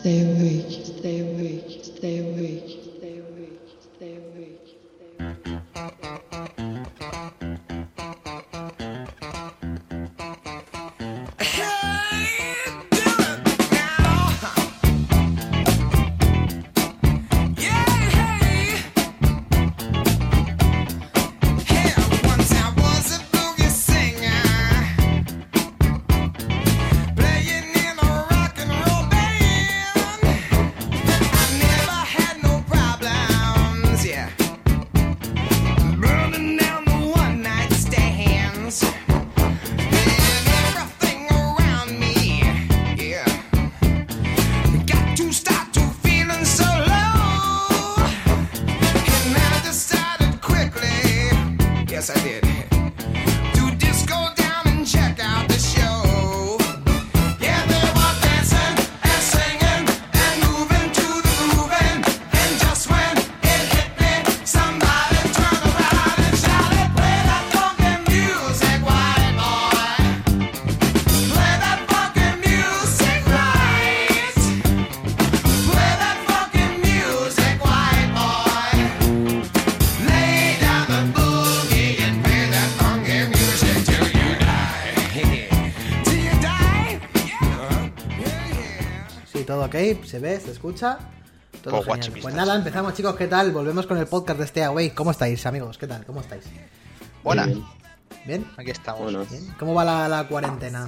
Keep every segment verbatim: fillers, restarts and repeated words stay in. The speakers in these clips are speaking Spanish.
Stay awake, stay awake, stay awake, stay awake, stay awake. Ok, se ve, se escucha. Todo oh, genial. Pues nada, empezamos, chicos. ¿Qué tal? Volvemos con el podcast de Stay Awake. ¿Cómo estáis, amigos? ¿Qué tal? ¿Cómo estáis? Buena. Bien. ¿Bien? Aquí estamos. Bueno. ¿Bien? ¿Cómo va la, la cuarentena?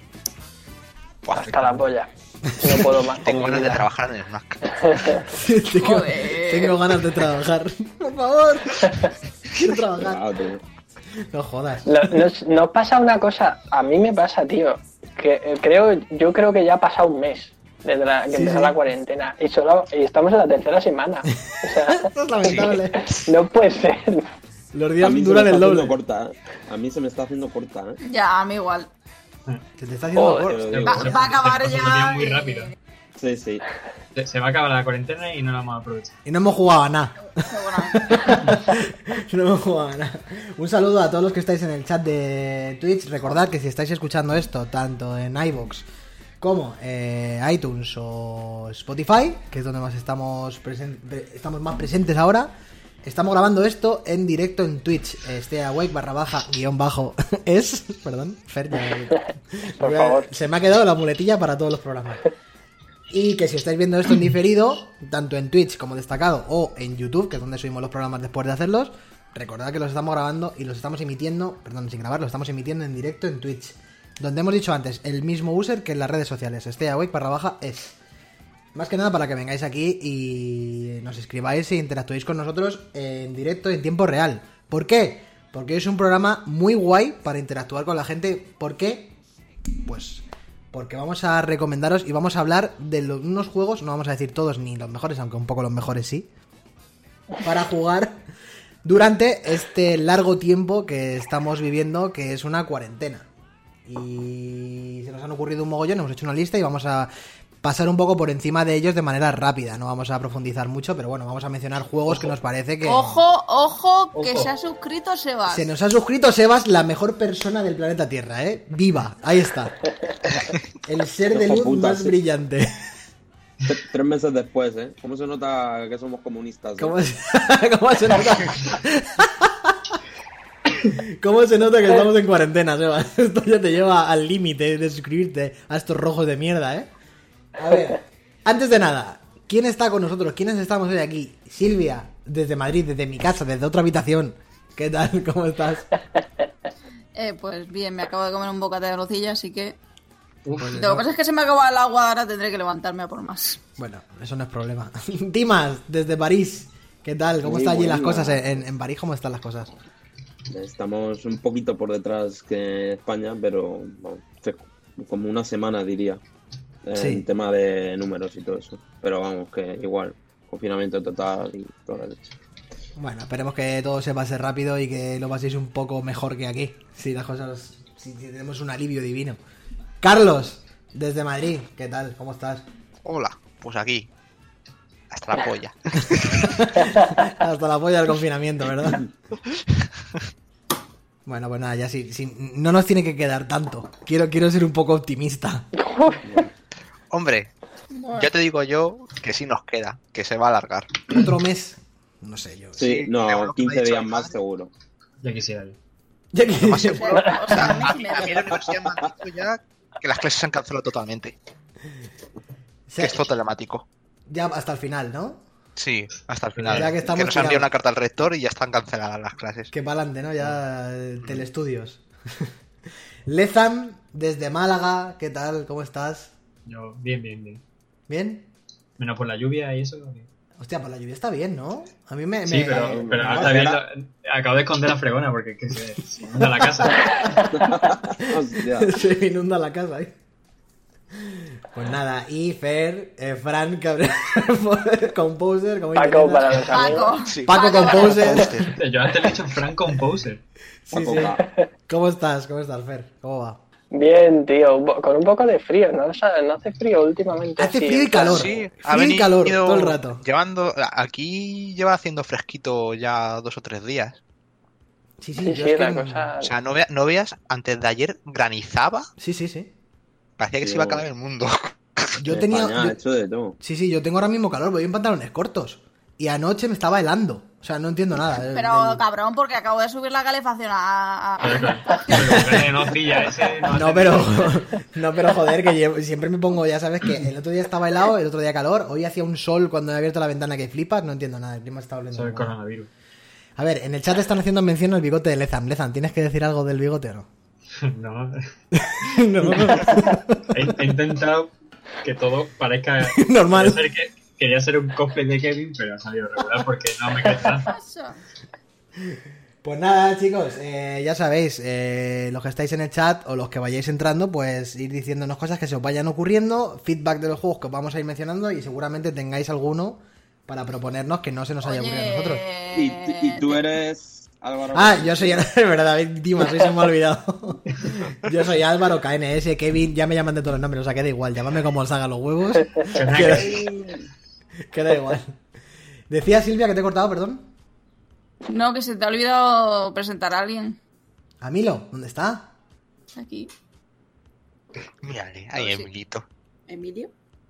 Buah, hasta la polla. No puedo más. Tengo ganas de trabajar en el Snack. tengo, tengo ganas de trabajar. Por favor. Quiero trabajar. No jodas. No, nos, nos pasa una cosa. A mí me pasa, tío. Que eh, creo, yo creo que ya ha pasado un mes desde la, que sí, empezó sí. la cuarentena y solo y estamos en la tercera semana. O sea, esto es lamentable. No puede ser. Los días duran el doble. Corta, ¿eh? A mí se me está haciendo corta, ¿eh? Ya, a mí igual. Se te está haciendo corta. Va, va a acabar se ya. Muy rápido. Sí, sí. Se, se va a acabar la cuarentena y no la vamos a aprovechar. Y no hemos jugado a nada. No hemos jugado a nada. Un saludo a todos los que estáis en el chat de Twitch. Recordad que si estáis escuchando esto, tanto en iVoox como eh, iTunes o Spotify, que es donde más estamos, presen- estamos más presentes ahora, estamos grabando esto en directo en Twitch. Stay Awake barra baja guión bajo es, perdón, Fer, ya, por favor. Se me ha quedado la muletilla para todos los programas. Y que si estáis viendo esto en diferido, tanto en Twitch como destacado o en YouTube, que es donde subimos los programas después de hacerlos, recordad que los estamos grabando y los estamos emitiendo, perdón, sin grabar, los estamos emitiendo en directo en Twitch, donde hemos dicho antes, el mismo user que en las redes sociales, Stay Awake barra baja es. Más que nada para que vengáis aquí y nos escribáis e interactuéis con nosotros en directo en tiempo real. ¿Por qué? Porque es un programa muy guay para interactuar con la gente. ¿Por qué? Pues porque vamos a recomendaros y vamos a hablar de los, unos juegos, no vamos a decir todos ni los mejores, aunque un poco los mejores sí, para jugar durante este largo tiempo que estamos viviendo, que es una cuarentena. Y se nos han ocurrido un mogollón, hemos hecho una lista y vamos a pasar un poco por encima de ellos de manera rápida. No vamos a profundizar mucho, pero bueno, vamos a mencionar juegos ojo. que nos parece que... Ojo, ojo, ojo, que se ha suscrito Sebas. Se nos ha suscrito Sebas, la mejor persona del planeta Tierra, ¿eh? Viva, ahí está. El ser de luz puta, más sí. brillante. Tres meses después, ¿eh? ¿Cómo se nota que somos comunistas? ¿eh? ¿Cómo, se... ¿Cómo se nota? ¿Cómo se nota que estamos en cuarentena, Sebas? Esto ya te lleva al límite de suscribirte a estos rojos de mierda, ¿eh? A ver, antes de nada, ¿quién está con nosotros? ¿Quiénes estamos hoy aquí? Silvia, desde Madrid, desde mi casa, desde otra habitación. ¿Qué tal? ¿Cómo estás? Eh, pues bien, me acabo de comer un bocata de nocilla, así que... Uf, Lo no. que pasa es que se me acaba el agua, ahora tendré que levantarme a por más. Bueno, eso no es problema. Dimas, desde París, ¿qué tal? ¿Cómo están allí las cosas en, en París? ¿Cómo están las cosas? Estamos un poquito por detrás que España, pero bueno, como una semana diría. En sí. tema de números y todo eso. Pero vamos, que igual, confinamiento total y toda la leche. Bueno, esperemos que todo se pase rápido y que lo paséis un poco mejor que aquí. Si las cosas, si, si tenemos un alivio divino. Carlos, desde Madrid, ¿qué tal? ¿Cómo estás? Hola, pues aquí. Hasta la polla. Hasta la polla del confinamiento, ¿verdad? Bueno, pues nada, ya sí, sí, no nos tiene que quedar tanto. Quiero, quiero ser un poco optimista. Hombre, Bueno, Ya te digo yo que sí nos queda, que se va a alargar. Otro mes. No sé yo. Sí, Sí, no, seguro que me quince ha dicho días mi más madre. seguro. Ya quisiera yo. Ya que- Lo más seguro. o sea, A mes y mí, medio. a mí en la universidad me han dicho ya que las clases se han cancelado totalmente. Sí, Que es todo telemático. ya hasta el final, ¿no? Sí, hasta el final. Ya que estamos nos han enviado tirados. una carta al rector y ya están canceladas las clases. Que para adelante, ¿no? Ya eh, telestudios. Lezam, desde Málaga, ¿qué tal? ¿Cómo estás? Yo, bien, bien, bien. ¿Bien? Menos por la lluvia y eso. bien. Hostia, pues la lluvia está bien, ¿no? A mí me... Sí, me- pero, me- pero me- ahora está bien. lo- Acabo de esconder la fregona porque es que se, se inunda la casa. Hostia. Se me inunda la casa ahí. Pues nada, y Fer, eh, Fran, Cabrera, Composer, como Paco dice para Leza. los amigos. Paco. Sí. Paco Paco. Composer. Yo antes le he dicho Frank Composer. Sí, Paco sí. K. ¿Cómo estás? ¿Cómo estás, Fer? ¿Cómo va? Bien, tío, un po- con un poco de frío, ¿no? O sea, no hace frío últimamente. Hace así, frío y en plan- calor. Sí, Frío y calor, todo el rato. Llevando, aquí lleva haciendo fresquito ya dos o tres días. Sí, sí, Sí, yo sí, es que la no- cosa... O sea, no, vea- no veas, antes de ayer granizaba, Sí, sí, sí. parecía que se Tío. iba a acabar el mundo. Yo En tenía... España ha yo- hecho de todo. Sí, sí, yo tengo ahora mismo calor, voy en pantalones cortos. Y anoche me estaba helando. O sea, no entiendo nada. del- Pero del- cabrón, porque acabo de subir la calefacción a... a- Pero como que no pilla ese. No, No, hace- pero, no, pero joder, que llevo- siempre me pongo, ya sabes que el otro día estaba helado, el otro día calor, hoy hacía un sol cuando he abierto la ventana que flipas, no entiendo nada, el clima está volviendo. Eso es loco. coronavirus. A ver, en el chat están haciendo mención al bigote de Lezam. Lezam, ¿tienes que decir algo del bigote o no? No. No. He, he intentado que todo parezca. Normal. Quería ser, que- quería ser un cosplay de Kevin, pero ha salido regular porque no me crece nada. Eso. Pues nada, chicos, eh, ya sabéis, eh, los que estáis en el chat o los que vayáis entrando, pues ir diciéndonos cosas que se os vayan ocurriendo, feedback de los juegos que os vamos a ir mencionando y seguramente tengáis alguno para proponernos que no se nos haya ocurrido a nosotros. Y, t- y tú eres Álvaro. Ah, yo soy... Es verdad, Dimas, hoy se me ha olvidado. Yo soy Álvaro, K N S, Kevin, ya me llaman de todos los nombres, o sea, que da igual, llámame como os haga los huevos. Que, que da igual. Decía Silvia que te he cortado, perdón. No, que se te ha olvidado presentar a alguien. A Milo, ¿dónde está? Aquí. Mírale, ahí Sí. Emilito. ¿Emilio?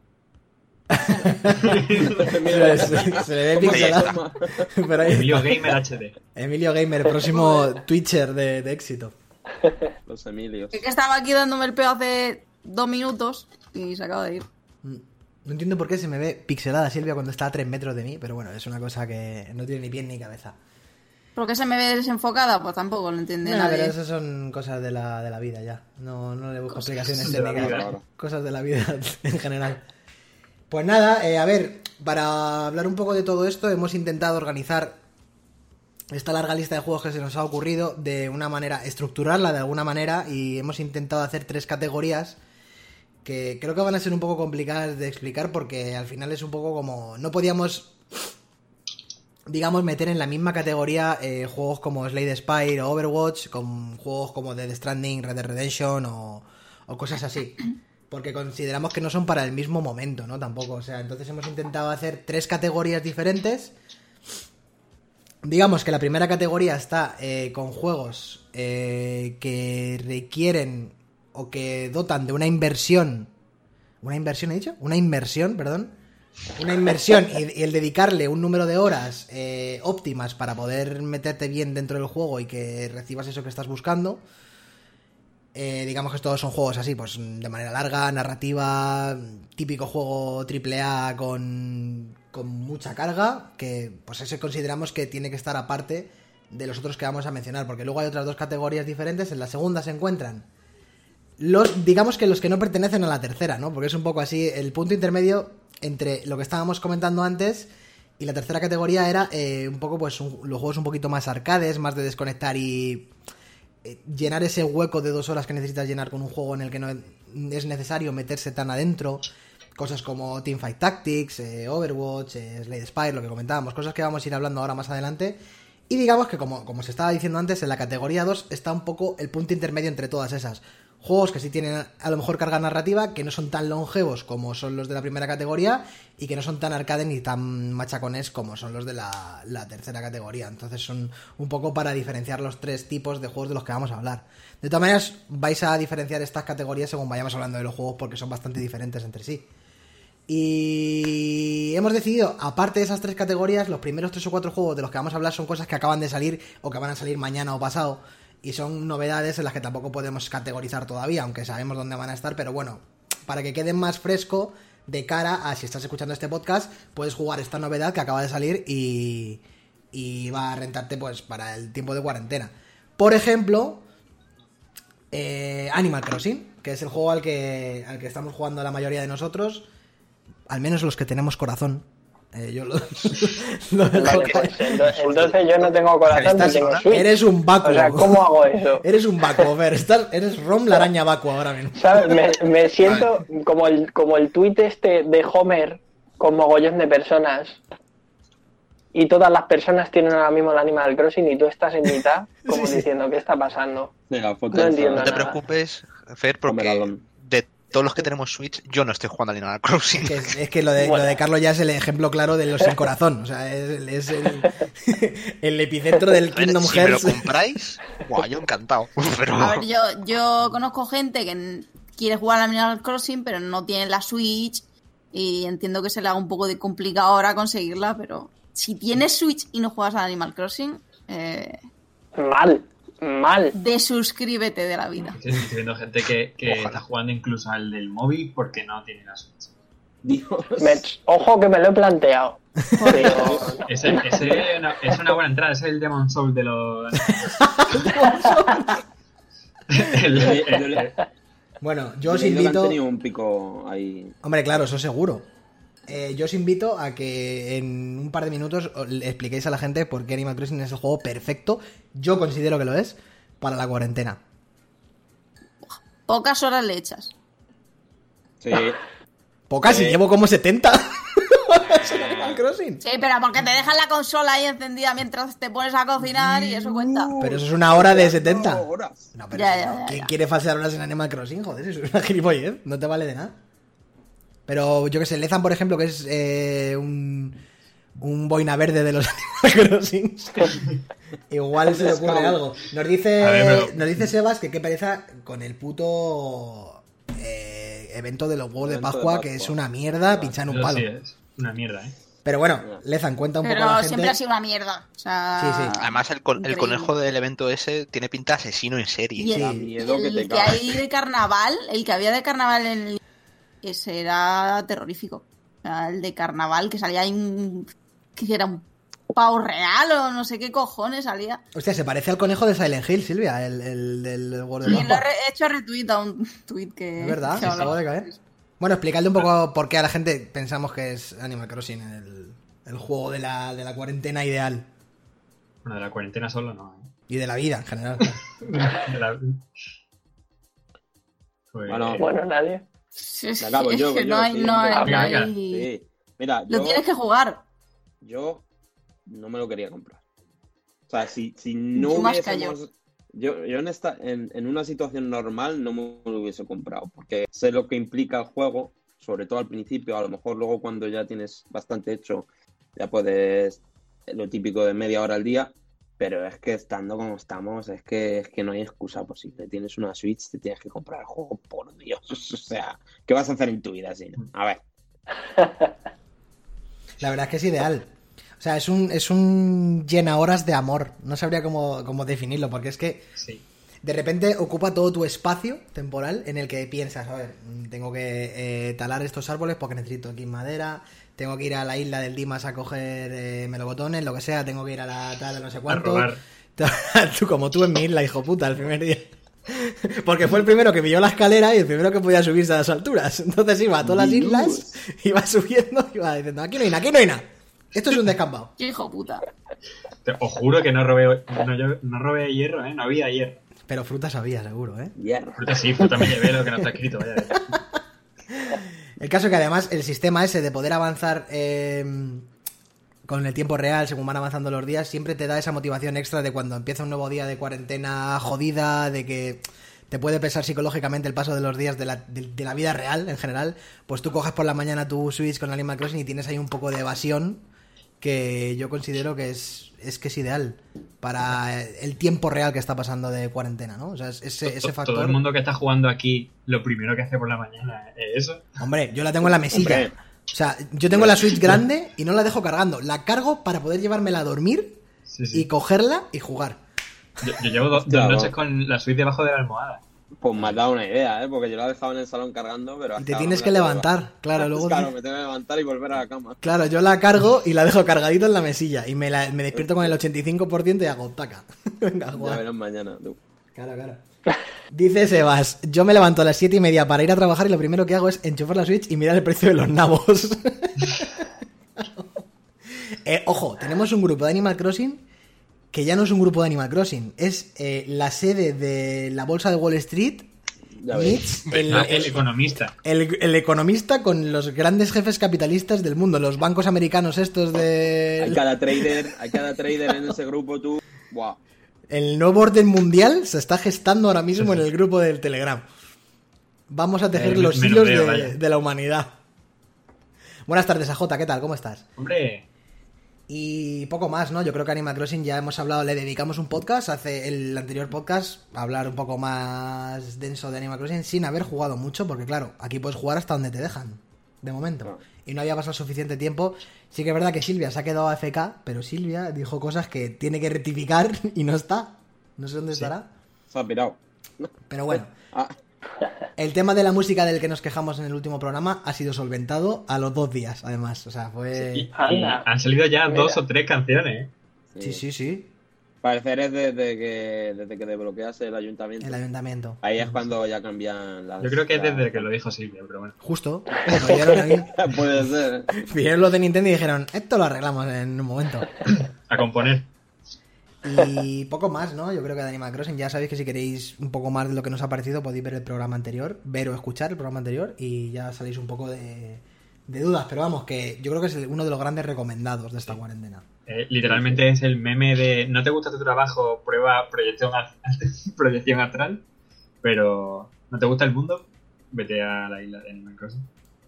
Se, se- se le ve Ahí pixelado. Pero ahí Emilio está. Gamer H D. Emilio Gamer, próximo Twitcher de, de éxito. Los Emilios. Es que estaba aquí dándome el peo hace dos minutos y se acaba de ir. No entiendo por qué se me ve pixelada Silvia cuando está a tres metros de mí, pero bueno, es una cosa que no tiene ni pie ni cabeza. ¿Por qué se me ve desenfocada? Pues tampoco lo entiende No, nadie. pero esas son cosas de la, de la vida ya. No, no le busco explicaciones de la técnicas. vida. Cosas de la vida en general. Pues nada, eh, a ver, para hablar un poco de todo esto, hemos intentado organizar esta larga lista de juegos que se nos ha ocurrido de una manera, estructurarla de alguna manera, y hemos intentado hacer tres categorías que creo que van a ser un poco complicadas de explicar porque al final es un poco como... No podíamos, digamos, meter en la misma categoría eh, juegos como Slay the Spire o Overwatch con juegos como Death Stranding, Red Dead Redemption o, o cosas así. Porque consideramos que no son para el mismo momento, ¿no? Tampoco, o sea, entonces hemos intentado hacer tres categorías diferentes. Digamos que la primera categoría está eh, con juegos eh, que requieren o que dotan de una inversión. ¿Una inversión he dicho? Una inversión, perdón. Una inversión y, y el dedicarle un número de horas eh, óptimas para poder meterte bien dentro del juego y que recibas eso que estás buscando. Eh, digamos que todos son juegos así, pues de manera larga, narrativa, típico juego triple A con, con mucha carga, que pues ese consideramos que tiene que estar aparte de los otros que vamos a mencionar, porque luego hay otras dos categorías diferentes. En la segunda se encuentran los, digamos que los que no pertenecen a la tercera, ¿no? Porque es un poco así, el punto intermedio entre lo que estábamos comentando antes y la tercera categoría era eh, un poco pues un, los juegos un poquito más arcades, más de desconectar y eh, llenar ese hueco de dos horas que necesitas llenar con un juego en el que no es necesario meterse tan adentro. Cosas como Teamfight Tactics, eh, Overwatch, eh, Slay the Spire, lo que comentábamos, cosas que vamos a ir hablando ahora más adelante. Y digamos que como, como se estaba diciendo antes, en la categoría dos está un poco el punto intermedio entre todas esas. Juegos que sí tienen a lo mejor carga narrativa, que no son tan longevos como son los de la primera categoría y que no son tan arcade ni tan machacones como son los de la, la tercera categoría. Entonces son un poco para diferenciar los tres tipos de juegos de los que vamos a hablar. De todas maneras, vais a diferenciar estas categorías según vayamos hablando de los juegos porque son bastante diferentes entre sí. Y hemos decidido, aparte de esas tres categorías, los primeros tres o cuatro juegos de los que vamos a hablar son cosas que acaban de salir o que van a salir mañana o pasado. Y son novedades en las que tampoco podemos categorizar todavía, aunque sabemos dónde van a estar. Pero bueno, para que queden más fresco de cara a si estás escuchando este podcast, puedes jugar esta novedad que acaba de salir y, y va a rentarte pues para el tiempo de cuarentena. Por ejemplo, eh, Animal Crossing, que es el juego al que, al que estamos jugando la mayoría de nosotros. Al menos los que tenemos corazón. Eh, yo lo, lo dejo Vale, caer. pues, entonces, entonces yo no tengo corazón, Estás- ni tengo Switch. eres un vacuo. O sea, ¿cómo hago eso? Eres un vacuo, Fer. Estás, eres Rom la araña vacuo ahora mismo. ¿Sabes? Me, me siento como el, como el tuit este de Homer con mogollón de personas y todas las personas tienen ahora mismo el Animal Crossing y tú estás en mitad como diciendo ¿qué está pasando? Sí, la foto No esa. entiendo No te nada. preocupes, Fer, porque Comeralón. de todos los que tenemos Switch, yo no estoy jugando al Animal Crossing. Que es, es que lo de, Bueno. lo de Carlos ya es el ejemplo claro de los sin corazón. O sea, es, es el, el epicentro del A ver, Kingdom si me lo Hearts. compráis, guau, yo encantado. Pero A ver, yo, yo conozco gente que n- quiere jugar al Animal Crossing, pero no tiene la Switch. Y entiendo que se le haga un poco de complicado ahora conseguirla, pero si tienes Switch y no juegas al Animal Crossing, eh, Mal, mal. desuscríbete de la vida. Estoy viendo gente que, que Ojalá. está jugando incluso al del móvil porque no tiene la Switch. Dios. Me- ojo que me lo he planteado. Pero- Ese, ese una- es una buena entrada, ese es el Demon Soul de los... El- Yo le- el- yo le- Bueno, yo yo os le he dicho que han invito. tenido un pico ahí. Hombre, claro, eso seguro. Eh, yo os invito a que en un par de minutos os le expliquéis a la gente por qué Animal Crossing es el juego perfecto. Yo considero que lo es para la cuarentena. Pocas horas le echas. Sí. Pocas, y Eh. llevo como setenta. horas en Animal Crossing. Sí, pero porque te dejan la consola ahí encendida mientras te pones a cocinar y eso cuenta. Pero eso es una hora de setenta. Horas. No, pero Ya, eso ya, no. ya, ¿Quién ya. quiere falsear horas en Animal Crossing? Joder, eso es una gilipollez. No te vale de nada. Pero yo que sé, Lezan, por ejemplo, que es eh, un, un boina verde de los Animal Crossing. Igual se le ocurre algo. Nos dice, A ver, pero- nos dice Sebas que qué pereza con el puto eh, evento de los huevos de Evento de Pascua, que Pascua. es una mierda, pinchar un Eso palo. sí es una mierda, ¿eh? Pero bueno, Lezan, cuenta un poco a la Pero gente. siempre ha sido una mierda. O sea, Sí, sí. además el, con- el increíble. conejo del evento ese tiene pinta de asesino en serie. Y el, Da Sí. miedo el que te que cagas. hay de carnaval, el que había de carnaval en el... Ese era terrorífico. O sea, el de carnaval que salía ahí un... que era un pavo real o no sé qué cojones salía. Hostia, se parece al conejo de Silent Hill, Silvia, el, el del World Y of lo he Pascua. re- he hecho retweet a un tweet que... Es verdad, que acabo hablaba. de caer. Bueno, explicadle un poco por qué a la gente pensamos que es Animal Crossing el, el juego de la, de la cuarentena ideal. Bueno, de la cuarentena solo no, ¿eh? Y de la vida en general. De la- Pues, Bueno, Bueno, nadie. Sí, sí, Me acabo es yo, que yo, no hay... sí, no hay- venga, no venga, hay- Sí. Mira, Lo yo, tienes que jugar. yo no me lo quería comprar. O sea, si, si no Tú más que yo. hubiésemos... Yo, yo en, esta, en, en una situación normal no me lo hubiese comprado, porque sé lo que implica el juego, sobre todo al principio. A lo mejor luego cuando ya tienes bastante hecho, ya puedes, lo típico de media hora al día, pero es que estando como estamos, es que, es que no hay excusa posible. Tienes una Switch, te tienes que comprar el juego, por Dios. O sea, ¿qué vas a hacer en tu vida así? ¿No? A ver. La verdad es que es ideal. O sea, es un, es un llena horas de amor. No sabría cómo, cómo definirlo, porque es que sí. de repente ocupa todo tu espacio temporal en el que piensas, a ver, tengo que eh, talar estos árboles porque necesito aquí madera, tengo que ir a la isla del Dimas a coger eh, melocotones, lo que sea, tengo que ir a la tal de no sé cuánto. robar. Tú como tú en mi isla, hijo puta, el primer día. Porque fue el primero que pilló la escalera y el primero que podía subirse a las alturas. Entonces iba a todas las Dios. islas, iba subiendo, iba diciendo, aquí no hay nada, aquí no hay nada. Esto es un descampado. Qué hijo puta. Te- os juro que no robé, no, yo- no robé hierro, ¿eh? No había hierro. Pero frutas había, seguro, ¿eh? Hierro. Fruta sí, fruta me llevé lo que no está escrito, vaya. El caso es que además el sistema ese de poder avanzar eh, con el tiempo real según van avanzando los días siempre te da esa motivación extra de cuando empieza un nuevo día de cuarentena jodida, de que te puede pesar psicológicamente el paso de los días de la, de, de la vida real en general, pues tú coges por la mañana tu Switch con Animal Crossing y tienes ahí un poco de evasión que yo considero que es, es que es ideal para el tiempo real que está pasando de cuarentena, ¿no? O sea, es- ese, ese Todo factor... el mundo que está jugando aquí, lo primero que hace por la mañana es eso. Hombre, yo la tengo en la mesilla. Hombre, O sea, yo tengo la Switch grande y no la dejo cargando. La cargo para poder llevármela a dormir Sí, sí. y cogerla y jugar. Yo, yo llevo dos, dos Claro. noches con la Switch debajo de la almohada. Pues me has dado una idea, ¿eh? Porque yo la he dejado en el salón cargando, pero... Y hasta te ahora tienes me que la tengo levantar, claro, luego... Claro, me tengo que levantar y volver a la cama. Claro, yo la cargo y la dejo cargadita en la mesilla. Y me, la- me despierto con el ochenta y cinco por ciento y hago taca. Venga, a Ya jugar. verás mañana, tú. Claro, claro. Dice Sebas, yo me levanto a las siete y media para ir a trabajar y lo primero que hago es enchufar la Switch y mirar el precio de los nabos. eh, ojo, tenemos un grupo de Animal Crossing que ya no es un grupo de Animal Crossing, es eh, la sede de la bolsa de Wall Street. Ya Mitch, ves. el, Ah, el el- economista. el- el economista con los grandes jefes capitalistas del mundo, los bancos americanos estos de... Hay cada trader, hay cada trader en ese grupo, tú. Buah. El nuevo orden mundial se está gestando ahora mismo en el grupo del Telegram. Vamos a tejer El los menudeo, hilos de, vaya. de la humanidad. Buenas tardes, A J, ¿qué tal? ¿Cómo estás? Hombre, Y poco más, ¿no? Yo creo que Animal Crossing ya hemos hablado, le dedicamos un podcast, hace el anterior podcast, a hablar un poco más denso de Animal Crossing sin haber jugado mucho, porque claro, aquí puedes jugar hasta donde te dejan, de momento. Claro. Y no había pasado suficiente tiempo. Sí que es verdad que Silvia se ha quedado A F K, pero Silvia dijo cosas que tiene que rectificar y no está. No sé dónde Sí. estará. Se ha pirado. Pero bueno, Ah, el tema de la música del que nos quejamos en el último programa ha sido solventado a los dos días, además. O sea, fue... y, y Anda. han salido ya Mira. dos o tres canciones, ¿eh? Sí, sí, sí. Parecer es desde que, desde que desbloqueas el ayuntamiento. El ayuntamiento. Ahí es cuando ya cambian las... Yo creo que es las- desde que lo dijo Silvia, pero bueno. Justo. Lo vieron ahí. Puede ser. Vieron los de Nintendo y dijeron, esto lo arreglamos en un momento. A componer. Y poco más, ¿no? Yo creo que de Animal Crossing ya sabéis que si queréis un poco más de lo que nos ha parecido podéis ver el programa anterior, ver o escuchar el programa anterior y ya salís un poco de, de dudas. Pero vamos, que yo creo que es uno de los grandes recomendados de esta cuarentena. Eh, literalmente es el meme de ¿no te gusta tu trabajo? Prueba proyección, a- proyección astral, pero ¿no te gusta el mundo? Vete a la isla de Animal Crossing.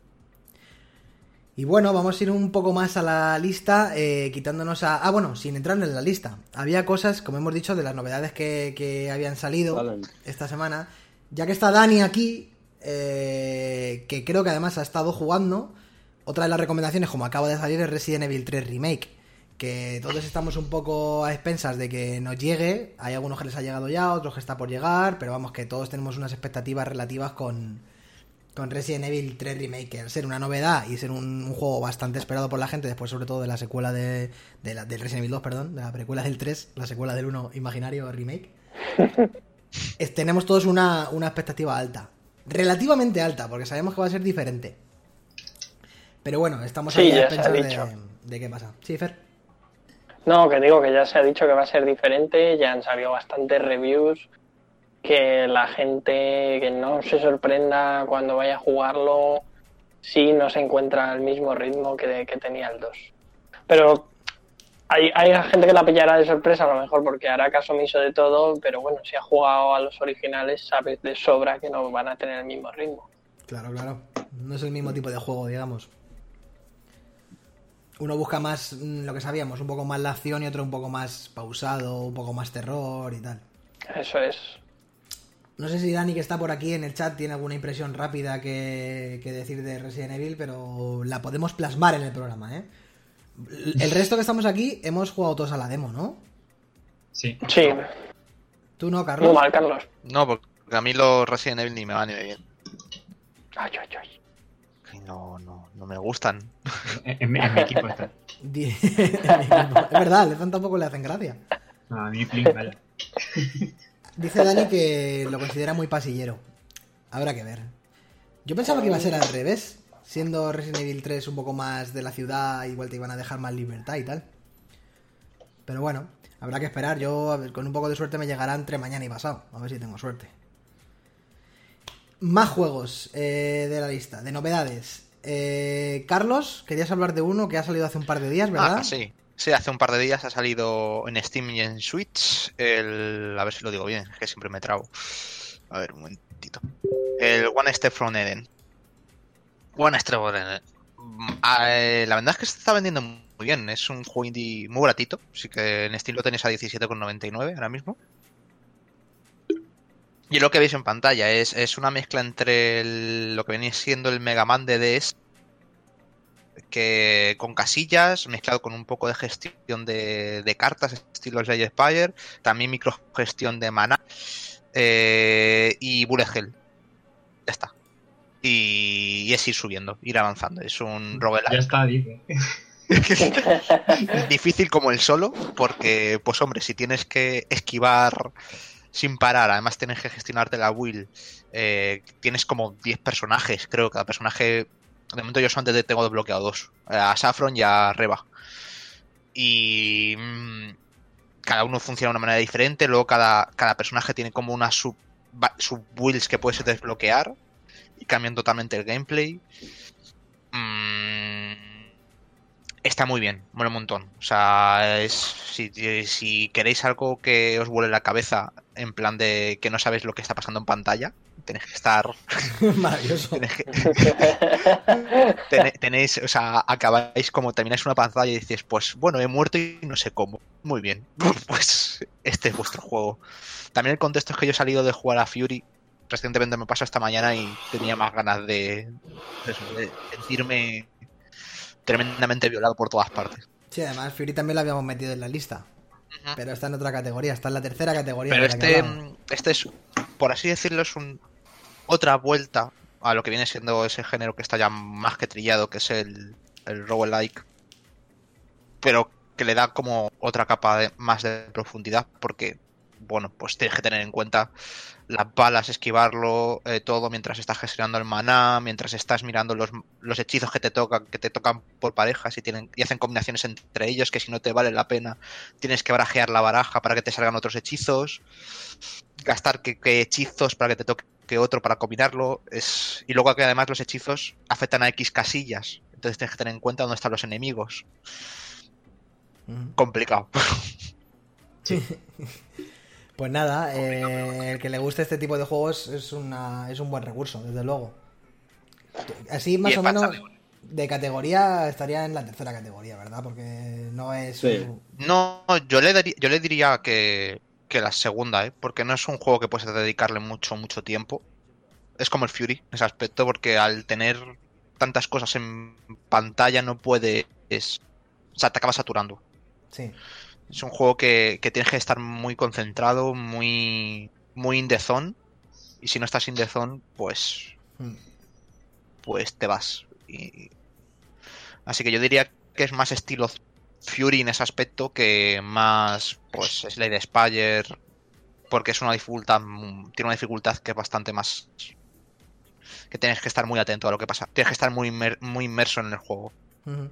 Y bueno, vamos a ir un poco más a la lista, eh, quitándonos a... Ah, bueno, sin entrar en la lista. Había cosas, como hemos dicho, de las novedades que, que habían salido Vale. esta semana. Ya que está Dani aquí, eh, que creo que además ha estado jugando, otra de las recomendaciones, como acaba de salir, es Resident Evil tres Remake. Que todos estamos un poco a expensas de que nos llegue. Hay algunos que les ha llegado ya, otros que está por llegar, pero vamos, que todos tenemos unas expectativas relativas con... con Resident Evil tres Remake, que al ser una novedad y ser un, un juego bastante esperado por la gente, después sobre todo de la secuela de, de la, del Resident Evil dos, perdón, de la precuela del tres, la secuela del uno imaginario Remake, es- tenemos todos una, una expectativa alta, relativamente alta, porque sabemos que va a ser diferente. Pero bueno, estamos Sí, ahí a ya se ha expensas dicho. de, de qué pasa. Sí, Fer. No, que digo que ya se ha dicho que va a ser diferente, ya han salido bastantes reviews, que la gente que no se sorprenda cuando vaya a jugarlo si no se encuentra al mismo ritmo que, que tenía el dos. Pero hay, hay gente que la pillará de sorpresa a lo mejor porque hará caso omiso de todo, pero bueno, si ha jugado a los originales sabe de sobra que no van a tener el mismo ritmo. Claro, claro. No es el mismo tipo de juego, digamos. Uno busca más mm, lo que sabíamos, un poco más la acción y otro un poco más pausado, un poco más terror y tal. Eso es. No sé si Dani, que está por aquí en el chat, tiene alguna impresión rápida que, que decir de Resident Evil, pero la podemos plasmar en el programa, ¿eh? El resto que estamos aquí hemos jugado todos a la demo, ¿no? Sí. Sí, ¿Tú no, muy Carlos? mal, Carlos. No, porque a mí los Resident Evil ni me van ni me vienen. Ay, ay, ay. Que no, no, no me gustan. En, en mi- en mi equipo está. Di- Es verdad, al Lezan tampoco le hacen gracia. No, a mí, Flynn, vaya. Dice Dani que lo considera muy pasillero. Habrá que ver. Yo pensaba que iba a ser al revés, siendo Resident Evil tres un poco más de la ciudad, igual te iban a dejar más libertad y tal. Pero bueno, habrá que esperar. Yo, a ver, con un poco de suerte, me llegará entre mañana y pasado. A ver si tengo suerte. Más juegos eh, de la lista, de novedades. Eh, Carlos, querías hablar de uno que ha salido hace un par de días, ¿verdad? Ah, sí. Sí, hace un par de días ha salido en Steam y en Switch el... A ver si lo digo bien, es que siempre me trabo. A ver, un momentito. El One Step from Eden. One Step from Eden. Mm, eh, La verdad es que se está vendiendo muy bien. Es un juego indie muy baratito. Así que en Steam lo tenéis a diecisiete con noventa y nueve ahora mismo. Y lo que veis en pantalla es, es una mezcla entre el- lo que venía siendo el Mega Man de D S que con casillas, mezclado con un poco de gestión de, de cartas, estilo Slay Spire, también microgestión de mana eh, y bullet hell. Ya está. Y, y es ir subiendo, ir avanzando. Es un roguelike. Ya está, dice. Difícil como el solo, porque, pues hombre, si tienes que esquivar sin parar, además tienes que gestionarte la build, eh, tienes como diez personajes, creo, cada personaje, de momento yo solamente tengo desbloqueado dos, a Saffron y a Reba. Y mmm, cada uno funciona de una manera diferente, luego cada, cada personaje tiene como una sub, sub builds que puedes desbloquear y cambian totalmente el gameplay. Mmm... Está muy bien, mola un montón. O sea, es, si, si queréis algo que os vuele la cabeza, en plan de que no sabéis lo que está pasando en pantalla, tenéis que estar... Maravilloso. Tenéis, que... Ten, tenéis, o sea, acabáis como termináis una pantalla y dices, pues bueno, he muerto y no sé cómo. Muy bien, pues este es vuestro juego. También el contexto es que yo he salido de jugar a Fury. Recientemente me pasó esta mañana y tenía más ganas de, de, de sentirme tremendamente violado por todas partes. Sí, además Fury también lo habíamos metido en la lista. Uh-huh. Pero está en otra categoría, está en la tercera categoría. Pero este, este es, por así decirlo, es un, otra vuelta a lo que viene siendo ese género que está ya más que trillado, que es el, el roguelike. Pero que le da como otra capa de, más de profundidad, porque, bueno, pues tienes que tener en cuenta las balas, esquivarlo, eh, todo mientras estás gestionando el maná, mientras estás mirando los, los hechizos que te tocan, que te tocan por parejas y tienen y hacen combinaciones entre ellos que si no te vale la pena tienes que barajear la baraja para que te salgan otros hechizos, gastar que, que hechizos para que te toque otro para combinarlo, es y luego que además los hechizos afectan a X casillas, entonces tienes que tener en cuenta dónde están los enemigos. Mm. Complicado. Sí. Pues nada, eh, el que le guste este tipo de juegos es una es un buen recurso, desde luego. Así más o menos de categoría estaría en la tercera categoría, ¿verdad? Porque no es... Sí. Un... No, yo le, daría, yo le diría que, que la segunda, ¿eh? Porque no es un juego que puedes dedicarle mucho, mucho tiempo. Es como el Fury, en ese aspecto, porque al tener tantas cosas en pantalla no puedes... O sea, te acabas saturando. Sí. Es un juego que, que tienes que estar muy concentrado, muy muy in the zone. Y si no estás in the zone, pues mm. pues te vas. Y... Así que yo diría que es más estilo Fury en ese aspecto que más pues Slay Spire, porque es una dificultad, tiene una dificultad que es bastante más, que tienes que estar muy atento a lo que pasa. Tienes que estar muy inmer- muy inmerso en el juego. Uh-huh.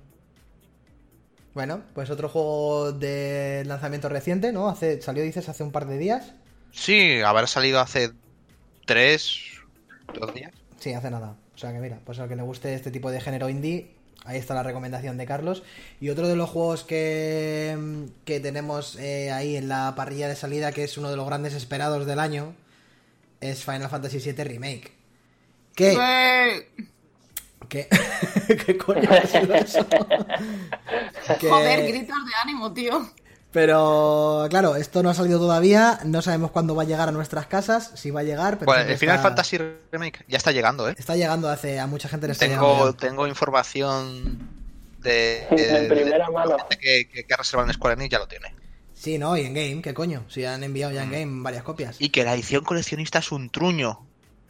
Bueno, pues otro juego de lanzamiento reciente, ¿no? Hace, salió, dices, hace un par de días. Sí, habrá salido hace tres, dos días. Sí, hace nada. O sea que mira, pues al que le guste este tipo de género indie, ahí está la recomendación de Carlos. Y otro de los juegos que, que tenemos eh, ahí en la parrilla de salida, que es uno de los grandes esperados del año, es Final Fantasy siete Remake. ¿Qué? ¡Hey! ¿Qué? ¿Qué coño ha sido eso? que... Joder, gritos de ánimo, tío. Pero, claro, esto no ha salido todavía. No sabemos cuándo va a llegar a nuestras casas. Si va a llegar, pero... Bueno, el Final está... Fantasy Remake ya está llegando, ¿eh? Está llegando hace... A mucha gente le está tengo, llegando. Tengo información de... de, de, de primera de, mano. De que, que, que ha reservado en Square Enix ya lo tiene. Sí, no, y en Game, ¿qué coño? Si han enviado ya en Game varias copias. Y que la edición coleccionista es un truño.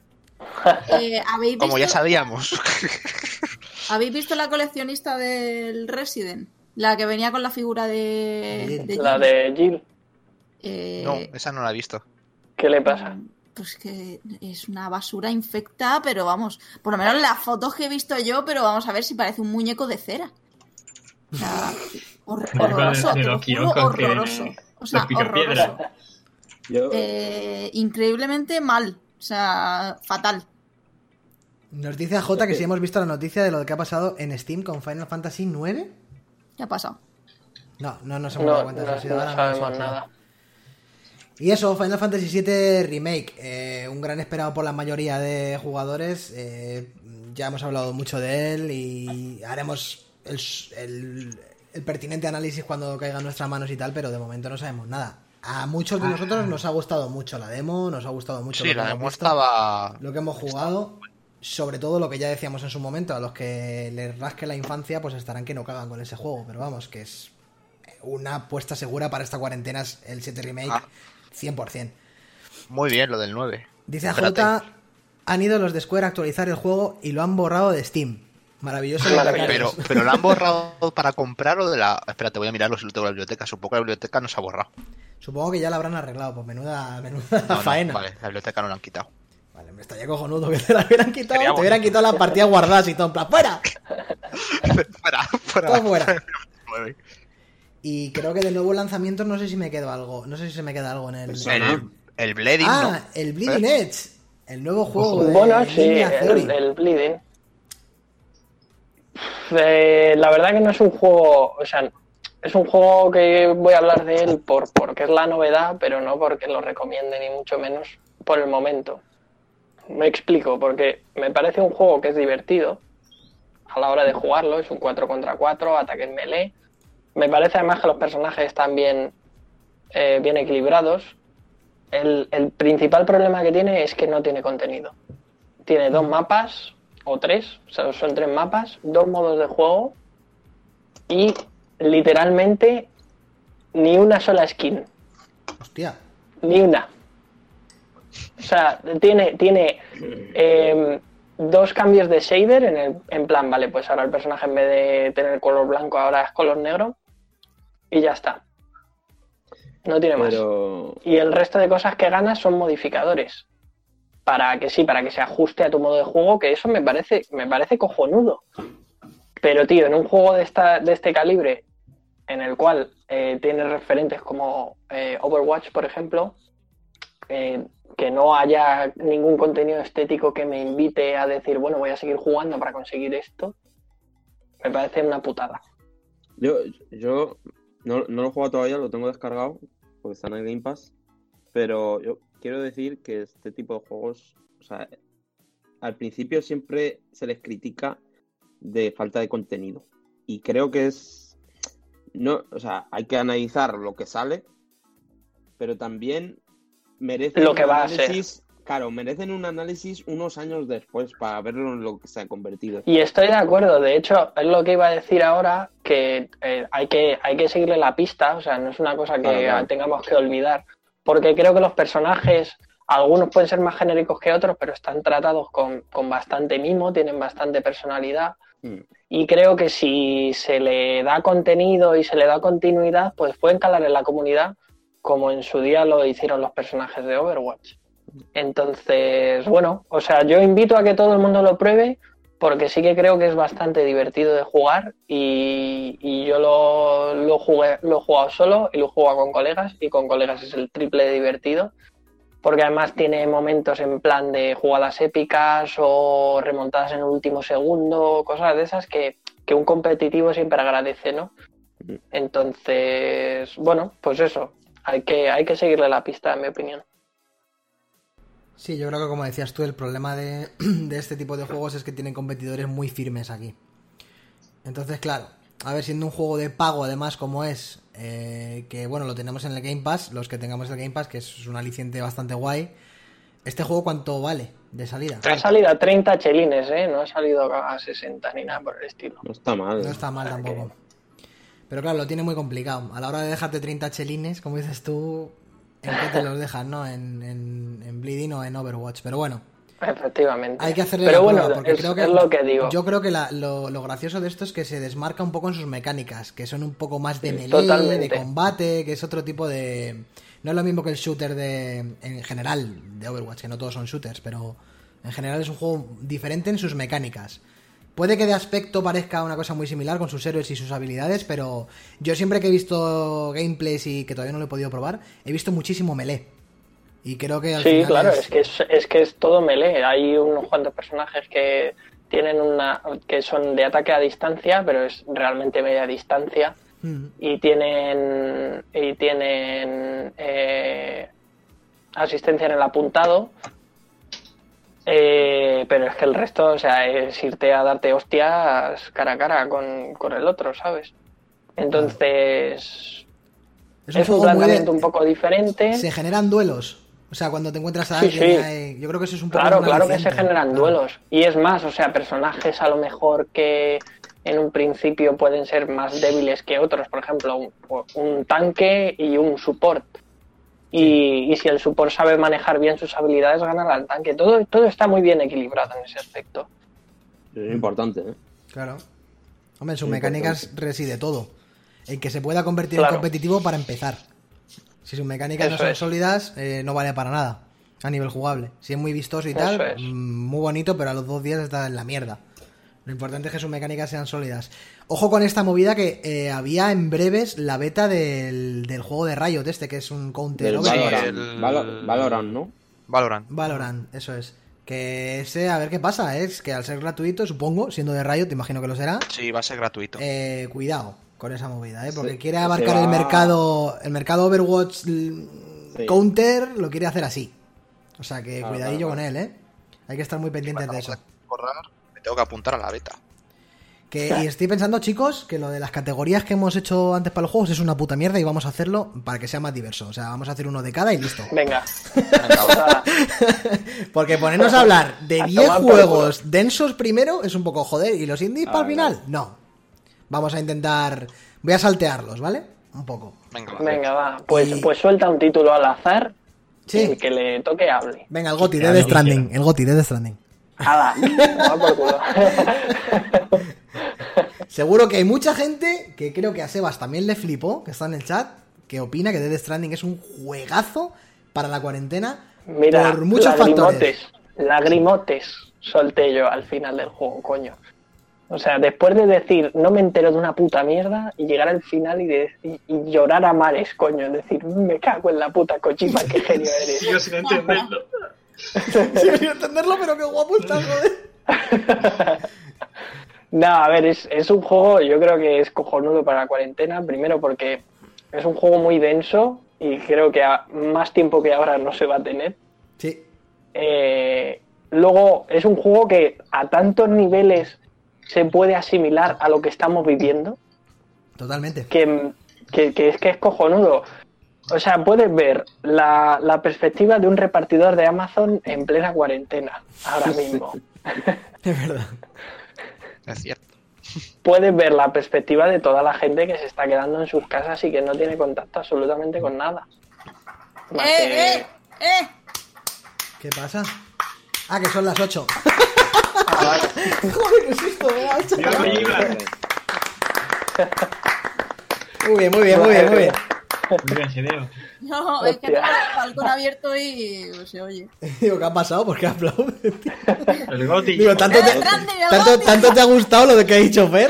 Eh, ¿habéis visto... Como ya sabíamos. ¿Habéis visto la coleccionista del Resident? La que venía con la figura de... de la de Jill. Eh... No, esa no la he visto. ¿Qué le pasa? Pues que es una basura infecta, pero vamos, por lo menos las fotos que he visto yo, pero vamos a ver si parece un muñeco de cera. O sea, hor- horroroso, te lo juro, horroroso. O sea, horroroso. Yo... Eh, increíblemente mal. O sea, fatal. Nos dice A J que si hemos visto la noticia de lo que ha pasado en Steam con Final Fantasy nueve. ¿Qué ha pasado? No, no nos hemos no, dado cuenta. No, si no, no sabemos nada. nada. Y eso, Final Fantasy siete Remake. Eh, un gran esperado por la mayoría de jugadores. Eh, ya hemos hablado mucho de él y haremos el, el, el pertinente análisis cuando caiga en nuestras manos y tal, pero de momento no sabemos nada. A muchos de nosotros nos ha gustado mucho la demo, nos ha gustado mucho sí, lo que la hemos demo visto, estaba... lo que hemos jugado. sobre todo lo que ya decíamos en su momento, a los que les rasque la infancia, pues estarán que no cagan con ese juego. Pero vamos, que es una apuesta segura para esta cuarentena, es el siete Remake, Ah. cien por ciento. Muy bien, lo del nueve. Dice Espérate. A J, han ido los de Square a actualizar el juego y lo han borrado de Steam. Maravilloso. lo Maravilloso. que Pero, haces. pero lo han borrado para comprar o de la. Espérate, voy a mirarlo si lo tengo en la biblioteca. Supongo que la biblioteca no se ha borrado. Supongo que ya lo habrán arreglado, pues menuda, menuda No, no, faena. vale, la biblioteca no la han quitado. Vale, me estaría cojonudo que te la hubieran quitado, Sería te hubieran bonito. quitado las partidas guardadas y todo, en plan, ¡fuera! fuera, fuera. Todo fuera. Nueve. Y creo que de nuevos lanzamientos no sé si me quedo algo, no sé si se me queda algo en el... El, el Bleeding, Ah, ¿no? el Bleeding Edge, el nuevo juego de Bueno, sí, Ninja Theory. el, el Bleeding. Eh, la verdad que no es un juego, o sea, es un juego que voy a hablar de él por porque es la novedad, pero no porque lo recomiende ni mucho menos por el momento. Me explico, porque me parece un juego que es divertido a la hora de jugarlo, es un cuatro contra cuatro, ataque en melee. Me parece además que los personajes están bien, eh, bien equilibrados. El, el principal problema que tiene es que no tiene contenido. Tiene dos mapas, o tres, o sea, son tres mapas, dos modos de juego y literalmente ni una sola skin, Hostia, ni una. O sea, tiene, tiene eh, dos cambios de shader en, el, en plan, vale, pues ahora el personaje en vez de tener color blanco ahora es color negro y ya está. No tiene más. Pero Y el resto de cosas que ganas son modificadores. Para que sí, para que se ajuste a tu modo de juego, que eso me parece, me parece cojonudo. Pero, tío, en un juego de esta, de este calibre, en el cual eh, tienes referentes como eh, Overwatch, por ejemplo, eh, que no haya ningún contenido estético que me invite a decir, bueno, voy a seguir jugando para conseguir esto, me parece una putada. yo, yo no, no lo he jugado todavía, lo tengo descargado, porque está en el Game Pass. Pero yo quiero decir que este tipo de juegos, o sea, al principio siempre se les critica de falta de contenido. Y creo que es... no, o sea, hay que analizar lo que sale, pero también merecen Lo que un va a ser. análisis... Claro, merecen un análisis unos años después para ver en lo que se ha convertido. Y estoy de acuerdo, de hecho, es lo que iba a decir ahora, que, eh, hay que hay que seguirle la pista, o sea, no es una cosa que Claro, claro. tengamos que olvidar, porque creo que los personajes, algunos pueden ser más genéricos que otros, pero están tratados con, con bastante mimo, tienen bastante personalidad, Mm. y creo que si se le da contenido y se le da continuidad, pues pueden calar en la comunidad, como en su día lo hicieron los personajes de Overwatch. Entonces, bueno, o sea, yo invito a que todo el mundo lo pruebe porque sí que creo que es bastante divertido de jugar y, y yo lo, lo, jugué, lo he jugado solo y lo he jugado con colegas y con colegas es el triple de divertido porque además tiene momentos en plan de jugadas épicas o remontadas en el último segundo, cosas de esas que, que un competitivo siempre agradece, ¿no? Entonces, bueno, pues eso, hay que, hay que seguirle la pista, en mi opinión. sí, yo creo que como decías tú, el problema de, de este tipo de juegos es que tienen competidores muy firmes aquí. Entonces, claro, a ver, siendo un juego de pago además como es, eh, que bueno, lo tenemos en el Game Pass, los que tengamos el Game Pass, que es un aliciente bastante guay. ¿Este juego cuánto vale de salida? Ha salido a treinta chelines, ¿eh? No ha salido a sesenta ni nada por el estilo. No está mal. No está mal O sea tampoco. Pero claro, lo tiene muy complicado. A la hora de dejarte treinta chelines, como dices tú, ¿en qué te los dejas, no? En, en, en Bleeding o en Overwatch. Pero bueno, Efectivamente. hay que hacerle Pero la bueno, prueba, porque es, creo que, es lo que digo. yo creo que la- lo, lo gracioso de esto es que se desmarca un poco en sus mecánicas, que son un poco más de Sí, melee, totalmente. de combate, que es otro tipo de... No es lo mismo que el shooter de en general de Overwatch, que no todos son shooters, pero en general es un juego diferente en sus mecánicas. Puede que de aspecto parezca una cosa muy similar con sus héroes y sus habilidades, pero yo siempre que he visto gameplays y que todavía no lo he podido probar, he visto muchísimo melee. Y creo que al Sí, final claro, es- es que es, es que es todo melee. Hay unos cuantos personajes que tienen una que son de ataque a distancia, pero es realmente media distancia. Mm. Y tienen y tienen eh, asistencia en el apuntado. Eh, pero es que el resto, o sea, es irte a darte hostias cara a cara con, con el otro, ¿sabes? Entonces, es es un un juego muy de- planteamiento un poco diferente. Se generan duelos. O sea, cuando te encuentras a Sí, alguien, sí. hay- yo creo que eso es un poco Claro, un claro que se aliciente. generan Claro. duelos. Y es más, o sea, personajes a lo mejor que en un principio pueden ser más débiles que otros. Por ejemplo, un, un tanque y un support. Y, y si el support sabe manejar bien sus habilidades, ganará al tanque. Todo, todo está muy bien equilibrado en ese aspecto. Es importante, ¿eh? Claro. Hombre, en sus Muy mecánicas importante. reside todo. En que se pueda convertir Claro. en competitivo para empezar. Si sus mecánicas no Eso son es. sólidas, eh, no vale para nada a nivel jugable. Si es muy vistoso y Eso tal, es. mm, muy bonito, pero a los dos días está en la mierda. Lo importante es que sus mecánicas sean sólidas. Ojo con esta movida que eh, había en breves la beta del, del juego de Riot este, que es un counter Del Overwatch. Valorant, el- Valo- Valorant, ¿no? Valorant. Valorant, eso es. Que ese, a ver qué pasa, es que al ser gratuito, supongo, siendo de Riot, te imagino que lo será. Sí, va a ser gratuito. Eh, cuidado con esa movida, ¿eh? Porque Se- quiere se abarcar va- el mercado, el mercado Overwatch l- Sí. Counter, lo quiere hacer así. O sea que Claro, cuidadillo claro, con él, ¿eh? Hay que estar muy Si me pendientes de acabo eso. acordar, me tengo que apuntar a la beta. Que, y estoy pensando, chicos, que lo de las categorías que hemos hecho antes para los juegos es una puta mierda y vamos a hacerlo para que sea más diverso. O sea, vamos a hacer uno de cada y listo. Venga. Venga, va. Nada. Porque ponernos a hablar de A diez tomar por juegos densos primero es un poco joder. ¿Y los indies para el Ah, final? No. Vamos a intentar... Voy a saltearlos, ¿vale? Un poco. Venga, va. Venga, va. Pues, Y- pues suelta un título al azar. Sí. Y el que le toque hable. Venga, el Goti, Claro, Death sí, Stranding. quiero. El Goti, Death Stranding. ¡Hala! Toma por culo. Seguro que hay mucha gente, que creo que a Sebas también le flipó, que está en el chat, que opina que Death Stranding es un juegazo para la cuarentena Mira, por muchos lagrimotes, factores. lagrimotes solté yo al final del juego, coño. O sea, después de decir, no me entero de una puta mierda, y llegar al final y, de- y, y llorar a mares, coño. Es decir, me cago en la puta Kojima, qué genio eres. Sigo sin entenderlo. Sigo sin entenderlo, pero qué guapo está, joder. No, a ver, es, es un juego, yo creo que es cojonudo para la cuarentena. Primero porque es un juego muy denso y creo que a más tiempo que ahora no se va a tener. Sí, Eh, luego, es un juego que a tantos niveles se puede asimilar a lo que estamos viviendo, totalmente. que, que, que es que es cojonudo. O sea, puedes ver la, la perspectiva de un repartidor de Amazon en plena cuarentena, ahora mismo. Es verdad. Es cierto. Puedes ver la perspectiva de toda la gente que se está quedando en sus casas y que no tiene contacto absolutamente con nada. Más que- ¡Eh, eh, eh! ¿Qué pasa? Ah, que son las ocho. Ah, vale. Joder, qué susto, me ha hecho. Dios me libra. Muy bien, muy bien, muy bien, muy bien. Muy bien, Gedeo. No, es que Hostia. tengo el balcón abierto y pues, se oye. Digo, ¿qué ha pasado? ¿Por qué aplaudes? tío? El Goti. Digo, ¿tanto ¡Eh, te, Stranding, el tanto, Goti! tanto te ha gustado lo de que ha dicho Fer?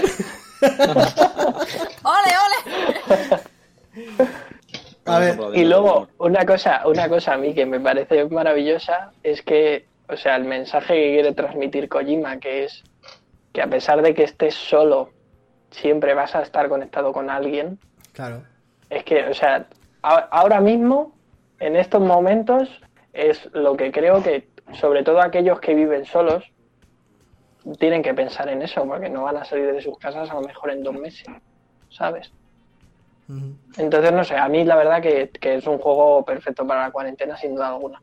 ¡Ole, ole! A ver, Y luego, una cosa, una cosa a mí que me parece maravillosa es que, o sea, el mensaje que quiere transmitir Kojima, que es que a pesar de que estés solo, siempre vas a estar conectado con alguien. claro. Es que, o sea, a- ahora mismo, en estos momentos, es lo que creo que, sobre todo aquellos que viven solos, tienen que pensar en eso, porque no van a salir de sus casas a lo mejor en dos meses, ¿sabes? Ujú. Entonces, no sé, a mí la verdad que, que es un juego perfecto para la cuarentena, sin duda alguna.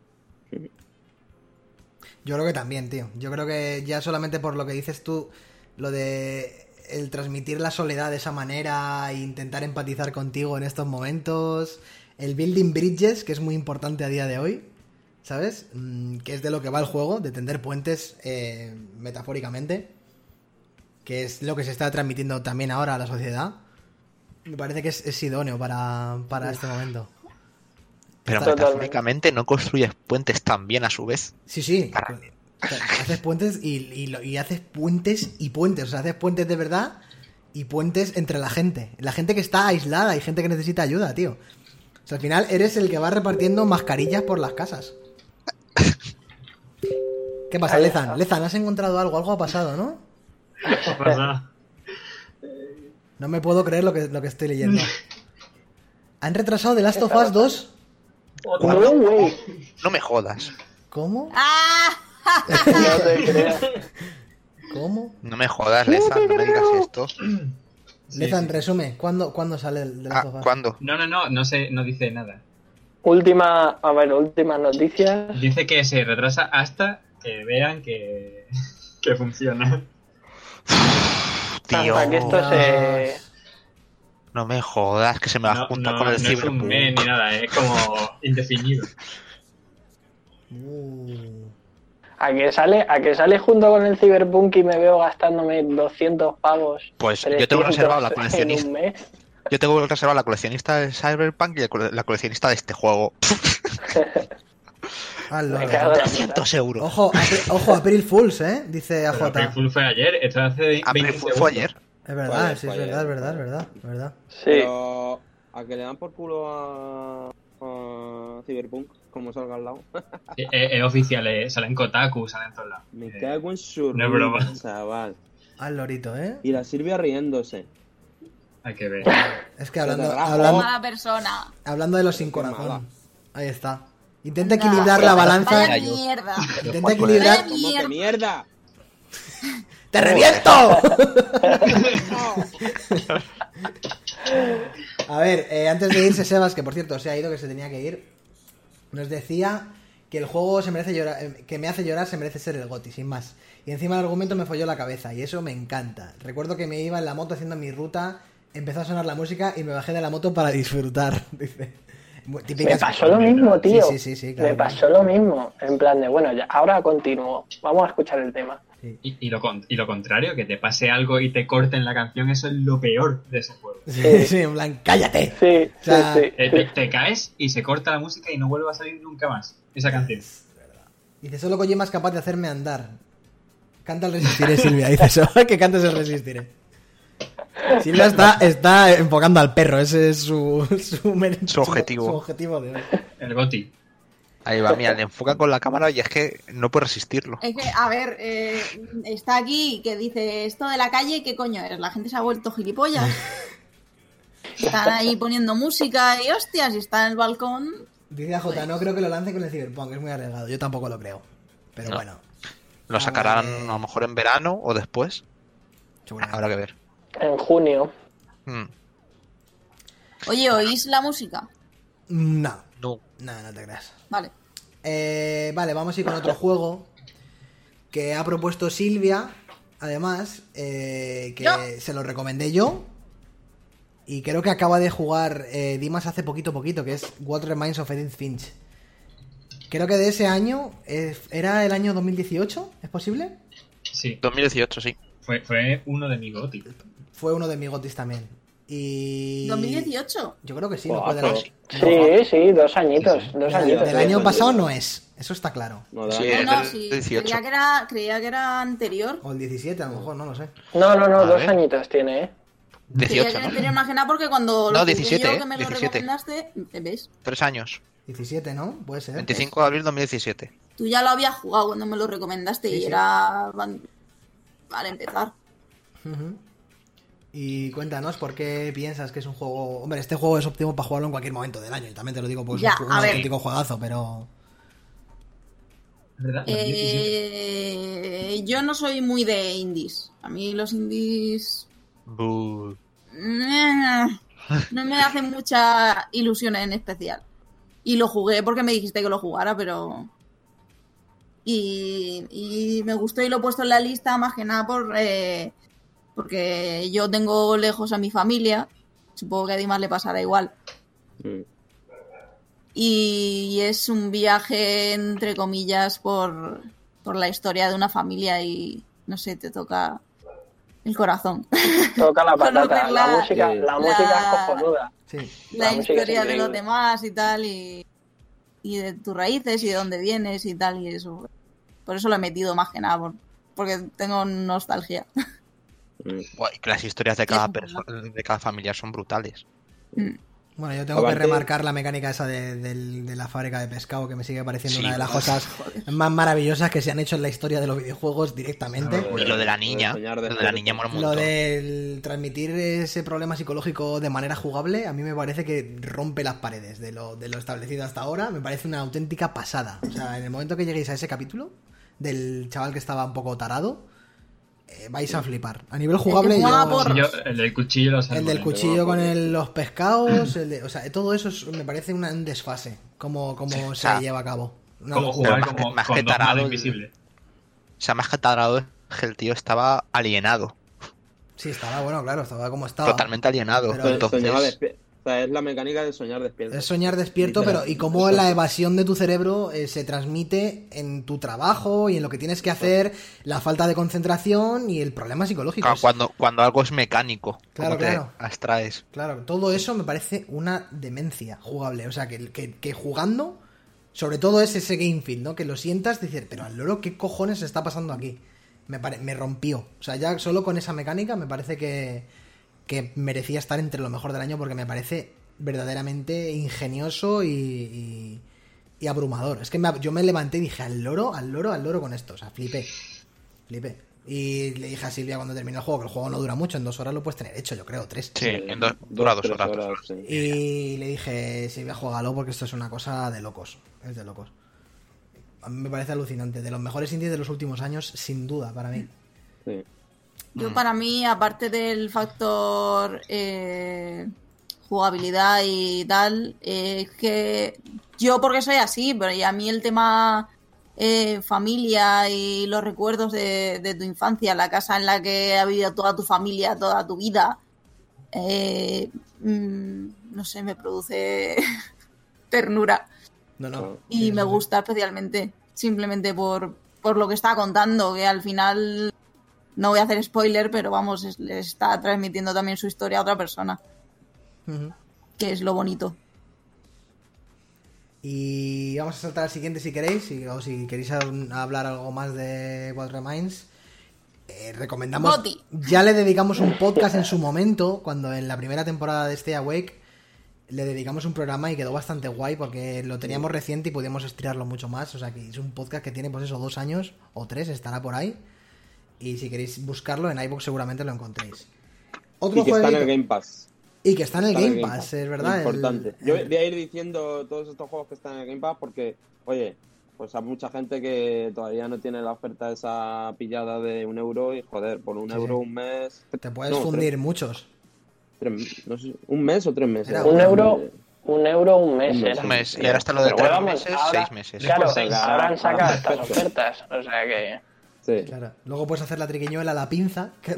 Yo creo que también, tío. Yo creo que ya solamente por lo que dices tú, lo de el transmitir la soledad de esa manera e intentar empatizar contigo en estos momentos, el building bridges, que es muy importante a día de hoy, ¿sabes? Mm, que es de lo que va el juego, de tender puentes eh, metafóricamente, que es lo que se está transmitiendo también ahora a la sociedad. Me parece que es, es idóneo para, para este momento. Pero Totalmente. metafóricamente no construyes puentes tan bien a su vez. Sí, sí. Para- O sea, haces puentes y, y, lo- y haces puentes y puentes. O sea, haces puentes de verdad y puentes entre la gente. La gente que está aislada y gente que necesita ayuda, tío. O sea, al final eres el que va repartiendo mascarillas por las casas. ¿Qué pasa, Ahí Lezan? está. Lezan, ¿has encontrado algo? Algo ha pasado, ¿no? ¿Qué pasa? No me puedo creer lo que, lo que estoy leyendo. ¿Han retrasado The Last of Us dos? Otra No, güey, No me jodas. ¿Cómo? ¡Ah! no te creas. ¿Cómo? No me jodas, Lezan, no me digas esto. Sí, Lezan, sí. resume. ¿Cuándo, ¿cuándo sale el The Last Ah, of Us? ¿cuándo? No, no, no, no, sé, no dice nada. Última, a ver, últimas noticias. Dice que se retrasa hasta que vean que, que funciona. Tío, Hasta que esto se... no me jodas que se me va a No, juntar no, con el no es un Cyberpunk. mes ni nada, es como indefinido. Uh. A que sale, a que sale junto con el Cyberpunk y me veo gastándome doscientos pavos. Pues yo tengo reservado la trescientos en un coleccionista. mes. Yo tengo reservado la coleccionista del Cyberpunk y el cole- la coleccionista de este juego. Ah, Me lore. cago en la trescientos euros. Ojo, Apri- ojo, April Fools, ¿eh? Dice Pero April A J. Fool fue ayer, esto hace veinte April segundos. Fool fue ayer. Es verdad, Fue ayer, sí, fue es ayer. verdad, es verdad, es verdad, es verdad. Sí. Pero a que le dan por culo a, a Cyberpunk, como salga al lado. Es, es oficial, eh, sale en Kotaku, sale en todos lados. Me Eh, cago en su no es ruina, broma. chaval. Al lorito, ¿eh? Y la Silvia riéndose. Hay que ver. Es que hablando, Pero te rajo. hablando, Mala persona. hablando de los sin Qué corazón. mala. Ahí está. Intenta Anda. equilibrar la balanza. Vaya mierda. Intenta equilibrar. Vaya ¿Cómo que mierda? ¡Te reviento! A ver, eh, antes de irse Sebas, que por cierto se ha ido, que se tenía que ir, nos decía que el juego se merece llorar, eh, que me hace llorar se merece ser el GOTY, sin más. Y encima el argumento me folló la cabeza y eso me encanta. Recuerdo que me iba en la moto haciendo mi ruta, empezó a sonar la música y me bajé de la moto para disfrutar, dice. Muy- Me Típicas- pasó lo mismo, tío. Sí, sí, sí, sí, claro. Me pasó lo mismo. En plan de, bueno, ya, ahora continúo. Vamos a escuchar el tema. Sí. Y, y, lo, con- y lo contrario, que te pase algo y te corten la canción, eso es lo peor de ese juego. Sí, sí, en plan, cállate. Sí, O sea, sí, sí. Eh, te, te caes y se corta la música y no vuelve a salir nunca más esa canción. Dice, solo Kojima es capaz de hacerme andar. Canta el Resistiré, Silvia. Dice eso, que cantes el Resistiré. Silvia está, está enfocando al perro, ese es su, su, mer- Su objetivo. Su, objetivo de hoy. El GOTY. Ahí va, mira, le enfocan con la cámara y es que no puede resistirlo. Es que, a ver, eh, está aquí que dice esto de la calle, ¿qué coño eres? La gente se ha vuelto gilipollas. Están ahí poniendo música y hostias, y está en el balcón. Dice A J, no creo que lo lance con el Cyberpunk, es muy arriesgado. Yo tampoco lo creo. Pero No. bueno, Lo sacarán a lo mejor en verano o después. seguramente. Habrá que ver. En junio. Mm, Oye, ¿oís la música? No, no. no, no te creas. Vale. Eh, vale, vamos a ir con otro juego que ha propuesto Silvia, además, eh, que Yo. se lo recomendé yo. Y creo que acaba de jugar eh, Dimas hace poquito, poquito, que es What Remains of Edith Finch. Creo que de ese año, eh, ¿era el año dos mil dieciocho? ¿Es posible? Sí, dos mil dieciocho, sí. fue, fue uno de mis GOTY. Fue uno de mis gotis también. Y... ¿dos mil dieciocho? Yo creo que sí, no Buah, puede pero- Sí, sí, dos añitos. Sí, sí. Dos Del, añitos. del año pasado no es, eso está claro. No, de Sí, la- es No, no, del sí. dieciocho. Creía que, era, creía que era anterior. O el diecisiete, a lo mejor, no lo sé. No, no, no, A dos ver. añitos tiene, ¿eh? Creía que dieciocho, era ¿no? anterior más que nada porque cuando No, lo jugué diecisiete, yo, ¿eh? que me lo diecisiete. recomendaste, ¿te ves? Tres años. diecisiete, ¿no? Puede ser. veinticinco de abril de dos mil diecisiete. Tú ya lo habías jugado cuando me lo recomendaste Sí, y sí. era van- para empezar. Ujú. Y cuéntanos por qué piensas que es un juego... Hombre, este juego es óptimo para jugarlo en cualquier momento del año. Y también te lo digo porque Ya, es un, a un ver. auténtico juegazo, pero... ¿Verdad? Eh, yo no soy muy de indies. A mí los indies Buh. eh, no me hacen mucha ilusión en especial. Y lo jugué porque me dijiste que lo jugara, pero... Y, y me gustó y lo he puesto en la lista más que nada por, eh, porque yo tengo lejos a mi familia. Supongo que a Dimas le pasará igual. Mm. Y es un viaje, entre comillas, por, por la historia de una familia y, no sé, te toca el corazón. Toca la patata. Conocer La, la- música, Sí. la música es la- cojonuda. Sí. La, La música es historia de increíble. los demás y tal, y, y de tus raíces y de dónde vienes y tal, y eso. Por eso lo he metido más que nada, por- porque tengo nostalgia. Mm. Buah, y que las historias de cada Sí. persona, de cada familia son brutales. Bueno, yo tengo Aparte- que remarcar la mecánica esa de, del- de la fábrica de pescado, que me sigue pareciendo Sí, una de las joder. cosas más maravillosas que se han hecho en la historia de los videojuegos directamente. Y lo de la niña. Soñar Lo de la despierto. niña mola un Lo montón. del transmitir ese problema psicológico de manera jugable, a mí me parece que rompe las paredes de lo, de lo establecido hasta ahora. Me parece una auténtica pasada. O sea, en el momento que lleguéis a ese capítulo del chaval que estaba un poco tarado, eh, vais a flipar. A nivel jugable, que jugaba yo- por- Yo- el del cuchillo lo el salvo, del ¿eh? cuchillo con el- los pescados, el de- o sea, todo eso es- me parece una- un desfase. cómo, cómo Sí, o se sea, lleva a cabo. Una Como locura. jugar Pero como más con que dos tarado manos el- invisibles. O sea, más que tarado, que el tío estaba alienado. Sí, estaba bueno, claro, estaba como estaba. Totalmente alienado. Pero- So- Entonces, Soñaba despierto. O sea, es la mecánica de soñar despierto. Es soñar despierto, Literal. pero y cómo Eso la es. evasión de tu cerebro eh, se transmite en tu trabajo y en lo que tienes que hacer, la falta de concentración y el problema psicológico. claro, Es- cuando, cuando algo es mecánico, Claro, ¿cómo te claro. abstraes? Claro, todo eso me parece una demencia jugable. O sea, que, que, que jugando, sobre todo es ese game feel, ¿no? Que lo sientas y dices, pero al loro, ¿qué cojones está pasando aquí? Me, pare- me rompió. O sea, ya solo con esa mecánica me parece que, que merecía estar entre lo mejor del año porque me parece verdaderamente ingenioso y, y, y abrumador. Es que me, yo me levanté y dije, al loro, al loro, al loro con esto. O sea, flipé. Flipé. Y le dije a Silvia cuando terminó el juego, que el juego no dura mucho, en dos horas lo puedes tener hecho, yo creo, tres. Sí, Eh, en dos, dura dos tres horas. dos horas. sí. Y le dije, Silvia, juégalo porque esto es una cosa de locos. Es de locos. A mí me parece alucinante. De los mejores indies de los últimos años, sin duda, para mí. Sí. Yo Mm. para mí, aparte del factor eh, jugabilidad y tal, eh, es que yo porque soy así, pero y a mí el tema eh, familia y los recuerdos de, de tu infancia, la casa en la que ha vivido toda tu familia, toda tu vida, eh, mm, no sé, me produce ternura. No, no. Claro. Y Sí, me sí, sí. gusta especialmente, simplemente por, por lo que está contando, que al final no voy a hacer spoiler, pero vamos, es- le está transmitiendo también su historia a otra persona, Ujú. que es lo bonito. Y vamos a saltar al siguiente si queréis, y- o si queréis hab- hablar algo más de What Remains. Eh, recomendamos. Goti. Ya le dedicamos un podcast en su momento, cuando en la primera temporada de Stay Awake le dedicamos un programa y quedó bastante guay porque lo teníamos reciente y podíamos estirarlo mucho más. O sea que es un podcast que tiene, pues eso, dos años o tres, estará por ahí. Y si queréis buscarlo en iVoox seguramente lo encontréis. Otro Y que está en el jueguito- Game Pass. Y que está en el Está Game Pass, es verdad. el- Importante. el- Yo voy a ir diciendo todos estos juegos que están en el Game Pass porque, oye, pues hay mucha gente que todavía no tiene la oferta esa pillada de un euro y, joder, por un Sí, euro sí. un mes... Te puedes no, fundir tres- muchos. tres- no sé, un mes o tres meses. Era Un Una- euro, un euro, un mes Un mes, era. Un mes. Y ahora está lo de Pero tres vamos, meses, ahora- seis meses. Claro, Pues seis. ahora han sacado Ahora- estas ofertas, o sea que... Sí. Claro. Luego puedes hacer la triquiñuela, la pinza, que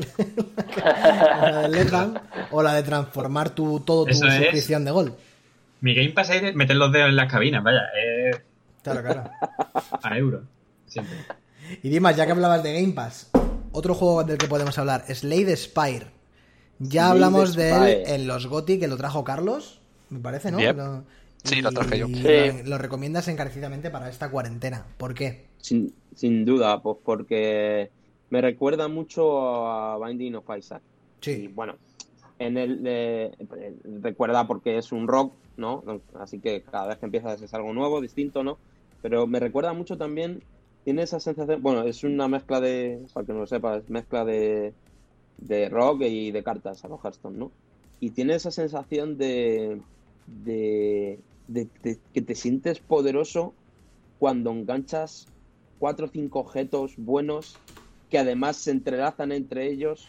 la del Letran, o la de transformar tu, todo tu Eso es. suscripción de Gold. Mi Game Pass es meter los dedos en las cabinas, vaya, es Claro, claro. a euro. Siempre. Y Dimas, ya que hablabas de Game Pass, otro juego del que podemos hablar, Slade Spire. Ya Slade hablamos de él Spire. en los GOTY, que lo trajo Carlos, me parece, ¿no? Yep. Lo- Sí, y- lo traje yo. y Sí. Lo, lo recomiendas encarecidamente para esta cuarentena. ¿Por qué? Sin, sin duda, pues porque me recuerda mucho a Binding of Isaac. Y Sí. bueno, en el eh, recuerda porque es un rock, ¿no? Así que cada vez que empiezas es algo nuevo, distinto, ¿no? Pero me recuerda mucho también, tiene esa sensación, bueno, es una mezcla de, para que no lo sepas, mezcla de, de rock y de cartas a los Hearthstone, ¿no? Y tiene esa sensación de, de, de, de que te sientes poderoso cuando enganchas cuatro o cinco objetos buenos que además se entrelazan entre ellos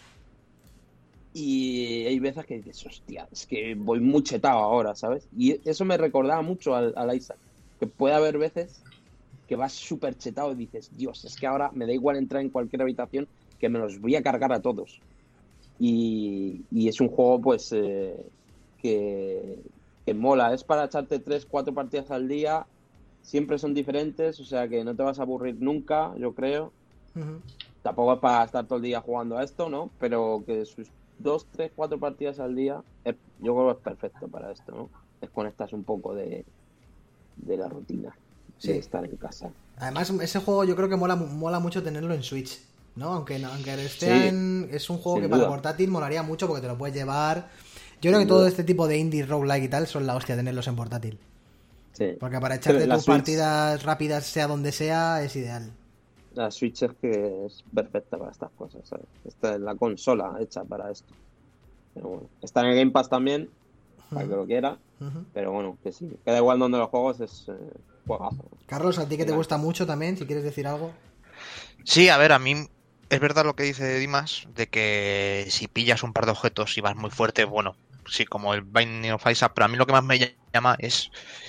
y hay veces que dices, hostia, es que voy muy chetado ahora, ¿sabes? Y eso me recordaba mucho al, al Isaac, que puede haber veces que vas súper chetado y dices, Dios, es que ahora me da igual entrar en cualquier habitación que me los voy a cargar a todos. Y, y es un juego pues eh, que, que mola, es para echarte tres, cuatro partidas al día, siempre son diferentes, o sea que no te vas a aburrir nunca, yo creo. Ujú. Tampoco es para estar todo el día jugando a esto, ¿no? Pero que sus dos, tres, cuatro partidas al día, es- yo creo que es perfecto para esto, ¿no? Desconectas un poco de, de la rutina Sí. de estar en casa. Además, ese juego yo creo que mola, mola mucho tenerlo en Switch, ¿no? Aunque, no- aunque esté Sí, en... Es un juego sin que para duda. portátil molaría mucho porque te lo puedes llevar... Yo creo Sin que todo duda. este tipo de indie roguelike y tal son la hostia tenerlos en portátil. Sí. Porque para echarte Pero la tus Switch- partidas rápidas, sea donde sea, es ideal. La Switch es que es perfecta para estas cosas, ¿sabes? Esta es la consola hecha para esto. Pero bueno, está en el Game Pass también, para que lo quiera. Ujú. Pero bueno, que sí, queda igual donde los juegos, es eh, juegazo. Carlos, a ti que te Venga. gusta mucho también, si quieres decir algo. Sí, a ver, a mí es verdad lo que dice Dimas, de que si pillas un par de objetos y vas muy fuerte, bueno, sí, como el Binding of Isaac, pero a mí lo que más me llama es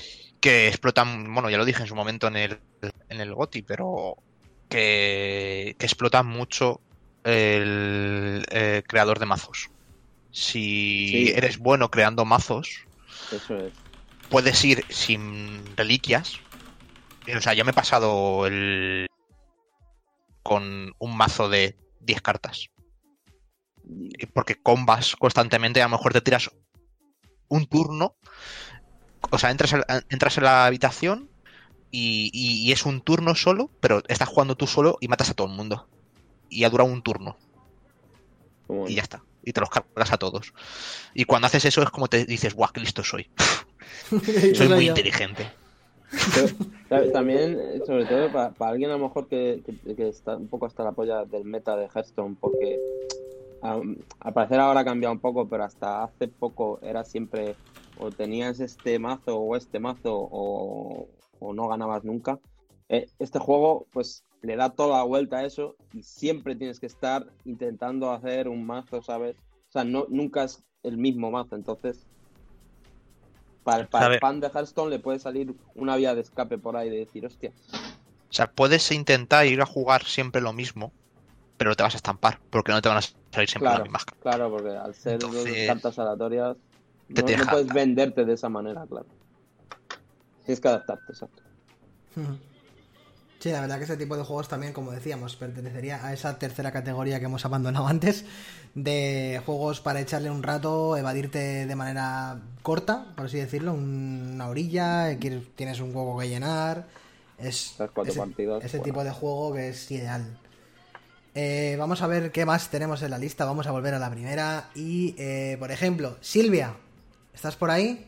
que explotan, bueno, ya lo dije en su momento en el, en el GOTY, pero que, que explotan mucho el eh, creador de mazos. Si Sí. eres bueno creando mazos, Eso es. puedes ir sin reliquias. O sea, yo me he pasado el con un mazo de diez cartas. Porque combas constantemente, a lo mejor te tiras un turno. O sea, entras, a- entras en la habitación y, y- y es un turno solo, pero estás jugando tú solo y matas a todo el mundo. Y ha durado un turno. Como- Y ya está. Y te los cargas a todos. Y cuando haces eso es como te dices, guau, qué listo soy. Soy Soy muy yo. inteligente. Pero, ta- también, eh, sobre todo para, para alguien a lo mejor que, que- que está un poco hasta la polla del meta de Hearthstone, porque a- al parecer ahora ha cambiado un poco, pero hasta hace poco era siempre o tenías este mazo o este mazo o, o no ganabas nunca. Eh, este juego pues le da toda la vuelta a eso y siempre tienes que estar intentando hacer un mazo, ¿sabes? O sea, no, nunca es el mismo mazo, entonces para, para A el ver. fan de Hearthstone le puede salir una vía de escape por ahí de decir, hostia, O sea, puedes intentar ir a jugar siempre lo mismo, pero te vas a estampar, porque no te van a salir siempre claro, las mismas cartas. claro, porque al ser dos Entonces, cartas aleatorias te no, deja- no puedes venderte de esa manera, claro. Tienes que adaptarte, exacto. Sí, la verdad que ese tipo de juegos también, como decíamos, pertenecería a esa tercera categoría que hemos abandonado antes, de juegos para echarle un rato, evadirte de manera corta, por así decirlo, un- una orilla, quieres- tienes un juego que llenar, es Las cuatro ese, partidas, ese bueno. tipo de juego que es ideal. Eh, vamos a ver qué más tenemos en la lista, vamos a volver a la primera y, eh, por ejemplo, Silvia, ¿estás por ahí?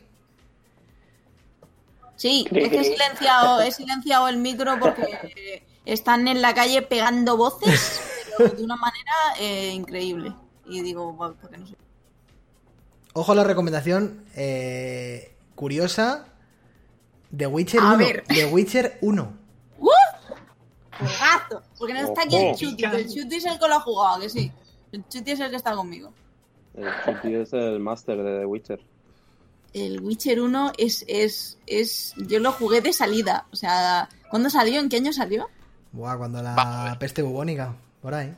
Sí, es que he silenciado, he silenciado el micro porque eh, están en la calle pegando voces, pero de una manera eh, increíble. Y digo, bueno, ¿por qué no sé? Ojo a la recomendación eh, curiosa de Witcher A uno. ver. De Witcher uno. ¡Juegazo! Porque no está aquí el Ojo. Chuti, que el Chuti es el que lo ha jugado, que sí. El Chuti es el que está conmigo. El Chuti es el máster de The Witcher. El Witcher uno es, es, es... Yo lo jugué de salida. O sea, ¿cuándo salió? ¿En qué año salió? Buah, cuando la Vamos a ver. peste bubónica, por ahí.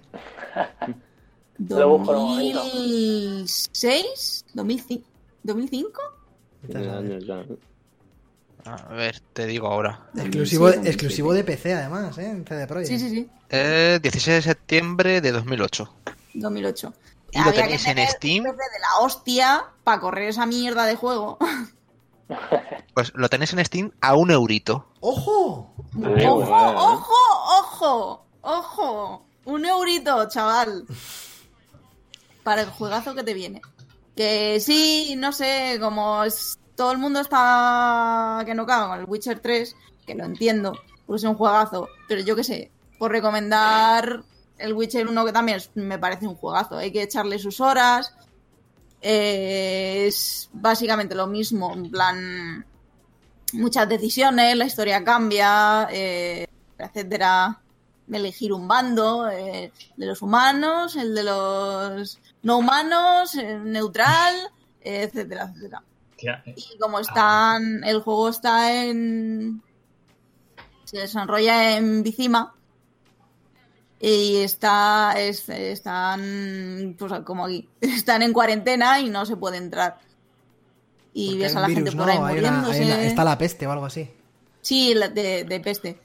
Lo busco en un momento. ¿dos mil seis? ¿dos mil cinco? ¿dos mil cinco? Tiene años ya. ¿eh? A ver, te digo ahora. Exclusivo, Sí, exclusivo de P C, además, ¿eh? En C D Projekt. Sí, sí, sí. Eh, dieciséis de septiembre de dos mil ocho. dos mil ocho. ¿Y lo Había tenéis que en tener Steam? un P C de la hostia para correr esa mierda de juego. Pues lo tenéis en Steam a un eurito. ¡Ojo! Ay, ¡Ojo, bueno, ¿eh? ojo, ojo! ¡Ojo! Un eurito, chaval. Para el juegazo que te viene. Que sí, no sé, como es, todo el mundo está que no caga con el Witcher tres, que lo entiendo, porque es un juegazo, pero yo qué sé, por recomendar el Witcher uno, que también es- me parece un juegazo, hay que echarle sus horas. Eh, es básicamente lo mismo, en plan, muchas decisiones, la historia cambia, eh, etcétera, elegir un bando, eh, de los humanos, el de los no humanos, el neutral, eh, etcétera, etcétera. Tía, eh, Y como están, el juego está en, se desarrolla en Vizima y está, es- están, pues como aquí, están en cuarentena y no se puede entrar. Y Porque ves hay a un la virus, gente por ¿no? ahí Hay una- hay muriéndose. una- está la peste o algo así. Sí, la de, de peste.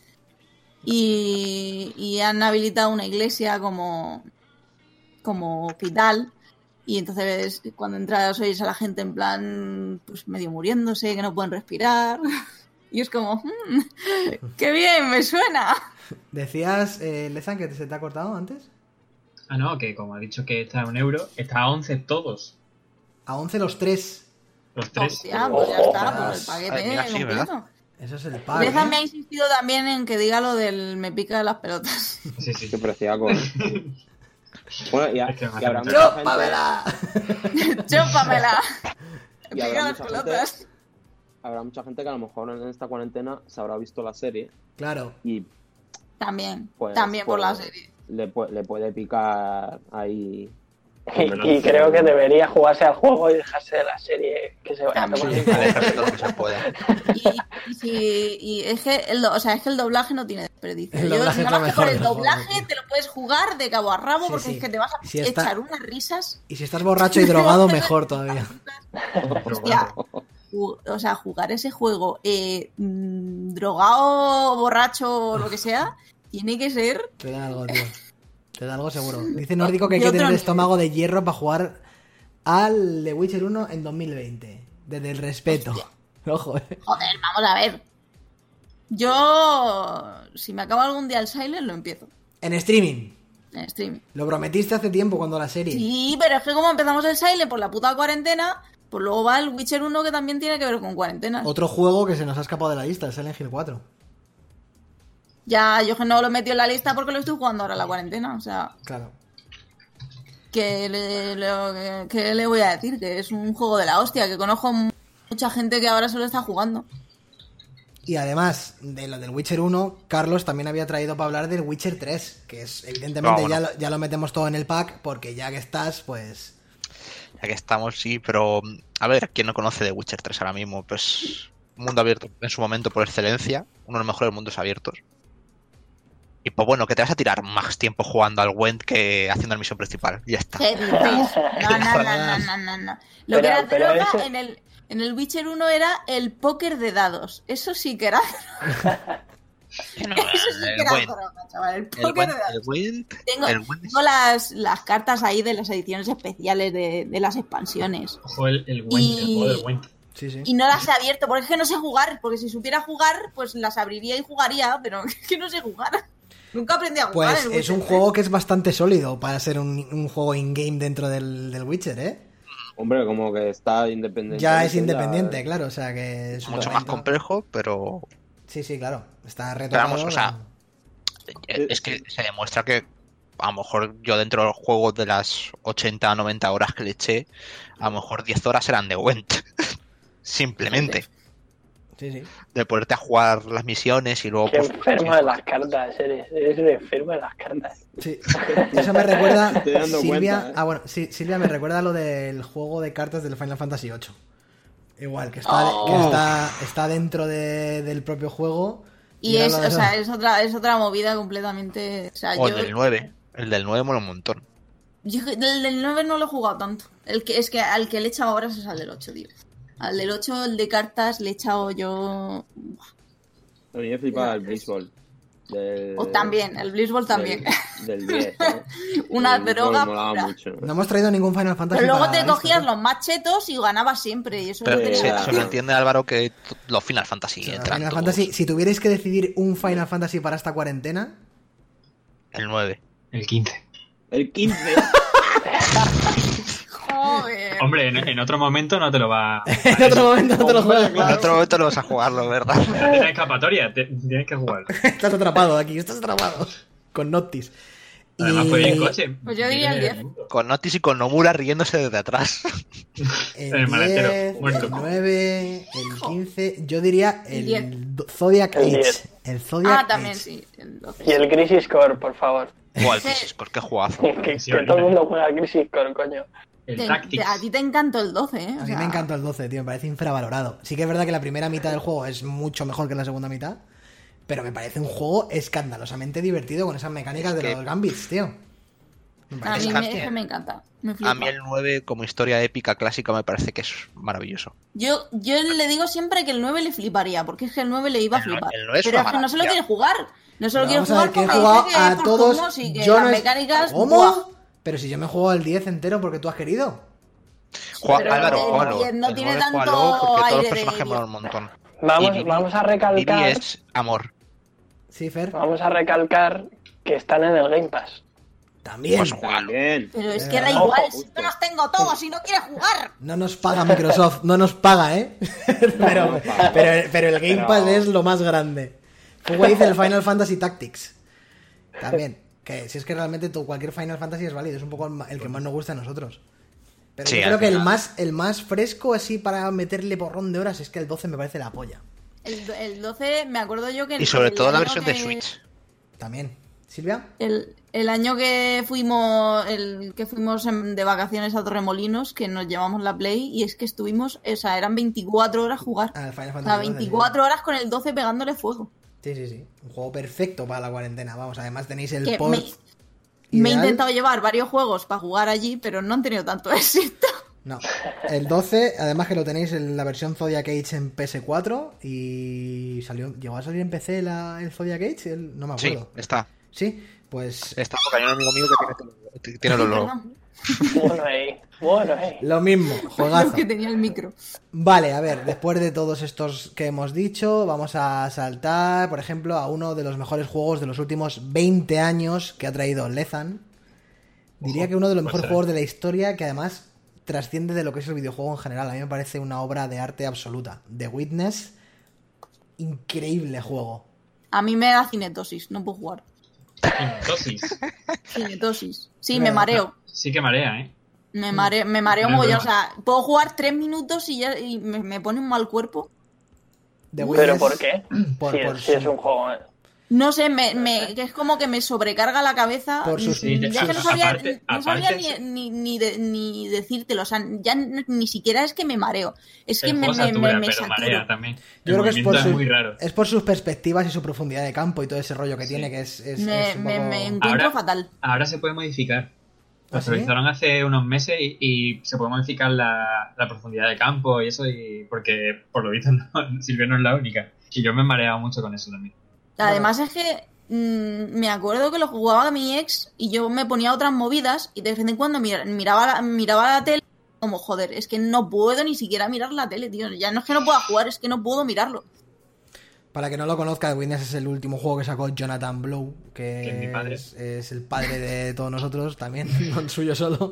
Y, y han habilitado una iglesia como, como hospital. Y entonces cuando entras oyes a la gente en plan, pues medio muriéndose, que no pueden respirar. Y es como, "Mm, ¡qué bien, me suena! Decías, eh, Lezan, que se te ha cortado antes. Ah, no, que como ha dicho que está a un euro, está a once todos. A once los tres. Los tres. Hostia, pues ya está, pues el Ay, paquete mira, sí, ¿verdad? completo. Eso es el pack. Leza me ha ¿eh? insistido también en que diga lo del me pica de las pelotas. Sí, sí. Qué preciaco, ¿eh? Bueno, y, a- Es que me y habrá hace mucha mucha- gente, ¡Chúpamela! ¡Chúpamela! y Me habrá pica las mucha pelotas. gente, habrá mucha gente que a lo mejor en esta cuarentena se habrá visto la serie Claro. y También, pues, también por pues, la serie. le, pu- le puede picar ahí. Y, y creo que debería jugarse al juego y dejarse de la serie que se vaya a tomar. Sí, alejarse todo lo que se pueda. Y Y, si- y es que el, do- o sea, es que el doblaje no tiene desperdicio. El Yo, doblaje es nada lo más que por mejor el del juego, doblaje tío. te lo puedes jugar de cabo a rabo Sí, porque sí. es que te vas a Si está- echar unas risas. Y si estás borracho y drogado, mejor todavía. Hostia, ju- o sea, jugar ese juego eh, mm, drogado, borracho o lo que sea, tiene que ser... Te da algo, tío. Te da algo seguro. Dice Nórdico que hay De que otro tener nivel. estómago de hierro para jugar al The Witcher uno en dos mil veinte. Desde el respeto. Ojo, eh. Joder, vamos a ver. Yo, si me acaba algún día el Silent, lo empiezo En streaming. en streaming. Lo prometiste hace tiempo cuando la serie. Sí, pero es que como empezamos el Silent por la puta cuarentena, pues luego va el Witcher uno que también tiene que ver con cuarentena. Otro juego que se nos ha escapado de la lista, el Silent Hill cuatro. Ya, yo que no lo he metido en la lista porque lo estoy jugando ahora en la cuarentena. O sea, Claro. que le, le- que le voy a decir? Que es un juego de la hostia, que conozco mucha gente que ahora se lo está jugando. Y además de lo del Witcher uno, Carlos también había traído para hablar del Witcher tres, que es evidentemente Ah, bueno. ya, lo, ya lo metemos todo en el pack, porque ya que estás, pues... Ya que estamos, sí, pero a ver, ¿quién no conoce de Witcher tres ahora mismo? Pues mundo abierto en su momento por excelencia, uno de los mejores mundos abiertos. Y pues bueno, que te vas a tirar más tiempo jugando al Gwent que haciendo la misión principal. Ya está. ¿Qué dices? No, no, no, no, no, no. Lo que Pero- era pero droga ese- en el, en el Witcher uno era el póker de dados. Eso sí que era No, Eso sí que el era Gwent, droga, chaval. El el póker Gwent, de dados. el Gwent, Tengo, el Gwent es- tengo las, las cartas ahí de las ediciones especiales de, de las expansiones. Ojo, el, el Gwent, Y- el juego del Gwent. Sí, sí. Y no las he abierto, porque es que no sé jugar. Porque si supiera jugar, pues las abriría y jugaría, pero es que no sé jugar. Nunca aprendí a jugar. Pues el es un Witcher juego que es bastante sólido para ser un, un juego in-game dentro del, del Witcher, ¿eh? Hombre, como que está independiente. Ya es ya- independiente, claro, o sea que... es un mucho más momento- complejo, pero Sí, sí, claro. Está Pero retocado. vamos, o sea, es que se demuestra que a lo mejor yo dentro del juego de las ochenta a noventa horas que le eché, a lo mejor diez horas eran de Gwent. Simplemente. Sí, sí. De ponerte a jugar las misiones y luego... Qué pues, enfermo de las cartas eres. Eres un enfermo de las cartas. Sí. Eso me recuerda... Estoy dando Silvia... cuenta, ¿eh? Ah, bueno, sí, Silvia me recuerda lo del juego de cartas del Final Fantasy ocho. Igual, que está, Oh. que está, está dentro de- del propio juego. Y era es, lo de o sea, eso. es otra, es otra movida completamente. O sea, O yo, el del nueve. El del nueve mola un montón. yo el del nueve no lo he jugado tanto. El que, es que al que le he echado horas es al del ocho, tío. Al del ocho, el de cartas, le he echado yo. A mí me flipaba el Blitzball. Del, O también, el Blitzball también. Del, del diez. ¿sabes? Una El Blitzball droga molaba pura. mucho. No hemos traído ningún Final Fantasy. Pero luego para te esto, cogías ¿eh? los más chetos y ganabas siempre. Y eso Pero no Sí, se, tenía ya. se me entiende, Álvaro, que t- los Final Fantasy O sea, entran Final todos. Fantasy, si tuvierais que decidir un Final Fantasy para esta cuarentena, El nueve. El quince. El quince. Joder. Hombre, en, en otro momento no te lo va. en otro momento no te lo juegas, En claro. otro momento no vas a jugarlo, ¿verdad? No tienes escapatoria, te- tienes que jugar. Estás atrapado aquí, estás atrapado. Con Noctis. Además, Y fue en coche. Pues yo diría el Vive en diez. mundo. Con Notis y con Nomura riéndose desde atrás. el El maletero, diez, muerto. el nueve, el quince, yo diría El diez. el do- Zodiac El Age. diez. El Zodiac Ah, también Age. sí. el doce. Y el Crisis Core, por favor. Joder, Crisis Core, qué jugazo. Que, Sí, que vale. todo el mundo juega al Crisis Core, coño. El Te- Tactics. te- a ti te encantó el doce, ¿eh? O A mí sea, me encantó el doce, tío, me parece infravalorado. Sí que es verdad que la primera mitad del juego es mucho mejor que la segunda mitad, pero me parece un juego escandalosamente divertido con esas mecánicas Es de que- los gambits, tío. Me A parece- mí Es me, que- es que me encanta. Me flipa. A mí el nueve como historia épica clásica me parece que es maravilloso. Yo, yo le digo siempre que el nueve le fliparía, porque es que el nueve le iba a El nue- flipar. el nueve es Pero una es que no se lo maravilla. quiere jugar. No se lo Pero quiere vamos a jugar ver que he porque jugado dice que a es por todos. turnos y que Yo las no es- mecánicas. ¿Cómo? ¡buah! Pero si yo me he jugado el diez entero porque tú has querido. Juega, Pero Álvaro, el júgalo. diez no El tiene nueve, tanto júgalo, porque todos aire los de personajes diez. molan un montón. Vamos, Y Vivi- vamos a Vivi recalcar. es amor. Sí, Fer. Vamos a recalcar que están en el Game Pass. También. Pues júgalo. También. Pero es Eh, que da ojo, igual, justo. si yo los tengo todos y no quiere jugar. No nos paga Microsoft, no nos paga, ¿eh? pero, pero, pero el Game Pass es lo más grande. Fuego dice el Final Fantasy Tactics. También. Que si es que realmente tú, cualquier Final Fantasy es válido, es un poco el ma- el que más nos gusta a nosotros. Pero Sí, yo creo al que el final. más, el más fresco así para meterle porrón de horas es que el doce me parece la polla. El, el doce, me acuerdo yo que. Y sobre el todo la año versión de que- Switch. También. ¿Silvia? El, El año que fuimos el que fuimos en- de vacaciones a Torremolinos, que nos llevamos la Play, y es que estuvimos, o sea, eran veinticuatro horas jugar. Ah, el Final O Fantasy sea, doce, veinticuatro horas con el doce pegándole fuego. Sí, sí, sí. Un juego perfecto para la cuarentena. Vamos, además tenéis el Que port me, me he ideal. intentado llevar varios juegos para jugar allí, pero no han tenido tanto éxito. No. El doce, además que lo tenéis en la versión Zodiac Age en P S cuatro y salió, llegó a salir en P C la, el Zodiac Age, el- no me Sí, acuerdo. está. Sí, pues Está porque hay un amigo mío que tiene, que tiene los logos. Perdón, Bueno, eh. Bueno, eh. lo mismo, juegazo. que tenía el micro. Vale, a ver, después de todos estos que hemos dicho, vamos a saltar, por ejemplo, a uno de los mejores juegos de los últimos veinte años que ha traído Lezan. Diría Ojo, que uno de los pues mejores será. juegos de la historia, que además trasciende de lo que es el videojuego en general. A mí me parece una obra de arte absoluta. The Witness, increíble juego. A mí me da cinetosis, no puedo jugar. Dosis. Cinetosis. Sí, Bueno, me mareo. Sí que marea, ¿eh? Me mareo, me mareo No es mogollón. O broma. sea, puedo jugar tres minutos y ya y me, me pone un mal cuerpo. The ¿Pero Witness, por qué? Por, Si por es, si es su- un juego... eh. No sé, me, me, que es como que me sobrecarga la cabeza. Por sus- Sí, ya ya- que no sabía, aparte- no sabía aparte- ni, ni, ni, de- ni decírtelo. O sea, ya n- ni siquiera es que me mareo. Es que El me, juego me, satura, me, me pero saturo. marea también. Yo El creo que es por, movimiento su- es muy raro. es por sus perspectivas y su profundidad de campo y todo ese rollo que Sí. tiene, que es, es, Me, es un me, poco- me encuentro Ahora- fatal. Ahora se puede modificar. Lo ¿Ah, sí? actualizaron hace unos meses y, y se puede modificar la, la profundidad de campo y eso, y porque por lo visto no, Silvia no es la única. Y yo me he mareado mucho con eso también. Además es que mm, me acuerdo que lo jugaba mi ex y yo me ponía otras movidas y de vez en cuando mira- miraba la, miraba la tele como, joder, es que no puedo ni siquiera mirar la tele, tío. Ya no es que no pueda jugar, es que no puedo mirarlo. Para que no lo conozca, The Witness es el último juego que sacó Jonathan Blow, que, Que es mi padre. Es, es el padre de todos nosotros también, no el suyo solo.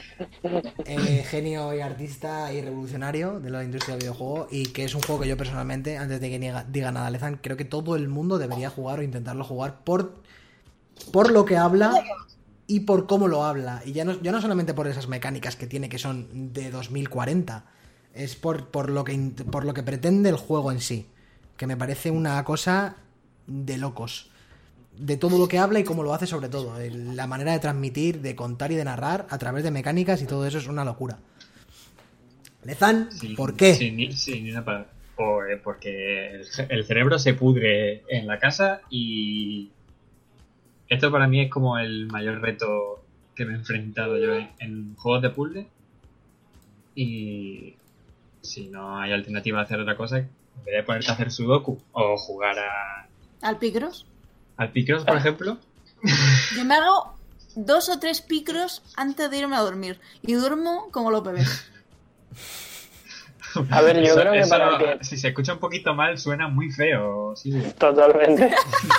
Eh, genio y artista y revolucionario de la industria del videojuego, y que es un juego que yo personalmente, antes de que niega- diga nada Lezan, creo que todo el mundo debería jugar o intentarlo jugar por, por lo que habla y por cómo lo habla. Y ya no, ya no solamente por esas mecánicas que tiene, que son de dos mil cuarenta, es por, por, lo que, int- por lo que pretende el juego en sí, que me parece una cosa de locos. De todo lo que habla y cómo lo hace, sobre todo. El- la manera de transmitir, de contar y de narrar a través de mecánicas y todo eso es una locura. Lezan, Sí, ¿por qué? Sí, ni, sí, ni una palabra. Por- eh, porque el, ce- el cerebro se pudre en la casa y esto para mí es como el mayor reto que me he enfrentado yo en, en juegos de puzzle. Y si no hay alternativa a hacer otra cosa, en vez de ponerte a hacer sudoku o jugar a, ¿Al Picross? al Picross, por ejemplo, Yo me hago dos o tres Picross antes de irme a dormir. Y duermo como los bebés. A ver, yo eso- creo que eso, para que... si se escucha un poquito mal suena muy feo. Sí, Totalmente.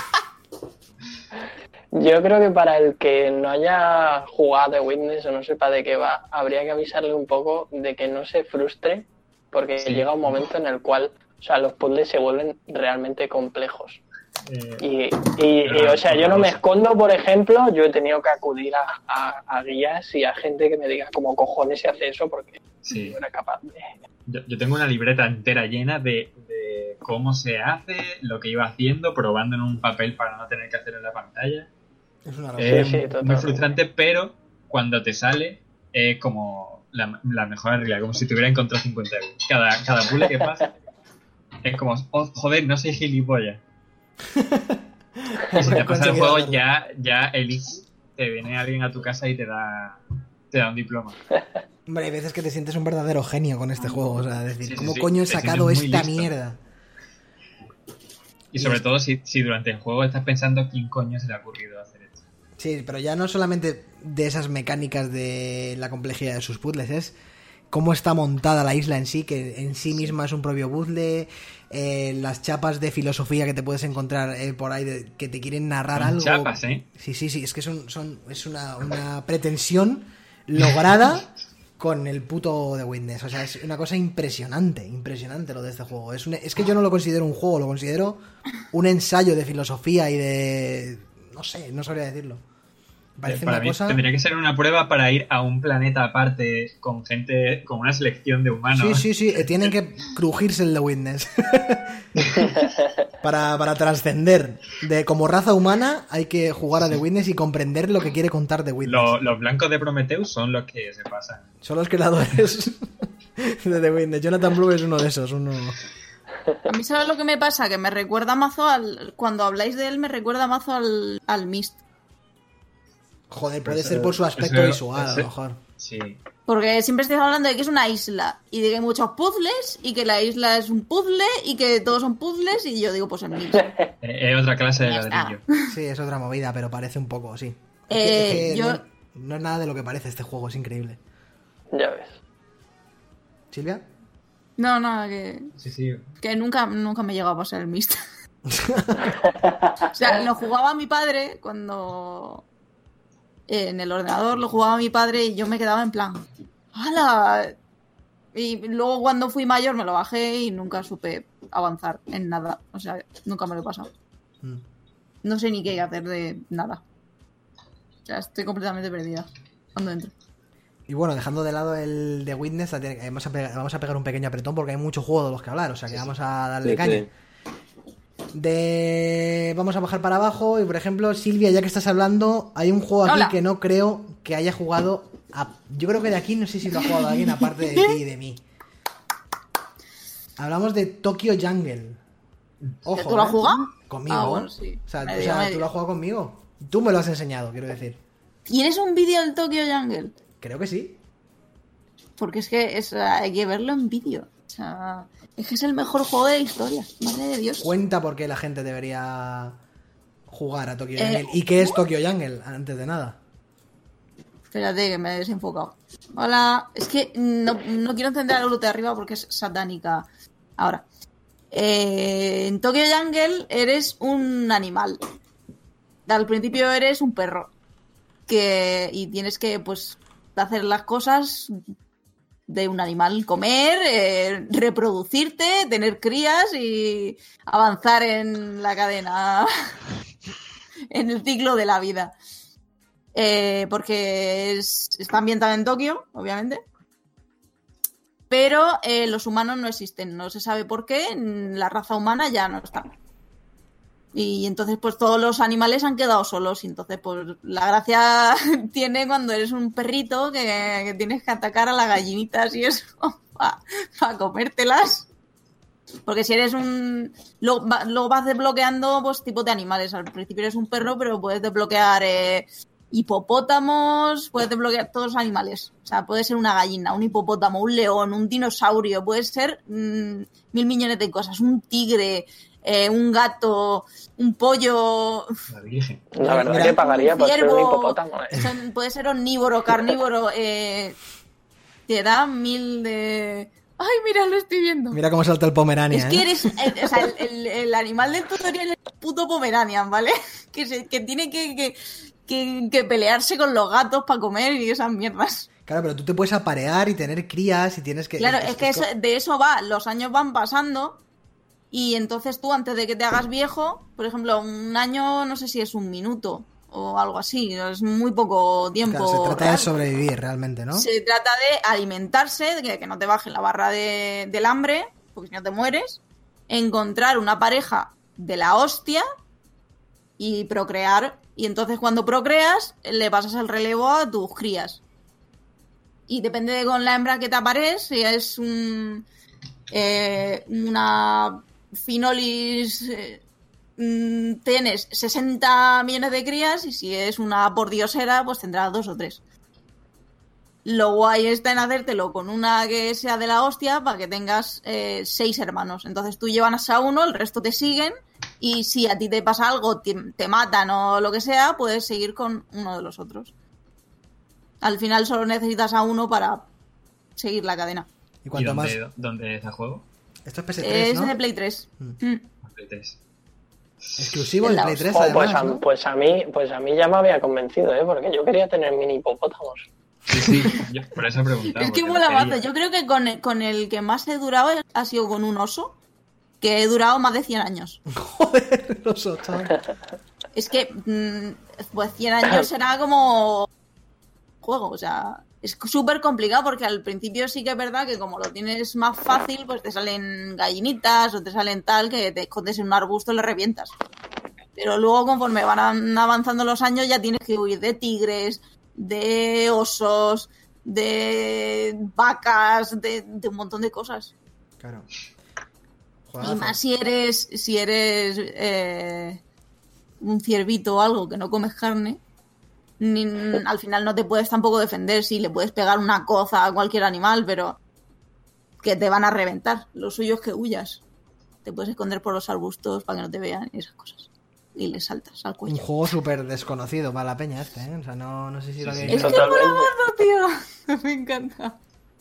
Yo creo que para el que no haya jugado The Witness o no sepa de qué va, habría que avisarle un poco de que no se frustre, porque Sí. llega un momento en el cual, o sea, los puzzles se vuelven realmente complejos. eh, Y, y, y, o sea, yo no me escondo, por ejemplo, yo he tenido que acudir a, a- a guías y a gente que me diga cómo cojones se hace eso, porque sí. no era capaz de... Yo, yo tengo una libreta entera llena de, de cómo se hace, lo que iba haciendo, probando en un papel para no tener que hacer en la pantalla. Es una locura. Es sí, muy totalmente. frustrante, pero cuando te sale es como la, la mejor realidad, como si te hubiera encontrado cincuenta euros. Cada, cada puzzle que pasa es como, oh, joder, no soy gilipollas. Y si te pasa el juego, ya, ya el I Q, te viene alguien a tu casa y te da, te da un diploma. Hombre, hay veces que te sientes un verdadero genio con este juego. O sea, decir, Sí, sí, ¿cómo sí. coño he Te sacado sientes muy esta listo. mierda? Y sobre todo si, si durante el juego estás pensando quién coño se le ha ocurrido hacer esto. Sí, pero ya no solamente de esas mecánicas de la complejidad de sus puzzles, es cómo está montada la isla en sí, que en sí misma es un propio puzzle, eh, las chapas de filosofía que te puedes encontrar eh, por ahí de- que te quieren narrar Son algo. chapas, ¿eh? Sí, sí, sí, es que son, son, es una, una pretensión lograda con el puto The Witness. O sea, es una cosa impresionante, impresionante lo de este juego. Es, un- es que yo no lo considero un juego, lo considero un ensayo de filosofía y de... no sé, no sabría decirlo. Parece Para una mí cosa... tendría que ser una prueba para ir a un planeta aparte con gente, con una selección de humanos. Sí, sí, sí, eh, tienen que crujirse el The Witness. para para trascender. De, como raza humana hay que jugar a The Witness y comprender lo que quiere contar The Witness. Lo- los blancos de Prometheus son los que se pasan. Son los creadores de The Witness. Jonathan Blow es uno de esos. Uno... A mí, ¿sabes lo que me pasa? Que me recuerda mazo al... Cuando habláis de él, me recuerda mazo al, al Myst. Joder, puede Eso- ser por su aspecto eso- visual, a ese- lo mejor. Sí. Porque siempre estáis hablando de que es una isla y de que hay muchos puzzles y que la isla es un puzzle y que todos son puzzles y yo digo, pues el Myst. Eh, Es otra clase de Ya está. ladrillo. Sí, es otra movida, pero parece un poco, sí. Es Eh, que- es que yo- no, no es nada de lo que parece este juego, es increíble. Ya ves. ¿Silvia? No, no, que, Sí, sí. que nunca, nunca me he llegado a pasar el Myst. O sea, lo jugaba mi padre cuando... En el ordenador lo jugaba mi padre y yo me quedaba en plan... ¡Hala! Y luego cuando fui mayor me lo bajé y nunca supe avanzar en nada. O sea, nunca me lo he pasado. Mm. No sé ni qué hacer de nada. O sea, estoy completamente perdida cuando entro. Y bueno, dejando de lado el The Witness, la tiene- vamos a, pegar, vamos a pegar un pequeño apretón porque hay muchos juegos de los que hablar, o sea que vamos a darle Sí, caña. sí. De... Vamos a bajar para abajo y, por ejemplo, Silvia, ya que estás hablando, hay un juego aquí Hola. que no creo que haya jugado... a- Yo creo que de aquí no sé si lo ha jugado alguien aparte de ti y de mí. Hablamos de Tokyo Jungle. Ojo, ¿Tú lo has ¿eh? jugado? Conmigo. Ah, bueno, sí. O sea, Medio, o sea, medio. tú lo has jugado conmigo. Tú me lo has enseñado, quiero decir. ¿Tienes un vídeo del Tokyo Jungle? Creo que sí. Porque es que es, hay que verlo en vídeo. O sea, es que es el mejor juego de la historia. Madre de Dios. Cuenta por qué la gente debería jugar a Tokyo Eh, Jungle. ¿Y qué es Tokyo Jungle? Antes de nada. Espérate, que me he desenfocado. Hola. Es que no, no quiero encender la luz de arriba porque es satánica. Ahora. Eh, en Tokyo Jungle eres un animal. Al principio eres un perro. Que, y tienes que, pues, hacer las cosas de un animal, comer, eh, reproducirte, tener crías y avanzar en la cadena, en el ciclo de la vida. Eh, porque es, está ambientado en Tokio, obviamente. Pero eh, los humanos no existen, no se sabe por qué, la raza humana ya no está. Y entonces pues todos los animales han quedado solos y entonces pues la gracia tiene cuando eres un perrito que, que tienes que atacar a las gallinitas y eso para pa comértelas. Porque si eres un... Luego, va- luego vas desbloqueando pues tipos de animales. Al principio eres un perro, pero puedes desbloquear eh, hipopótamos, puedes desbloquear todos los animales. O sea, puede ser una gallina, un hipopótamo, un león, un dinosaurio, puede ser mmm, mil millones de cosas, un tigre... Eh, un gato, un pollo, La Virgen. La verdad Mira, que pagaría por ser un ciervo, hipopótamo. ¿eh? son- puede ser omnívoro, carnívoro, eh, te da mil de... Ay, mira, lo estoy viendo. Mira cómo salta el Pomerania. Es que ¿eh? eres, el, o sea, el, el- el animal del tutorial es el puto Pomeranian, ¿vale? Que, se, que tiene que, que, que, que pelearse con los gatos para comer y esas mierdas. Claro, pero tú te puedes aparear y tener crías y tienes que... Claro, es que eso- de eso va, los años van pasando y entonces tú antes de que te hagas viejo, por ejemplo, un año no sé si es un minuto o algo así, es muy poco tiempo. Claro, se trata de real. sobrevivir realmente, ¿no? Se trata de alimentarse, de que, que no te baje la barra de, del hambre, porque si no te mueres, encontrar una pareja de la hostia y procrear. Y entonces cuando procreas, le pasas el relevo a tus crías. Y depende de con la hembra que te aparezca, si es un, eh, una Finolis... eh, mm, tienes sesenta millones de crías y si es una pordiosera, pues tendrás dos o tres. Lo guay está en hacértelo con una que sea de la hostia para que tengas eh, seis hermanos. Entonces tú llevas a uno, el resto te siguen y si a ti te pasa algo, te, te matan o lo que sea, puedes seguir con uno de los otros. Al final solo necesitas a uno para seguir la cadena. Y ¿Y cuanto más... dónde, dónde está el juego? Esto es P S tres, Es ¿no? de Play tres. Mm. Mm. Play tres. Exclusivo En de la Play tres, Oh, además, pues, a, ¿no? pues, a mí, pues a mí ya me había convencido, ¿eh? Porque yo quería tener mini hipopótamos. Sí, sí, yo por eso he preguntado. Es que porque mola lo quería. mazo. Yo creo que con el, con el que más he durado ha sido con un oso, que he durado más de cien años. Joder, los ocho. es que mmm, pues cien años será como juego, o sea, es súper complicado porque al principio sí que es verdad que como lo tienes más fácil, pues te salen gallinitas o te salen tal que te escondes en un arbusto y le revientas. Pero luego conforme van avanzando los años ya tienes que huir de tigres, de osos, de vacas, de, de un montón de cosas. Claro. Y Juegazo. más si eres, si eres eh, un ciervito o algo que no comes carne, ni, al final no te puedes tampoco defender. Si le puedes pegar una coza a cualquier animal, pero que te van a reventar. Lo suyo es que huyas. Te puedes esconder por los arbustos para que no te vean y esas cosas. Y le saltas al Un cuello. juego súper desconocido para la peña este, ¿eh? O sea, no, no sé si lo Sí, habéis Es sí. que visto. es Totalmente. maravilloso, tío. Me encanta.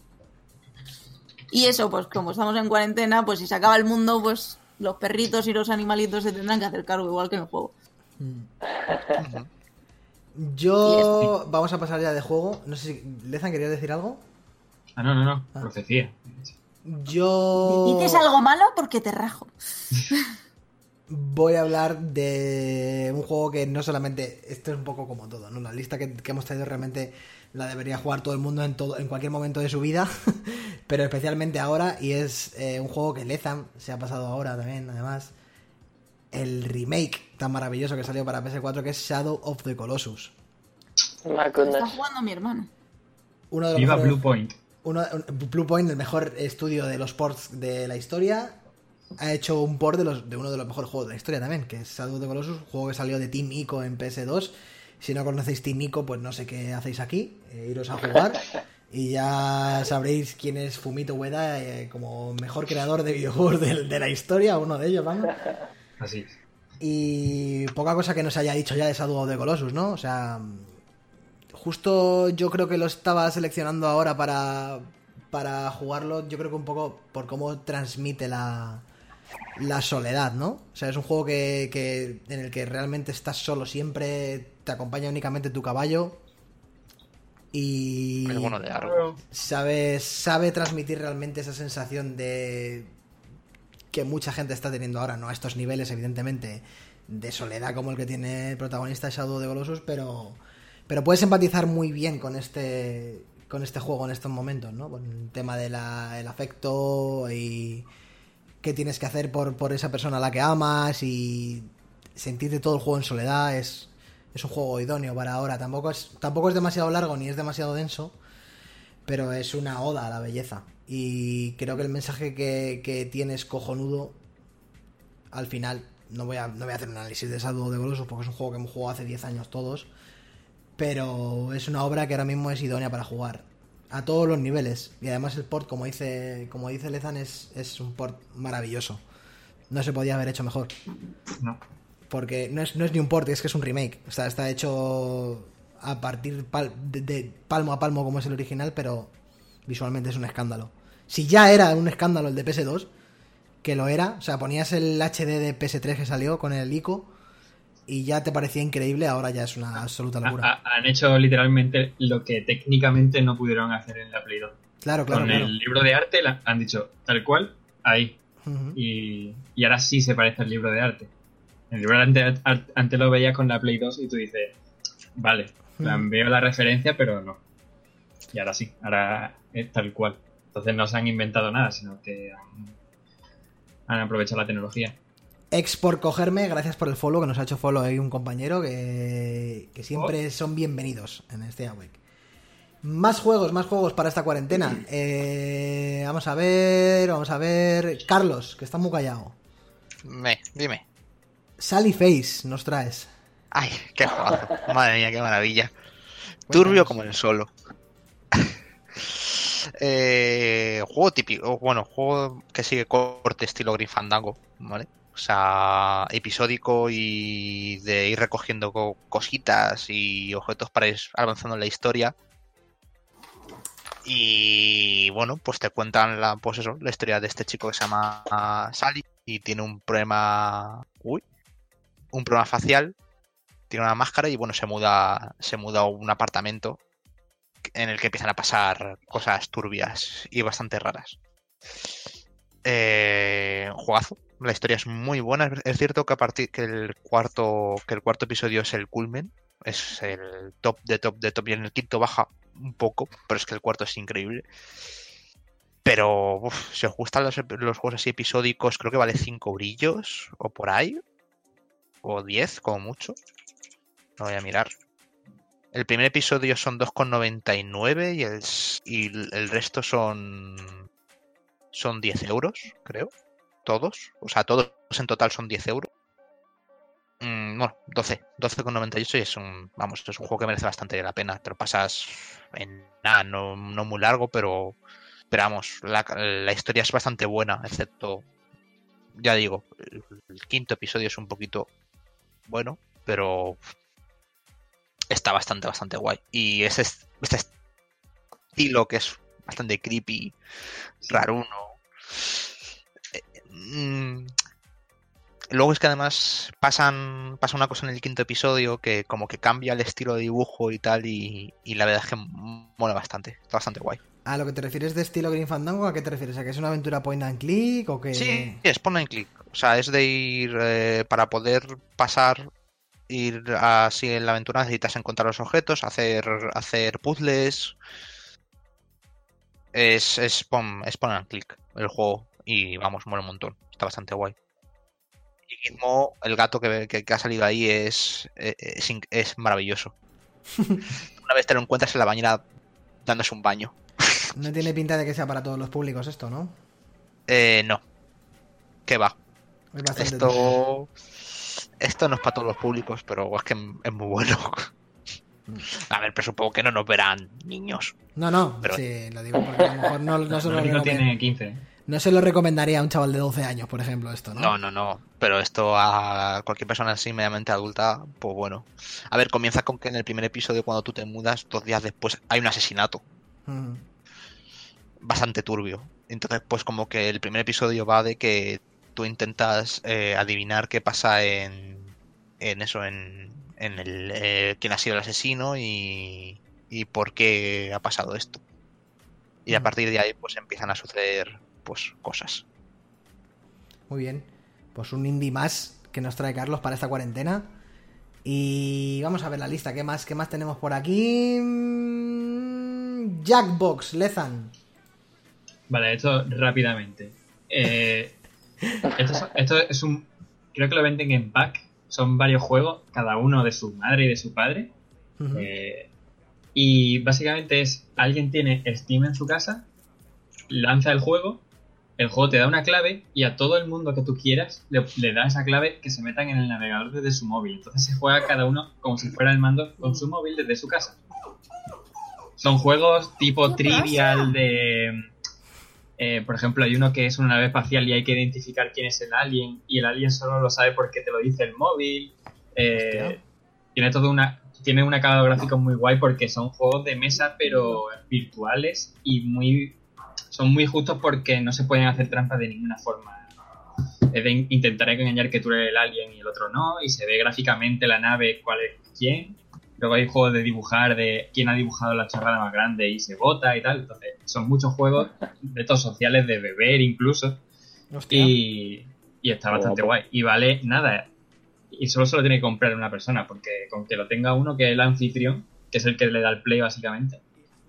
Y eso, pues como estamos en cuarentena, pues si se acaba el mundo, pues los perritos y los animalitos se tendrán que hacer cargo igual que en el juego. Ujú. Yo... Vamos a pasar ya de juego. No sé si... Lezan, ¿querías decir algo? Ah, no, no, no. Ah. Profecía. Yo... Dices algo malo porque te rajo. Voy a hablar de un juego que no solamente... Esto es un poco como todo, ¿no? La lista que, que hemos traído realmente la debería jugar todo el mundo en todo en cualquier momento de su vida, pero especialmente ahora, y es eh, un juego que Lezan se ha pasado ahora también, además. El remake tan maravilloso que salió para P S cuatro, que es Shadow of the Colossus. My Está goodness. jugando mi hermano. Uno de los Viva mejores- Blue Point. Uno, Blue Point, el mejor estudio de los ports de la historia, ha hecho un port de, los, de uno de los mejores juegos de la historia también, que es Shadow of the Colossus, un juego que salió de Team Ico en P S dos. Si no conocéis Team Ico, pues no sé qué hacéis aquí, eh, iros a jugar y ya sabréis quién es Fumito Ueda eh, como mejor creador de videojuegos de, de la historia, uno de ellos, vamos. Así. Y poca cosa que no se haya dicho ya de Shadow of the Colossus, ¿no? O sea, justo yo creo que lo estaba seleccionando ahora para, para jugarlo, yo creo que un poco por cómo transmite la, la soledad, ¿no? O sea, es un juego que, que en el que realmente estás solo siempre, te acompaña únicamente tu caballo y El bueno de árbol. sabe, sabe transmitir realmente esa sensación de que mucha gente está teniendo ahora, no a estos niveles, evidentemente, de soledad como el que tiene el protagonista de Shadow of the Colossus, pero, pero puedes empatizar muy bien con este con este juego en estos momentos, ¿no? Con el tema del afecto y qué tienes que hacer por, por esa persona a la que amas y sentirte todo el juego en soledad es, es un juego idóneo para ahora. Tampoco es, tampoco es demasiado largo ni es demasiado denso, pero es una oda a la belleza. Y creo que el mensaje que, que tiene es cojonudo. Al final, no voy a, no voy a hacer un análisis de Shadow of the Colossus porque es un juego que hemos jugado hace diez años todos, pero es una obra que ahora mismo es idónea para jugar a todos los niveles. Y además el port, como dice como dice Lezan, es, es un port maravilloso. No se podía haber hecho mejor. No. Porque no es, no es ni un port, es que es un remake. O sea, está hecho a partir pal- de, de palmo a palmo como es el original, pero visualmente es un escándalo. Si ya era un escándalo el de P S dos, que lo era, o sea, ponías el H D de P S tres que salió con el ICO y ya te parecía increíble, ahora ya es una absoluta Ha- locura. ha- han hecho literalmente lo que técnicamente no pudieron hacer en la Play dos. Claro, claro, Con claro. el libro de arte la- han dicho tal cual, ahí. Ujú. Y, y ahora sí se parece al libro de arte. El libro de arte ar- antes lo veías con la Play dos y tú dices, vale, en plan, Mm. veo la referencia, pero no. Y ahora sí, ahora es tal cual. Entonces no se han inventado nada, sino que han, han aprovechado la tecnología. Ex por cogerme, gracias por el follow que nos ha hecho follow ahí un compañero que, que siempre son bienvenidos en este Awake. Más juegos, más juegos para esta cuarentena. Eh, vamos a ver, vamos a ver. Carlos, que está muy callado. Me, dime. Sally Face nos traes. Ay, qué juego. Madre mía, qué maravilla. Turbio como el solo. eh, juego típico, bueno, juego que sigue corte estilo Grim Fandango, ¿vale? O sea, episódico y de ir recogiendo co- cositas y objetos para ir avanzando en la historia. Y bueno, pues te cuentan la, pues eso, la historia de este chico que se llama uh, Sally y tiene un problema, uy, un problema facial, tiene una máscara y bueno, se muda, se muda a un apartamento en el que empiezan a pasar cosas turbias y bastante raras. Eh, juegazo. La historia es muy buena. Es cierto que a partir que el cuarto que el cuarto episodio es el culmen, es el top de top de top y en el quinto baja un poco, pero es que el cuarto es increíble. Pero uf, si os gustan los, los juegos así episódicos, creo que vale cinco brillos o por ahí, o diez como mucho. No voy a mirar. El primer episodio son dos con noventa y nueve y el, y el resto son son diez euros, creo. Todos. O sea, todos en total son diez euros. Mm, bueno, doce. doce con noventa y ocho y es un, vamos, es un juego que merece bastante la pena. Te lo pasas en nada, no, no muy largo, pero, pero vamos, la, la historia es bastante buena, excepto, ya digo, el, el quinto episodio es un poquito bueno, pero está bastante, bastante guay. Y ese, este estilo que es bastante creepy, raruno. Eh, mm, luego es que además pasan pasa una cosa en el quinto episodio que como que cambia el estilo de dibujo y tal, y, y la verdad es que mola bastante, está bastante guay. ¿A lo que te refieres de estilo Green Fandango? ¿A qué te refieres? ¿A que es una aventura point and click o que...? Sí, es point and click. O sea, es de ir eh, para poder pasar, ir así en la aventura necesitas encontrar los objetos, hacer hacer puzzles. Es, es, pon, es point and click el juego y vamos, mola un montón, está bastante guay. Y Gizmo, el gato que, que, que ha salido ahí es, es, es maravilloso. Una vez te lo encuentras en la bañera dándose un baño. No tiene pinta de que sea para todos los públicos esto, ¿no? Eh, no. ¿Qué va? Es bastante Esto... duro. Esto no es para todos los públicos, pero es que es muy bueno. A ver, pero supongo que no nos verán niños. No, no, pero... sí, lo digo porque a lo mejor no, no, se lo recomend... tiene quince. No se lo recomendaría a un chaval de doce años, por ejemplo, esto, ¿no? No, no, no. Pero esto a cualquier persona así medianamente adulta, pues bueno. A ver, comienza con que en el primer episodio, cuando tú te mudas, dos días después hay un asesinato. Mm. Bastante turbio. Entonces, pues como que el primer episodio va de que tú intentas eh, adivinar qué pasa en, en eso, en, en el eh, quién ha sido el asesino y, y por qué ha pasado esto. Y a partir de ahí, pues empiezan a suceder pues cosas. Muy bien. Pues un indie más que nos trae Carlos para esta cuarentena. Y vamos a ver la lista. ¿Qué más, qué más tenemos por aquí? Jackbox, Lezan. Vale, esto rápidamente. Eh, esto, es, esto es un... Creo que lo venden en pack. Son varios juegos, cada uno de su madre y de su padre. Uh-huh. Eh, y básicamente es... Alguien tiene Steam en su casa, lanza el juego, el juego te da una clave y a todo el mundo que tú quieras le, le da esa clave que se metan en el navegador desde su móvil. Entonces se juega cada uno como si fuera el mando con su móvil desde su casa. Son juegos tipo Trivial de... Eh, por ejemplo, hay uno que es una nave espacial y hay que identificar quién es el alien y el alien solo lo sabe porque te lo dice el móvil. Eh, tiene todo una... Tiene un acabado gráfico muy guay porque son juegos de mesa pero virtuales y muy son muy justos porque no se pueden hacer trampas de ninguna forma. Es de intentar engañar que tú eres el alien y el otro no, y se ve gráficamente la nave cuál es quién. Luego hay juegos de dibujar de quién ha dibujado la chorrada más grande y se vota y tal. Entonces son muchos juegos de estos sociales de beber incluso. Y, y está bastante oh, guay. Y vale nada. Y solo se lo tiene que comprar una persona, porque con que lo tenga uno que es el anfitrión, que es el que le da el play básicamente,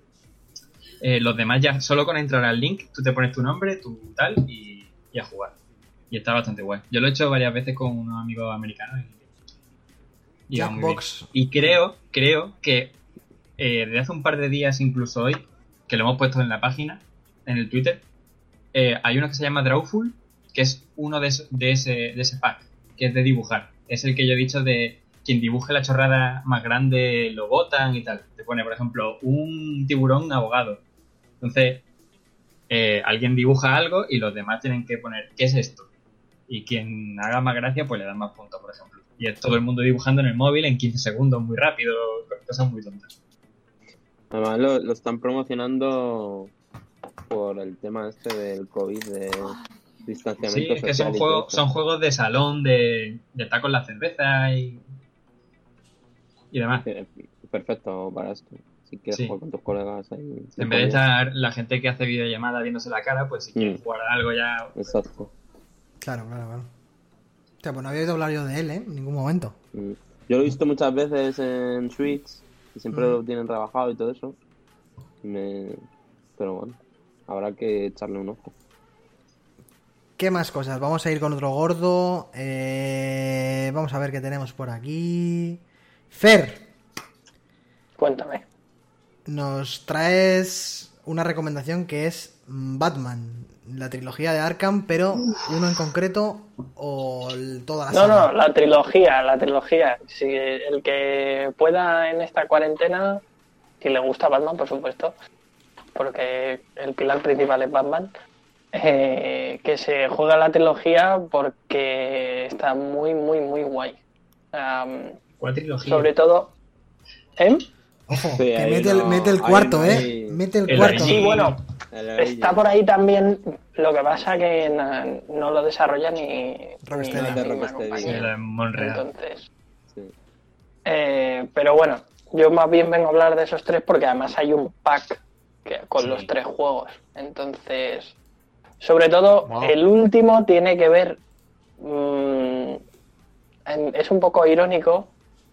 eh, los demás ya solo con entrar al link tú te pones tu nombre, tu tal y, y a jugar. Y está bastante guay. Yo lo he hecho varias veces con unos amigos americanos y, y, Jackbox. y creo, creo que eh, desde hace un par de días, incluso hoy, que lo hemos puesto en la página, en el Twitter, eh, hay uno que se llama Drawful, que es uno de, de, ese, de ese pack, que es de dibujar. Es el que yo he dicho de quien dibuje la chorrada más grande lo votan y tal. Te pone, por ejemplo, un tiburón abogado. Entonces, eh, alguien dibuja algo y los demás tienen que poner ¿qué es esto? Y quien haga más gracia, pues le dan más puntos, por ejemplo. Y es todo el mundo dibujando en el móvil en quince segundos, muy rápido, cosas muy tontas. Además lo, lo están promocionando por el tema este del COVID, de... distanciamiento sí, es que son juegos, son juegos de salón, de, de estar con la cerveza y, y demás. Perfecto para esto. si quieres Sí. jugar con tus colegas ahí. En vez de estar la gente que hace videollamada viéndose la cara, pues si quieres Mm. jugar a algo ya... Exacto. Claro, claro, claro. O sea, pues no había oído hablar yo de él, ¿eh? En ningún momento. Mm. Yo lo he visto muchas veces en Switch, y siempre Mm. lo tienen trabajado y todo eso. Y me... Pero bueno, habrá que echarle un ojo. ¿Qué más cosas? Vamos a ir con otro gordo. Eh, vamos a ver qué tenemos por aquí. Fer, Cuéntame. nos traes una recomendación que es Batman, la trilogía de Arkham, pero uno en concreto o el- toda la No, saga. no, la trilogía, la trilogía. Si el que pueda en esta cuarentena, si le gusta Batman, por supuesto, porque el pilar principal es Batman, eh, que se juega la trilogía porque está muy, muy, muy guay. Um, ¿Cuál trilogía? sobre todo... ¿Eh? Ojo, Sí, que ahí mete el, no- mete el ahí cuarto, no ¿eh? hay- Mete el El cuarto. Sí, bueno, El está por ahí también, lo que pasa que na- no lo desarrolla ni, Rocksteady. ni la De misma Rocksteady. compañía. Sí, la de Monreal. Entonces, Sí. eh, pero bueno, yo más bien vengo a hablar de esos tres porque además hay un pack que, con Sí. los tres juegos. Entonces, sobre todo, Wow. el último tiene que ver... mm, en- es un poco irónico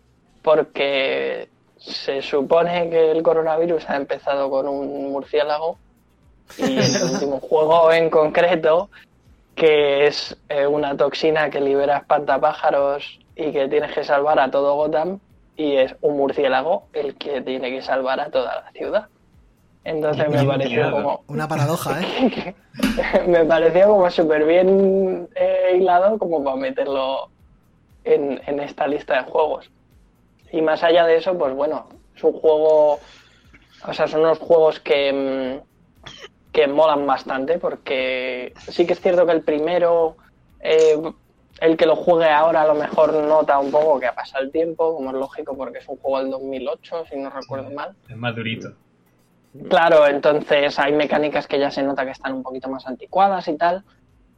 porque se supone que el coronavirus ha empezado con un murciélago y en el último juego en concreto, que es eh, una toxina que libera espantapájaros y que tienes que salvar a todo Gotham, y es un murciélago el que tiene que salvar a toda la ciudad. Entonces me Bien pareció hilado. como... Una paradoja, ¿eh? me pareció como súper bien eh, hilado como para meterlo en, en esta lista de juegos. Y más allá de eso, pues bueno, es un juego... O sea, son unos juegos que, mm, que molan bastante porque sí que es cierto que el primero, eh, el que lo juegue ahora a lo mejor nota un poco que ha pasado el tiempo, como es lógico porque es un juego del dos mil ocho, si no recuerdo mal. Es más durito. Claro, entonces hay mecánicas que ya se nota que están un poquito más anticuadas y tal,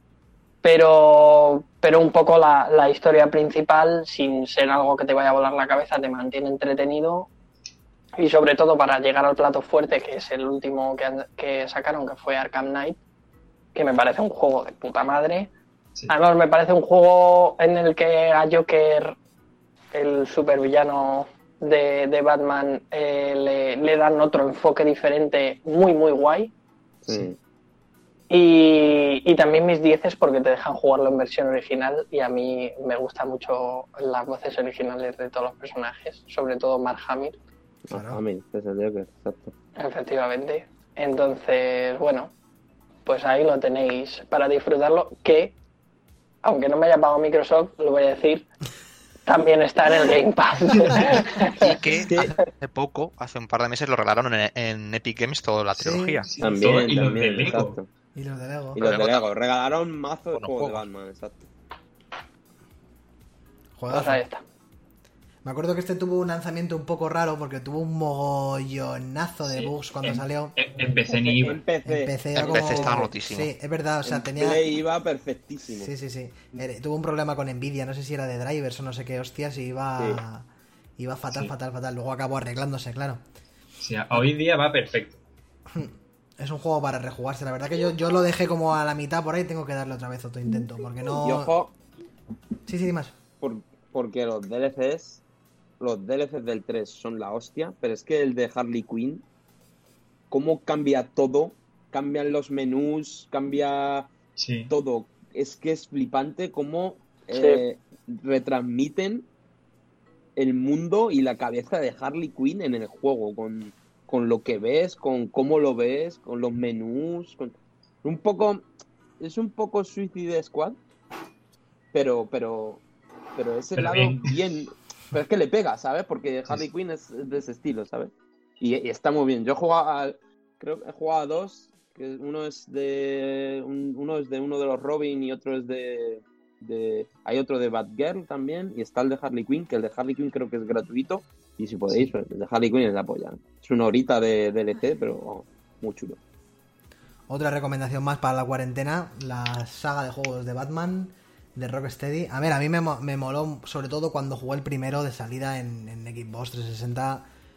pero, pero un poco la, la historia principal, sin ser algo que te vaya a volar la cabeza, te mantiene entretenido y sobre todo para llegar al plato fuerte, que es el último que, han- que sacaron, que fue Arkham Knight, que me parece un juego de puta madre. Sí. Además me parece un juego en el que a Joker, el supervillano de, de Batman, eh, le, le dan otro enfoque diferente muy muy guay. Sí. Y, y también mis dieces porque te dejan jugarlo en versión original y a mí me gustan mucho las voces originales de todos los personajes, sobre todo Mark Hamill, Claro. A mí, es el Joker, exacto. efectivamente. Entonces, bueno, pues ahí lo tenéis para disfrutarlo, que, aunque no me haya pagado Microsoft, lo voy a decir, también está en el Game Pass. Y que hace poco, hace un par de meses, lo regalaron en, en Epic Games toda la Sí. trilogía. Sí, También, todo- y los también, de Lego. exacto. Y los de Lego. Y los de Lego Lego, regalaron mazo de Bueno, juegos de juegos. Batman, exacto. Pues Juegazo. ahí está. Me acuerdo que este tuvo un lanzamiento un poco raro porque tuvo un mogollonazo de Sí. bugs cuando En- salió. en- Empecé ni iba. En P C. En P C era En como... P C estaba rotísimo. Sí, es verdad, o sea, En tenía... Play iba perfectísimo. Sí, sí, sí. Era- Tuvo un problema con Nvidia, no sé si era de drivers o no sé qué hostias, y iba... Iba fatal, Sí. fatal, fatal. Luego acabó arreglándose, claro. O sea, hoy día va perfecto. Es un juego para rejugarse. La verdad que yo, yo lo dejé como a la mitad por ahí, tengo que darle otra vez otro intento, porque no... Y ojo, Sí, sí, más. por- porque los D L Cs, los D L Cs del tres son la hostia, pero es que el de Harley Quinn, cómo cambia todo, cambian los menús, cambia Sí. todo. Es que es flipante cómo eh, retransmiten el mundo y la cabeza de Harley Quinn en el juego, con, con lo que ves, con cómo lo ves, con los menús, con... un poco, es un poco Suicide Squad, pero, pero, pero ese Pero lado bien. bien. Pero es que le pega, ¿sabes? Porque Harley sí. Quinn es de ese estilo, ¿sabes? Y, y está muy bien. Yo he jugado a, creo que he jugado a dos, que uno es de un- uno es de uno de los Robin y otro es de, de hay otro de Batgirl también, y está el de Harley Quinn, que el de Harley Quinn creo que es gratuito, y si podéis, pues, el de Harley Quinn es la polla. Es una horita de D L C, pero oh, muy chulo. Otra recomendación más para la cuarentena, la saga de juegos de Batman de Rocksteady. A ver, a mí me, mo- me moló sobre todo cuando jugué el primero de salida en, en Xbox trescientos sesenta.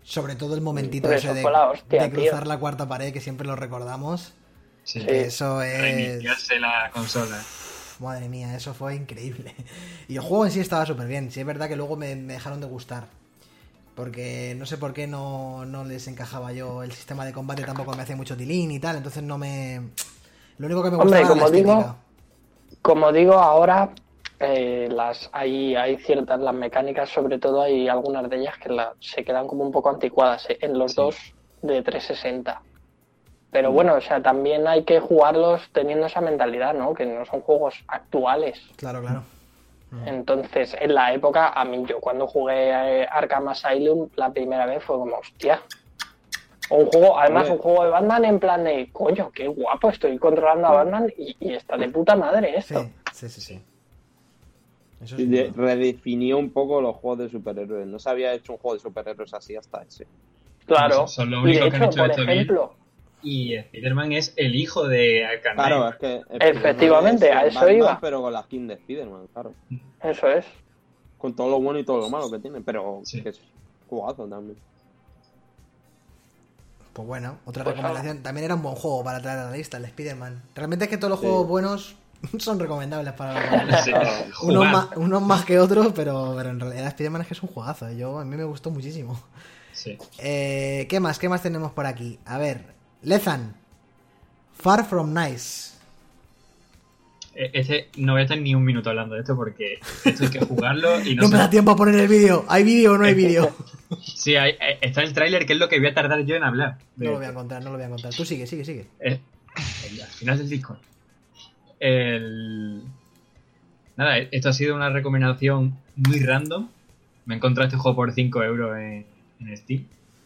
Sobre todo el momentito Pero ese eso de, fue la hostia, de cruzar tío. la cuarta pared, que siempre lo recordamos. Sí. Que eso es... Reiniciarse la consola. Madre mía, eso fue increíble. Y el juego en sí estaba súper bien. Sí, es verdad que luego me, me dejaron de gustar. Porque no sé por qué no, no les encajaba yo. El sistema de combate tampoco me hacía mucho tilín y tal. Entonces no me... Lo único que me Hombre, gustaba era la como digo, estética. Como digo, ahora eh, las hay, hay ciertas, las mecánicas sobre todo, hay algunas de ellas que la- se quedan como un poco anticuadas eh, en los Sí. dos de trescientos sesenta. Pero bueno, o sea, también hay que jugarlos teniendo esa mentalidad, ¿no? Que no son juegos actuales. Claro, claro. Entonces, en la época, a mí, yo cuando jugué eh, Arkham Asylum la primera vez fue como, hostia. Un juego, además, Hombre. un juego de Batman en plan de, coño, qué guapo, estoy controlando a Batman y, y está de puta madre Sí, esto. sí, sí, sí. Eso Y es de- bueno. redefinió un poco los juegos de superhéroes. No se había hecho un juego de superhéroes así hasta ese. Claro. Son lo Y único de que han hecho, hecho por esto bien. ejemplo, Y Spider-Man es el hijo de Arkham Knight. Claro, es que... Efectivamente, Spider-Man a es eso Batman, iba. pero con la skin de Spider-Man, claro. eso es. Con todo lo bueno y todo lo malo que tiene, pero Sí. que es jugazo también. Pues bueno, otra Pues recomendación. También era un buen juego para traer a la lista, el Spider-Man. Realmente es que todos los Sí. juegos buenos son recomendables para la Sí. unos, Jugar. más, unos más que otros, pero, pero en realidad Spider-Man es que es un juegazo. ¿eh? Yo, a mí me gustó muchísimo. Sí. Eh, ¿Qué más? ¿Qué más tenemos por aquí? A ver, Lezan. Far From Nice. E- Este no voy a estar ni un minuto hablando de esto porque esto hay que jugarlo y no, No me sé- da tiempo a poner el vídeo. ¿Hay vídeo o no hay vídeo? Sí, hay- eh, está el tráiler que es lo que voy a tardar yo en hablar. de No lo voy a esto. encontrar, no lo voy a encontrar. Tú sigue, sigue, sigue. Eh, el- al final del disco. El... Nada, esto ha sido una recomendación muy random. Me he encontrado este juego por cinco euros en, en Steam.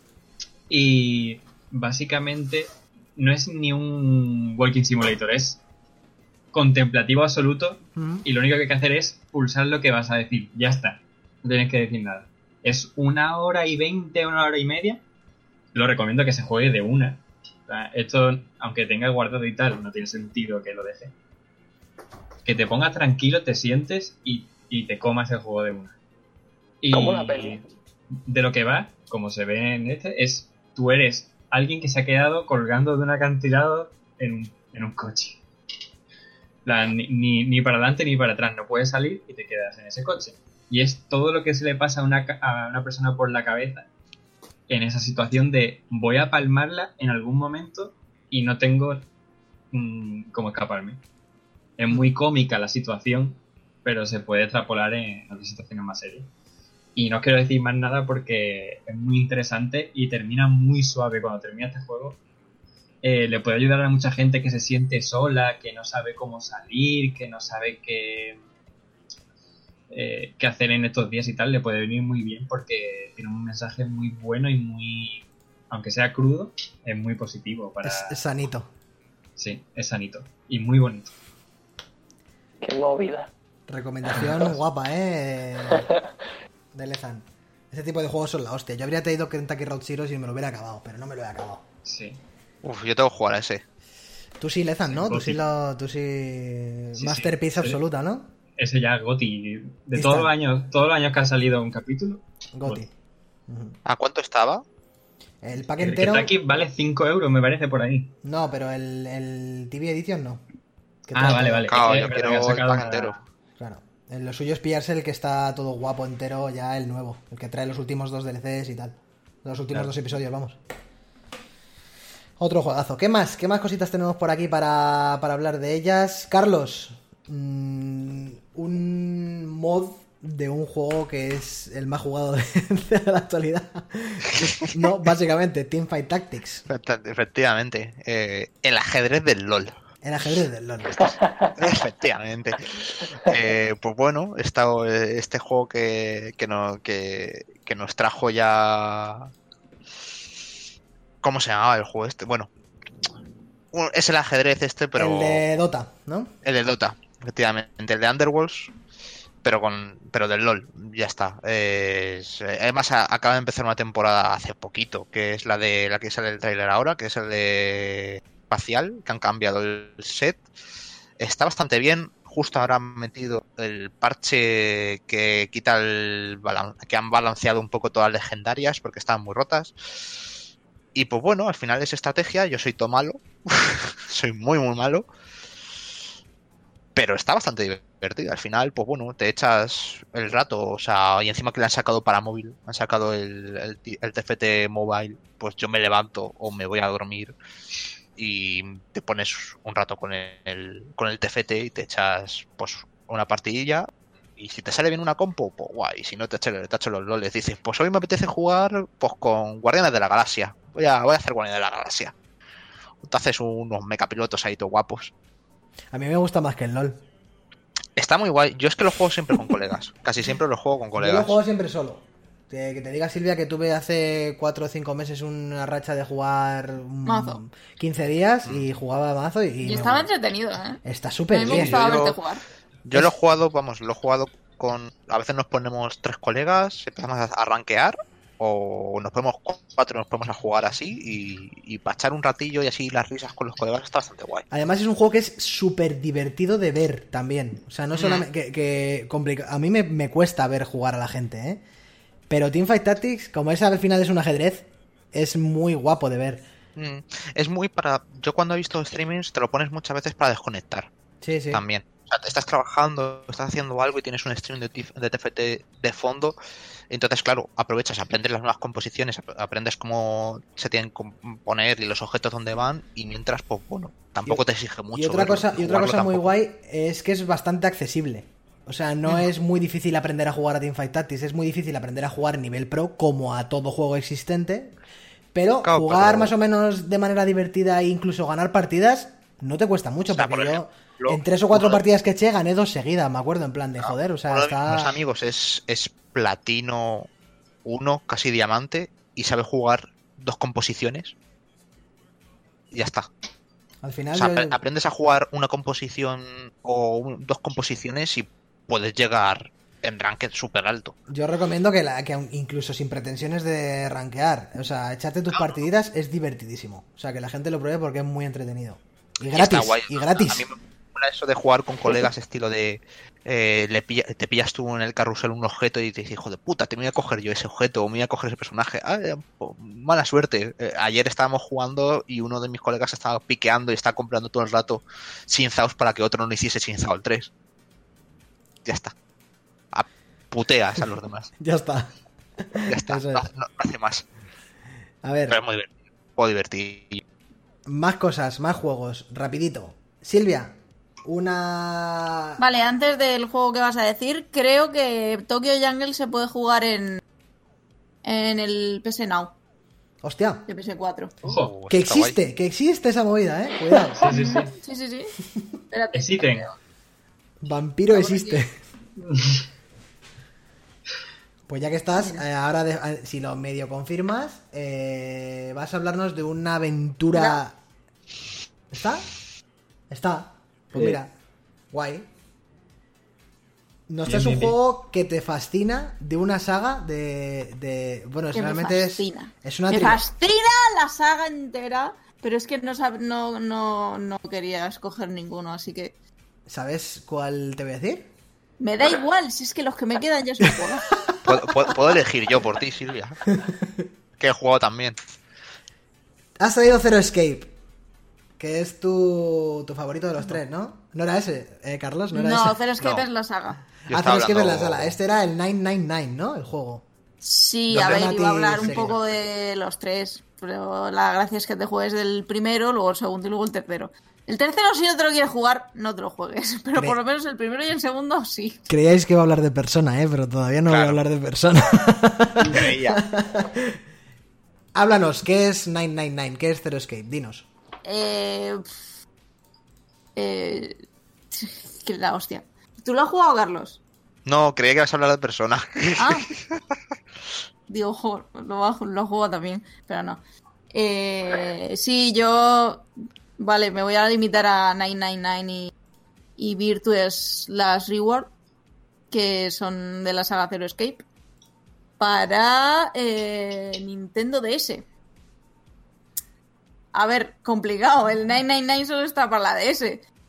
Y básicamente no es ni un Walking Simulator, es contemplativo absoluto. Ujú. Y lo único que hay que hacer es pulsar lo que vas a decir. Ya está. No tienes que decir nada. Es una hora y veinte, una hora y media. Lo recomiendo que se juegue de una. O sea, esto, aunque tenga guardado y tal, no tiene sentido que lo deje. Que te pongas tranquilo, te sientes y, y te comas el juego de una. Y Como una peli. de lo que va, como se ve en este, es tú eres alguien que se ha quedado colgando de un acantilado en un, en un coche. La- ni, ni, ni para adelante ni para atrás, no puedes salir y te quedas en ese coche. Y es todo lo que se le pasa a una, ca- a una persona por la cabeza en esa situación de voy a palmarla en algún momento y no tengo mm, cómo escaparme. Es muy cómica la situación, pero se puede extrapolar en otras situaciones más serias. Y no quiero decir más nada porque es muy interesante y termina muy suave cuando termina este juego. Eh, le puede ayudar a mucha gente que se siente sola, que no sabe cómo salir, que no sabe qué, eh, qué hacer en estos días y tal. Le puede venir muy bien porque tiene un mensaje muy bueno y muy, aunque sea crudo, es muy positivo para... Es, es sanito. Sí, es sanito y muy bonito. Qué movida. Recomendación guapa, ¿eh? De Lezan. Ese tipo de juegos son la hostia. Yo habría traído Kentucky Road Zero si me lo hubiera acabado, pero no me lo he acabado. Sí. Uf, yo tengo que jugar a ese. Tú sí, Lezan, ¿no? Tú sí, Gothic. lo, tú sí... Sí, Masterpiece sí. absoluta, ¿no? Ese ya Goti. De Está. todos los años, todos los años que ha salido un capítulo. Goti. Ujú. ¿A cuánto estaba? El pack El entero... Kentucky vale cinco euros, me parece, por ahí. No, pero el, el T V Edition no. Que Ah, trae vale, todo. vale. Claro, Es yo verdad quiero que ha el sacado pack una- entero. Claro. En lo suyo es pillarse el que está todo guapo entero, ya el nuevo. El que trae los últimos dos D L Cs y tal. Los últimos Claro. dos episodios, vamos. Otro juegazo. ¿Qué más? ¿Qué más cositas tenemos por aquí para, para hablar de ellas? Carlos, mm, un mod de un juego que es el más jugado de, de la actualidad. No, básicamente, Teamfight Tactics. Efectivamente. Eh, el ajedrez del LOL. El ajedrez del LoL. Efectivamente. Eh, pues bueno, esta- este juego que, que, no- que- que nos trajo ya... ¿Cómo se llamaba el juego este? Bueno, un- es el ajedrez este, pero... El de Dota, ¿no? El de Dota, efectivamente. El de Underworlds, pero con pero del LoL, ya está. Eh, es- además, a- acaba de empezar una temporada hace poquito, que es la de la que sale el tráiler ahora, que es el de espacial, que han cambiado el set. Está bastante bien. justo ahora han metido el parche que quita el balan- que han balanceado un poco todas las legendarias porque estaban muy rotas. Y pues bueno, al final es estrategia, yo soy todo malo, soy muy muy malo, pero está bastante divertido. Al final, pues bueno, te echas el rato, o sea, y encima que le han sacado para móvil, han sacado el, el, el T F T Mobile, pues yo me levanto o me voy a dormir y te pones un rato con el, con el T F T y te echas pues una partidilla. Y si te sale bien una compo, pues guay. Si no, te echas te echo los loles. Dices, pues hoy me apetece jugar pues con Guardianes de la Galaxia. Voy a, voy a hacer Guardianes de la Galaxia. Te haces unos mecapilotos ahí todos guapos. A mí me gusta más que el LOL. Está muy guay. Yo es que lo juego siempre con colegas. Casi siempre lo juego con Yo colegas. lo juego siempre solo. Que, que te diga, Silvia, que tuve hace cuatro o cinco meses una racha de jugar mm, Mazo. quince días y jugaba mazo y, y Y me- estaba entretenido, ¿eh? está A súper mí me bien. gustaba Yo- verte jugar. Yo lo he jugado, vamos, lo he jugado con... A veces nos ponemos tres colegas, empezamos a, a rankear, o nos ponemos cuatro y nos ponemos a jugar así, y, y para echar un ratillo y así las risas con los colegas está bastante guay. Además es un juego que es súper divertido de ver también. O sea, no solamente que, que complica... A mí me, me cuesta ver jugar a la gente, ¿eh? Pero Teamfight Tactics, como es al final es un ajedrez, es muy guapo de ver. Mm, Es muy para... Yo cuando he visto streamings te lo pones muchas veces para desconectar Sí, sí. también. O sea, te estás trabajando, estás haciendo algo y tienes un stream de, tif- de T F T de fondo. Entonces, claro, aprovechas, aprendes las nuevas composiciones, ap- aprendes cómo se tienen que componer y los objetos dónde van. Y mientras, pues bueno, tampoco te exige mucho. Y otra verlo, cosa, y otra jugarlo cosa muy tampoco. guay es que es bastante accesible. O sea, no es muy difícil aprender a jugar a Teamfight Tactics, es muy difícil aprender a jugar a nivel pro, como a todo juego existente. Pero Claro, jugar pero- más o menos de manera divertida e incluso ganar partidas no te cuesta mucho, O sea, porque por yo ejemplo, en tres o cuatro uno de- partidas que eché gané dos seguidas, me acuerdo, en plan de joder, o sea, Uno de mis está... mejores amigos es, es platino uno, casi diamante, y sabe jugar dos composiciones. Y ya está. Al final O sea, yo- apre- aprendes a jugar una composición o un- dos composiciones y puedes llegar en ranked súper alto. Yo recomiendo que, la, que aun- incluso sin pretensiones de rankear, o sea, echarte tus partiditas es divertidísimo. O sea, que la gente lo pruebe porque es muy entretenido. Y Y gratis, está guay. y gratis. A mí me mola eso de jugar con colegas estilo de eh, le pilla- te pillas tú en el carrusel un objeto y te dices, hijo de puta, te voy a coger yo ese objeto o me voy a coger ese personaje. Ah, eh, po- mala suerte. Eh, ayer estábamos jugando y uno de mis colegas estaba piqueando y está comprando todo el rato Sinzaos para que otro no hiciese Sinzao el tres. Ya está. A puteas a los demás. Ya está. Ya está. Eso es. No, no- no hace más. A ver, Pero es muy divertido. Puedo divertir. más cosas, más juegos, rapidito. Silvia, una... Vale, antes del juego que vas a decir, creo que Tokyo Jungle se puede jugar en en el P S Now Hostia, de P S cuatro. Ojo. Uh, que está guay. existe, que existe esa movida, eh. Cuidado. Sí, sí, sí. Sí, sí, sí. Espérate. Existen. Vampiro existe. Pues ya que estás, eh, ahora de- eh, si lo medio confirmas, eh, vas a hablarnos de una aventura... ¿Está? Está. Pues Sí. mira, guay. No, este Bien, es un bien, bien. juego que te fascina de una saga de... de bueno, Que me realmente es, fascina. es una Me trilogía. fascina la saga entera, pero es que no, sab- no, no, no quería escoger ninguno, así que ¿Sabes cuál te voy a decir? me da igual, si es que los que me quedan ya son juegos. ¿Puedo, puedo- puedo elegir yo por ti, Silvia. Que he jugado también. Has traído Zero Escape, que es tu, tu favorito de los tres, ¿no? ¿No era ese, eh, Carlos? No era No, ese. Zero Escape No. es la saga. Yo Ah, estaba Zero Escape es la hablando- sala. Este era el novecientos noventa y nueve, ¿no? El juego. Sí, Los a de ver, Mati iba a hablar un seguido. poco de los tres, pero la gracia es que te juegues del primero, luego el segundo y luego el tercero. El tercero, si no te lo quieres jugar, no te lo juegues, pero Cre- por lo menos el primero y el segundo sí. Creíais que iba a hablar de Persona, ¿eh? Pero todavía no voy a Claro. hablar de Persona. Creía. Háblanos, ¿qué es novecientos noventa y nueve? ¿Qué es Zero Escape? Dinos. Eh, pff, eh, que la hostia. ¿Tú lo has jugado, Carlos? No, creía que ibas a hablar de Persona. Ah. Digo, jo, lo, ha- lo he jugado también, pero no. Eh, sí, yo... Vale, me voy a limitar a novecientos noventa y nueve y, y Virtue's Last Reward, que son de la saga Zero Escape, para eh, Nintendo D S. A ver, complicado, el novecientos noventa y nueve solo está para la D S.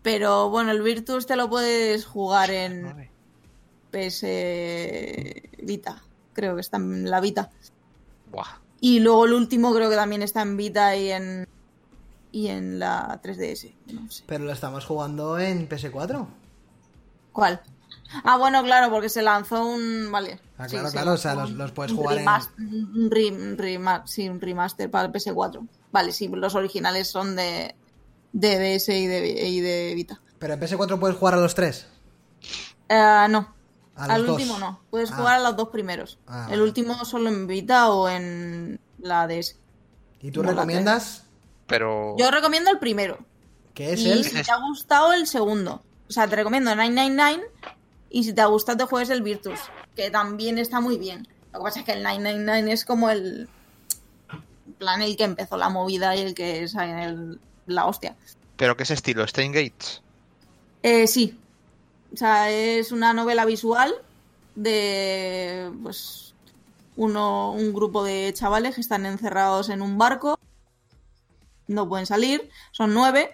Pero bueno, el Virtus te lo puedes jugar en P S Vita. Creo que está en la Vita. Buah. Y luego el último creo que también está en Vita y en y en la tres D S. No sé. Pero lo estamos jugando en P S cuatro. ¿Cuál? Ah, bueno, claro, porque se lanzó un... Vale. Ah, Sí, claro, se claro, o lanzó sea, los, un- los puedes un jugar en... remas- Un, re- rema- sí, un remaster para el P S cuatro. Vale, sí, los originales son de, de D S y de, y de Vita. Pero en P S cuatro puedes jugar a los tres. Eh, no, A al los dos. último no. Puedes Ah. jugar a los dos primeros. Ah, el vale. último solo en Vita o en la D S. ¿Y tú No, la recomiendas Pero. Yo recomiendo el primero. que es Y el...? si te ha gustado el segundo. O sea, te recomiendo nueve nueve nueve. Y si te ha gustado, te juegues el Virtus. Que también está muy bien. Lo que pasa es que el nueve nueve nueve es como el... en plan, el que empezó la movida y el que es el- la hostia. ¿Pero qué es estilo? ¿Stein Gates? Eh, sí. O sea, es una novela visual de... Pues... Uno, un grupo de chavales que están encerrados en un barco. No pueden salir. Son nueve.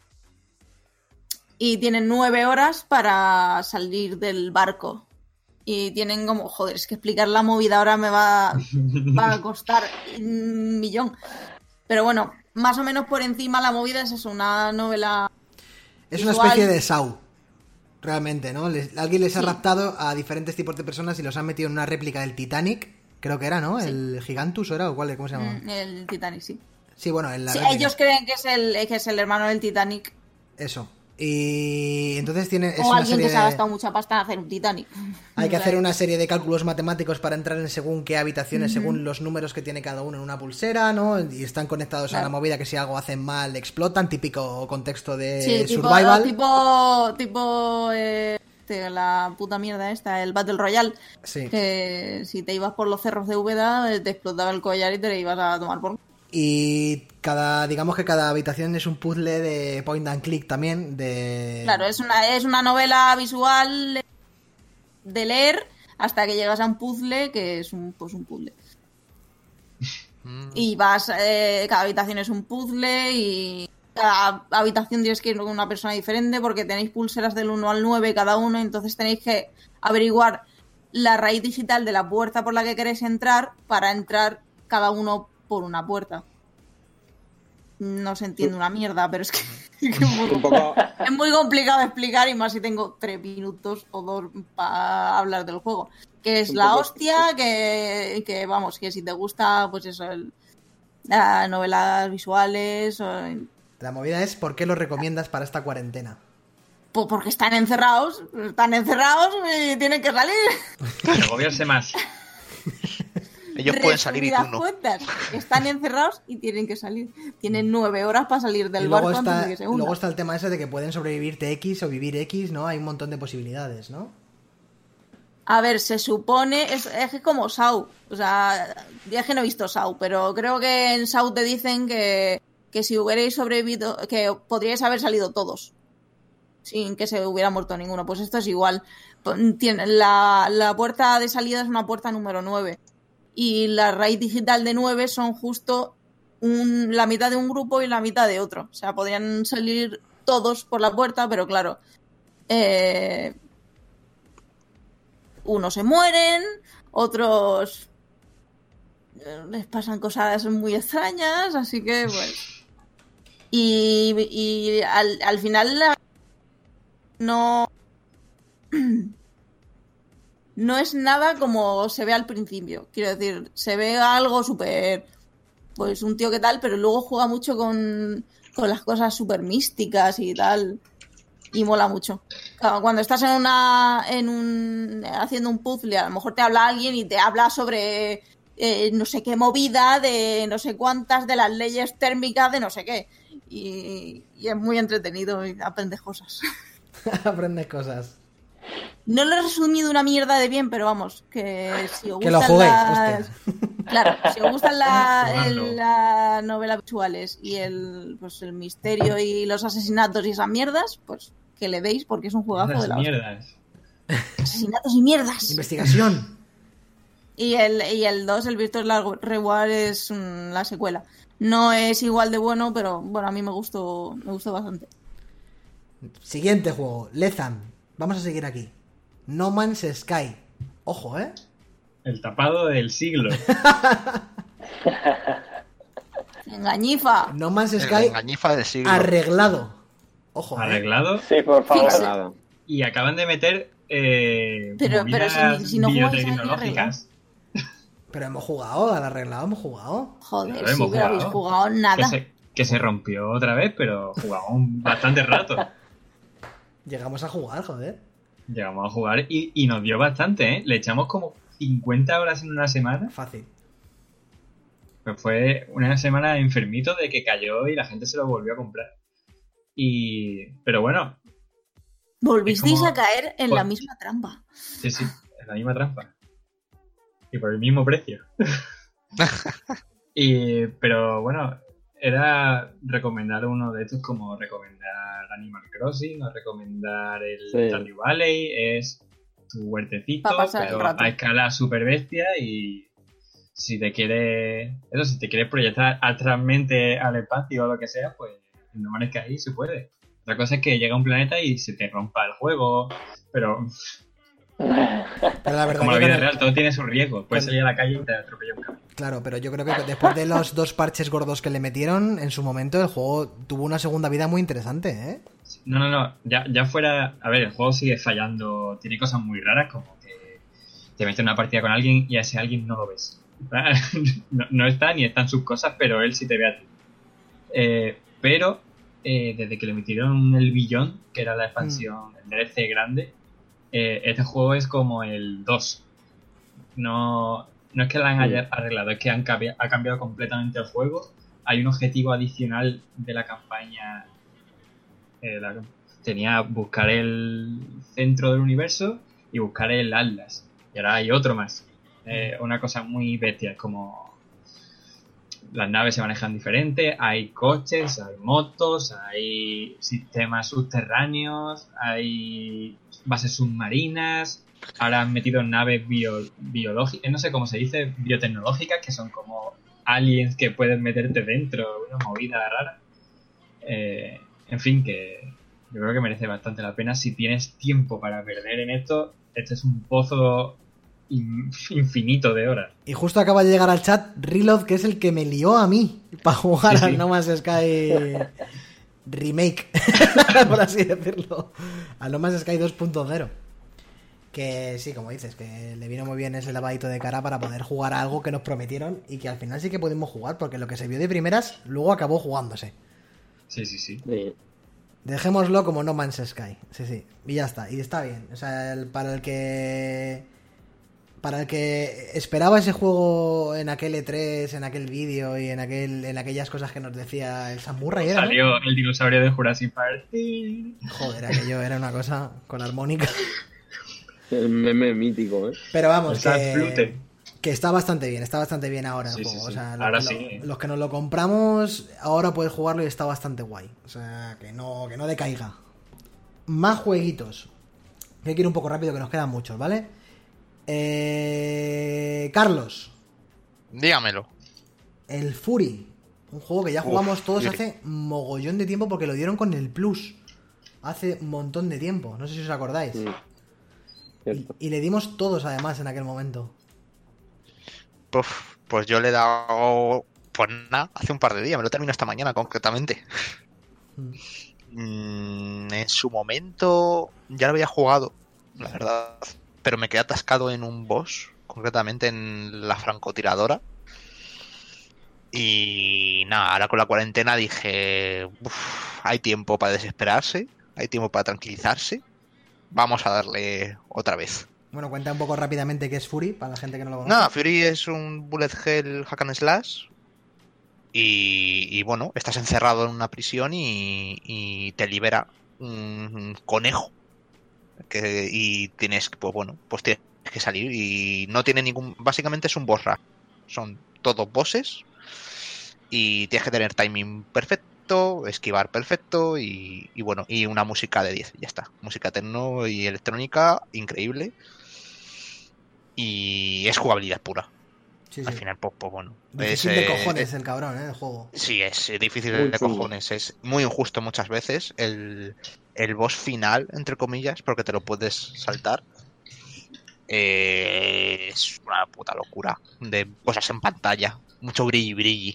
Y tienen nueve horas para salir del barco. Y tienen como, joder, es que explicar la movida ahora me va, va a costar un millón. Pero bueno, más o menos por encima la movida es eso, una novela... Es una visual. especie de Saw. Realmente, ¿no? Les- alguien les ha Sí. raptado a diferentes tipos de personas y los han metido en una réplica del Titanic. Creo que era, ¿no? Sí. El Gigantus, ¿o era? ¿O cuál? ¿Cómo se llama? Mm, El Titanic, sí. Sí, bueno, en la Sí, réplica. ellos creen que es, el, que es el hermano del Titanic. Eso. Y entonces tiene... Es o una alguien serie que se ha de... gastado mucha pasta en hacer un Titanic. Hay que O sea, hacer una serie de cálculos matemáticos para entrar en según qué habitaciones, según los números que tiene cada uno en una pulsera, ¿no? Y están conectados a Claro. una movida que si algo hacen mal explotan, típico contexto de Sí, tipo, survival. tipo, tipo eh, de la puta mierda esta, el Battle Royale. Sí. Que si te ibas por los cerros de Úbeda, eh, te explotaba el collar y te lo ibas a tomar por... Y cada, digamos que cada habitación es un puzzle de point and click también, de... Claro, es una, es una novela visual de leer hasta que llegas a un puzzle que es un, pues un puzzle. Mm. Y vas, eh, cada habitación es un puzzle y cada habitación tienes que ir con una persona diferente porque tenéis pulseras del uno al nueve cada uno, entonces tenéis que averiguar la raíz digital de la puerta por la que queréis entrar para entrar cada uno por una puerta. No se entiende una mierda, pero es que, que es, muy, Un poco, es muy complicado de explicar y más si tengo tres minutos o dos para hablar del juego. Que es Un la poco- hostia, que, que vamos, que si te gusta, pues eso, el, las novelas visuales, o, La movida es ¿por qué lo recomiendas para esta cuarentena? pues porque están encerrados, están encerrados y tienen que salir. Agobiarse más. Ellos pueden salir y tú Resumidas no. cuentas, están encerrados y tienen que salir. Tienen nueve horas para salir del Y luego barco está, antes de que se hunda. luego está el tema ese de que pueden sobrevivirte X o vivir X, ¿no? Hay un montón de posibilidades, ¿no? A ver, se supone, es, es que como Saw, o sea, ya es que no he visto Saw, pero creo que en Saw te dicen que, que si hubierais sobrevivido, que podríais haber salido todos, sin que se hubiera muerto ninguno. Pues esto es igual. Tiene, la, la puerta de salida es una puerta número nueve, y la raíz digital de nueve son justo un, la mitad de un grupo y la mitad de otro. O sea, podrían salir todos por la puerta, pero claro, eh... unos se mueren, otros eh, les pasan cosas muy extrañas, así que pues... Y, y al, al final la- no... no es nada como se ve al principio. Quiero decir, se ve algo súper... Pues un tío que tal, pero luego juega mucho con, con las cosas súper místicas y tal. Y mola mucho. Claro, cuando estás en una en un haciendo un puzzle, a lo mejor te habla alguien y te habla sobre eh, no sé qué movida de no sé cuántas de las leyes térmicas de no sé qué. Y, y es muy entretenido y aprendes cosas. Aprendes cosas. No lo he resumido una mierda de bien, pero vamos, que si os Que lo gustan juguéis, las... hostia. Claro, si os gustan la, Jugadlo. el- las novelas visuales y el, pues, el misterio y los asesinatos y esas mierdas, pues que le deis porque es un juegazo de Las la hostia. mierdas. Asesinatos y mierdas. Investigación. Y el y el dos, el Virtual Last Reward, es mm, la secuela. No es igual de bueno, pero bueno, a mí me gustó, me gustó bastante. Siguiente juego, Lethan. Vamos a seguir aquí. No Man's Sky. Ojo, ¿eh? El tapado del siglo. Engañifa. No Man's El Sky engañifa del siglo. arreglado. Ojo, ¿eh? Arreglado. Sí, por favor. Fix. Nada. Y acaban de meter eh, Pero- pero movidas si- si no jugáis a biotecnológicas. Pero hemos jugado, al arreglado hemos jugado. Joder, Claro, sí, hemos pero habéis jugado. jugado Que nada. se, que se rompió otra vez, pero jugamos un- bastante rato. Llegamos a jugar, joder. Llegamos a jugar y, y nos dio bastante, ¿eh? Le echamos como cincuenta horas en una semana. Fácil. Pues fue una semana enfermito de que cayó y la gente se lo volvió a comprar. Y... Pero bueno, Volvisteis es como- a caer en Pues- la misma trampa. sí, sí, es la misma trampa. Y por el mismo precio. y, pero bueno, era recomendar uno de estos como recomendar Animal Crossing o recomendar el Sí. Stardew Valley. Es tu huertecito, Pa' pasar el pero rato. a escala super bestia y si te quieres, eso, si te quieres proyectar astralmente al espacio o lo que sea, pues en No Man's Sky se puede. Otra cosa es que llega a un planeta y se te rompa el juego, pero Pero la verdad como la que vida con el- real, todo tiene su riesgo. Puedes con- salir a la calle y te atropella un camión. Claro, pero yo creo que después de los dos parches gordos que le metieron, en su momento el juego tuvo una segunda vida muy interesante, ¿eh? No, no, no, ya, ya fuera... A ver, el juego sigue fallando, tiene cosas muy raras, como que te metes en una partida con alguien y a ese alguien no lo ves. no, no está ni están sus cosas, pero él sí te ve a ti. Eh, pero eh, desde que le metieron el billón, que era la expansión, el D L C grande, eh, este juego es como el dos. No, no es que la han Sí. arreglado, es que han cambiado, ha cambiado completamente el juego. Hay un objetivo adicional de la campaña. eh, la- tenía buscar el centro del universo y buscar el Atlas. Y ahora hay otro más. Eh, una cosa muy bestia, es como las naves se manejan diferente, hay coches, hay motos, hay sistemas subterráneos, hay bases submarinas, ahora han metido naves bio, biológicas, no sé cómo se dice, biotecnológicas, que son como aliens que pueden meterte dentro, una movida rara. Eh, en fin, que yo creo que merece bastante la pena. Si tienes tiempo para perder en esto, este es un pozo in- infinito de horas. Y justo acaba de llegar al chat Reload, que es el que me lió a mí para jugar Sí, sí. al No Man's Sky Remake, por así decirlo, al No Man's Sky dos punto cero. Que sí, como dices, que le vino muy bien ese lavadito de cara para poder jugar a algo que nos prometieron y que al final sí que pudimos jugar, porque lo que se vio de primeras luego acabó jugándose. Sí, sí, sí. Sí. Dejémoslo como No Man's Sky. Sí, sí. Y ya está. Y está bien. O sea, el- para el que... Para el que esperaba ese juego en aquel E tres, en aquel vídeo y en aquel en aquellas cosas que nos decía el Sam Murray, ¿era, no? Salió el dinosaurio de Jurassic Park. Joder, aquello era una cosa con armónica. El meme mítico, ¿eh? Pero vamos, Está que, flute. que está bastante bien. Está bastante bien ahora el Sí, juego. sí, O sí. sea, los, Ahora que sí. lo- los que nos lo compramos, ahora puedes jugarlo y está bastante guay. O sea, que no, que no decaiga. Más jueguitos. Que hay que ir un poco rápido, que nos quedan muchos, ¿vale? Eh, Carlos, Dígamelo. el Fury. Un juego que ya Uf, jugamos todos Fury. hace mogollón de tiempo porque lo dieron con el Plus. Hace un montón de tiempo. No sé si os acordáis. Mm. Y, Cierto. y le dimos todos además en aquel momento. Puf, pues yo le he dado. Pues nada, hace un par de días, me lo termino esta mañana concretamente. Mm. Mm, en su momento ya lo había jugado, la verdad, pero me quedé atascado en un boss, concretamente en la francotiradora. Y nada, ahora con la cuarentena dije, "Uf, hay tiempo para desesperarse, hay tiempo para tranquilizarse, vamos a darle otra vez". Bueno, cuenta un poco rápidamente qué es Fury, para la gente que no lo conoce. Nada, Fury es un bullet hell hack and slash. Y, y bueno, estás encerrado en una prisión y, y te libera un conejo. Que, y tienes, pues bueno, pues tienes que salir. Y no tiene ningún. Básicamente es un boss rush. Son todos bosses. Y tienes que tener timing perfecto, esquivar perfecto. Y, y bueno, y una música de diez. Ya está. Música techno y electrónica, increíble. Y es jugabilidad pura. Sí, sí. Al final, pues, pues bueno. Difícil es, de eh, cojones eh, el cabrón, ¿eh? El juego. sí, es difícil Muy de chungo. cojones. Es muy injusto muchas veces. El, el boss final, entre comillas, porque te lo puedes saltar, eh, es una puta locura de cosas en pantalla, mucho brilli brilli.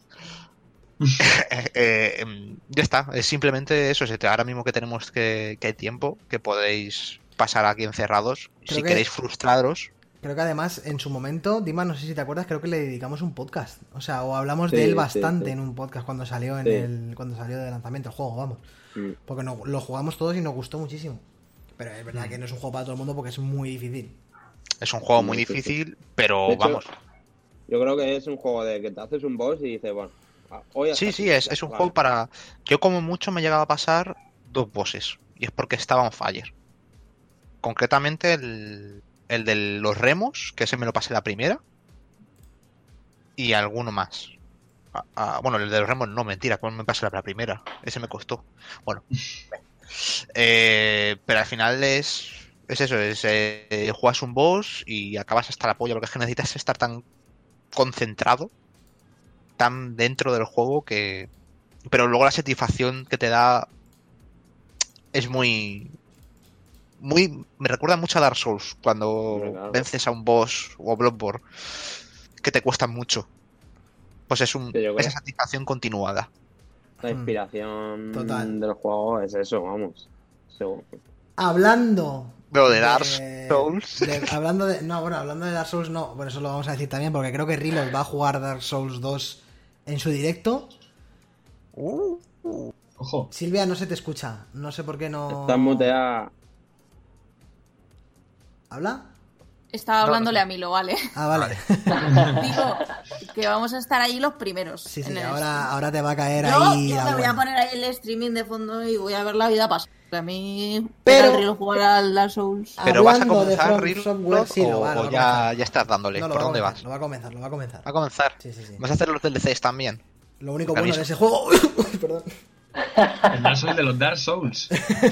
eh, eh, ya está, es simplemente eso. Ahora mismo que tenemos que, que hay tiempo, que podéis pasar aquí encerrados, Creo si que- queréis frustraros. Creo que además, en su momento, Dima, no sé si te acuerdas, creo que le dedicamos un podcast. O sea, o hablamos Sí, de él sí, bastante sí. en un podcast cuando salió en Sí. el cuando salió de lanzamiento el juego, vamos. Mm. Porque no, lo jugamos todos y nos gustó muchísimo. Pero es verdad que no es un juego para todo el mundo porque es muy difícil. Es un juego Muy muy difícil. difícil, pero De hecho, vamos. Yo creo que es un juego de que te haces un boss y dices, bueno, ah, hoy hasta Sí, aquí, sí, es, ya, es un vale. juego para... Yo como mucho me he llegado a pasar dos bosses, y es porque estaba on fire. Concretamente el, el de los remos, que ese me lo pasé la primera, y alguno más. Ah, ah, bueno, el de los remos no, mentira, ¿cuál me pasé la primera? Ese me costó. Bueno. Eh, pero al final es... Es eso, es eh, juegas un boss y acabas hasta la polla, porque es que necesitas estar tan concentrado, tan dentro del juego que... Pero luego la satisfacción que te da es muy... muy me recuerda mucho a Dark Souls, cuando Hombre, claro. vences a un boss o Bloodborne, que te cuesta mucho. Pues es un, Sí, yo creo. esa satisfacción continuada. La inspiración Total. del juego es eso, vamos. Seguro. Hablando... Pero de Dark de- Souls... de- hablando de... No, bueno, hablando de Dark Souls no, por eso lo vamos a decir también, porque creo que Reload va a jugar Dark Souls dos en su directo. Uh, Ojo. Silvia, no se te escucha. No sé por qué no... Estás muteada. ¿Habla? Estaba No, hablándole no. a Milo, ¿vale? Ah, vale. Digo que vamos a estar ahí los primeros. Sí, sí, en el ahora, ahora te va a caer Yo, ahí yo la me voy a buena. poner ahí el streaming de fondo y voy a ver la vida pasar. A mí, Pero- pero el jugar al Dark Souls. ¿Pero vas a Hablando de comenzar From Reload Software, sí, lo o, va, lo o va a ya, comenzar. ya estás dándole? No, lo ¿Por va a dónde comenzar, vas? Lo va a comenzar, lo va a comenzar. ¿Va a comenzar? Sí, sí, sí. ¿Vas a hacer los D L Cs también? Lo único Ahora bueno de mismo. ese juego... Perdón. El Dark Souls de los Dark Souls.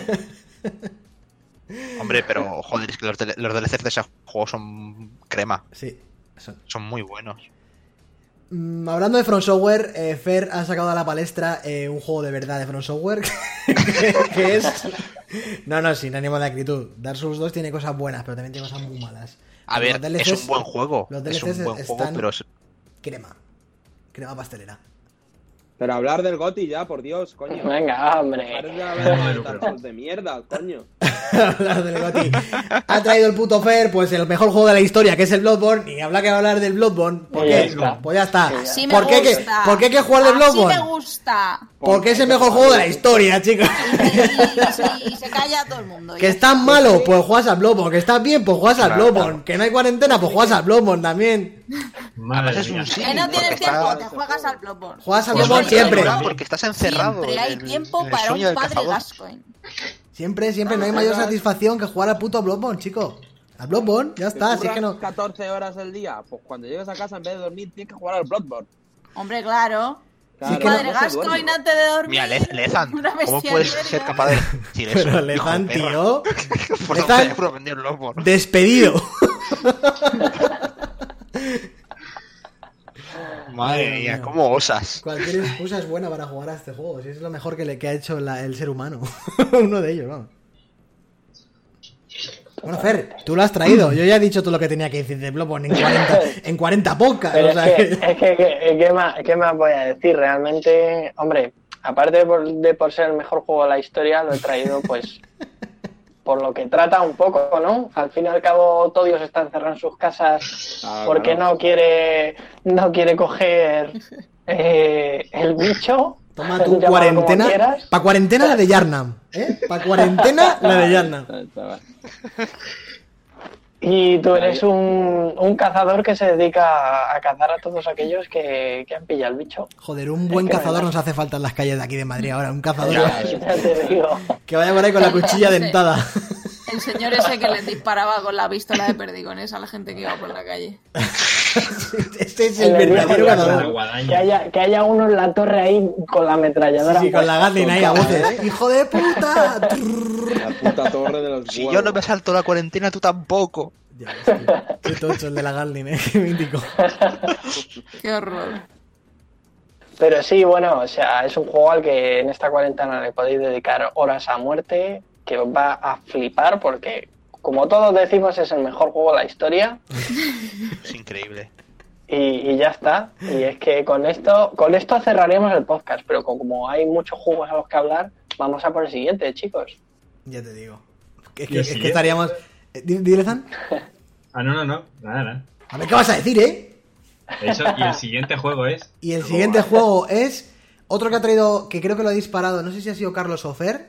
Hombre, pero joder, es que los, D- los D L Cs de ese juego son crema. Sí. Eso. Son muy buenos. Mm, hablando de From Software, eh, Fer ha sacado a la palestra eh, un juego de verdad de From Software que, que es... No, no, sin ánimo de acritud. Dark Souls dos tiene cosas buenas, pero también tiene cosas muy malas. A Pero ver, los D L Cs es un buen juego. Los Es D L Cs un buen juego, están pero es- crema. Crema pastelera. Pero hablar del GOTY ya, por Dios, coño. Venga, hombre. Parece de hablar de Dark Souls de mierda, coño. Hablar del GOTY. Ha traído el puto Fer, pues el mejor juego de la historia, que es el Bloodborne, y habla que va a hablar del Bloodborne. ¿Por Y qué? ya está. Pues ya está. Así me ¿Por qué, que, gusta. ¿Por qué hay que jugar de Así Bloodborne? me gusta. Porque es el mejor juego de la historia, chicos. Y, y se, y se calla todo el mundo. Que estás malo, pues juegas al Bloodborne. Que estás bien, pues juegas al Claro, Bloodborne. claro. Que no hay cuarentena, pues juegas al Bloodborne también. Madre Además es mía. un sí, Que no tienes porque tiempo, está- te juegas al Bloodborne. Juegas al Pues Bloodborne no, siempre. no, porque estás encerrado. Siempre hay en el- tiempo en el para sueño un del padre cazador. Gascoigne. Siempre, siempre. No hay mayor satisfacción que jugar al puto Bloodborne, chico. Al Bloodborne, ya está. ¿Te Así es que curras no. catorce horas al día? Pues cuando llegues a casa, en vez de dormir, tienes que jugar al Bloodborne. Hombre, claro. Claro, que no- Padre no se duerme. Gascoigne antes de dormir. Mira, Le- Lezan, una ¿cómo bestia puedes negra. ser capaz de decir eso? Pero hijo Lezan, de perra? tío. Por Lezan- favor, por vender Bloodborne. Despedido. Madre Dios mía, mío. ¿cómo osas? Cualquier excusa es buena para jugar a este juego. Si es lo mejor que le que ha hecho la- el ser humano. Uno de ellos, vamos. Bueno, Fer, tú lo has traído. Yo ya he dicho todo lo que tenía que decir de Bloodborne en cuarenta, en cuarenta podcasts. Pero o es sea que, que- es que, que- ¿qué, más, ¿qué más voy a decir? Realmente, hombre, aparte de por, de por ser el mejor juego de la historia, lo he traído pues por lo que trata un poco, ¿no? Al fin y al cabo, Todios está encerrado en sus casas Claro, porque claro. no quiere no quiere coger eh, el bicho. Toma tu llámalo como cuarentena. quieras. Pa' cuarentena la de Yarnam. ¿Eh? Pa' cuarentena la de Yarnam. Y tú eres un, un cazador que se dedica a cazar a todos aquellos que, que han pillado el bicho. Joder, un buen Es que cazador además- nos hace falta en las calles de aquí de Madrid ahora. Un cazador Ya te digo. que vaya por ahí con la cuchilla Sí. dentada. El señor ese que les disparaba con la pistola de perdigones a la gente que iba por la calle. Este es el El verdadero viejo Con la cazador. guadaña. Que haya, que haya uno en la torre ahí con la ametralladora. Sí, sí, con la puesta. Gatling ahí a voces. ¡Hijo de puta! La puta torre de los Si huevos. yo no me salto la cuarentena, tú tampoco. Ya ves, tío. Qué tocho el de la Gatling, eh. Qué mítico. Qué horror. Pero sí, bueno, o sea, es un juego al que en esta cuarentena le podéis dedicar horas a muerte, que os va a flipar porque, como todos decimos, es el mejor juego de la historia. Es increíble. Y, y ya está. Y es que con esto con esto cerraremos el podcast, pero como hay muchos juegos a los que hablar, vamos a por el siguiente, chicos. Ya te digo. Es ¿Y que, el es que siguiente? estaríamos... Eh, di- Dile, Zan. Ah, no, no, no. Nada, nada. A ver qué vas a decir, ¿eh? De hecho, y el siguiente juego es. Y el siguiente Buah. juego es otro que ha traído, que creo que lo ha disparado, no sé si ha sido Carlos o Fer,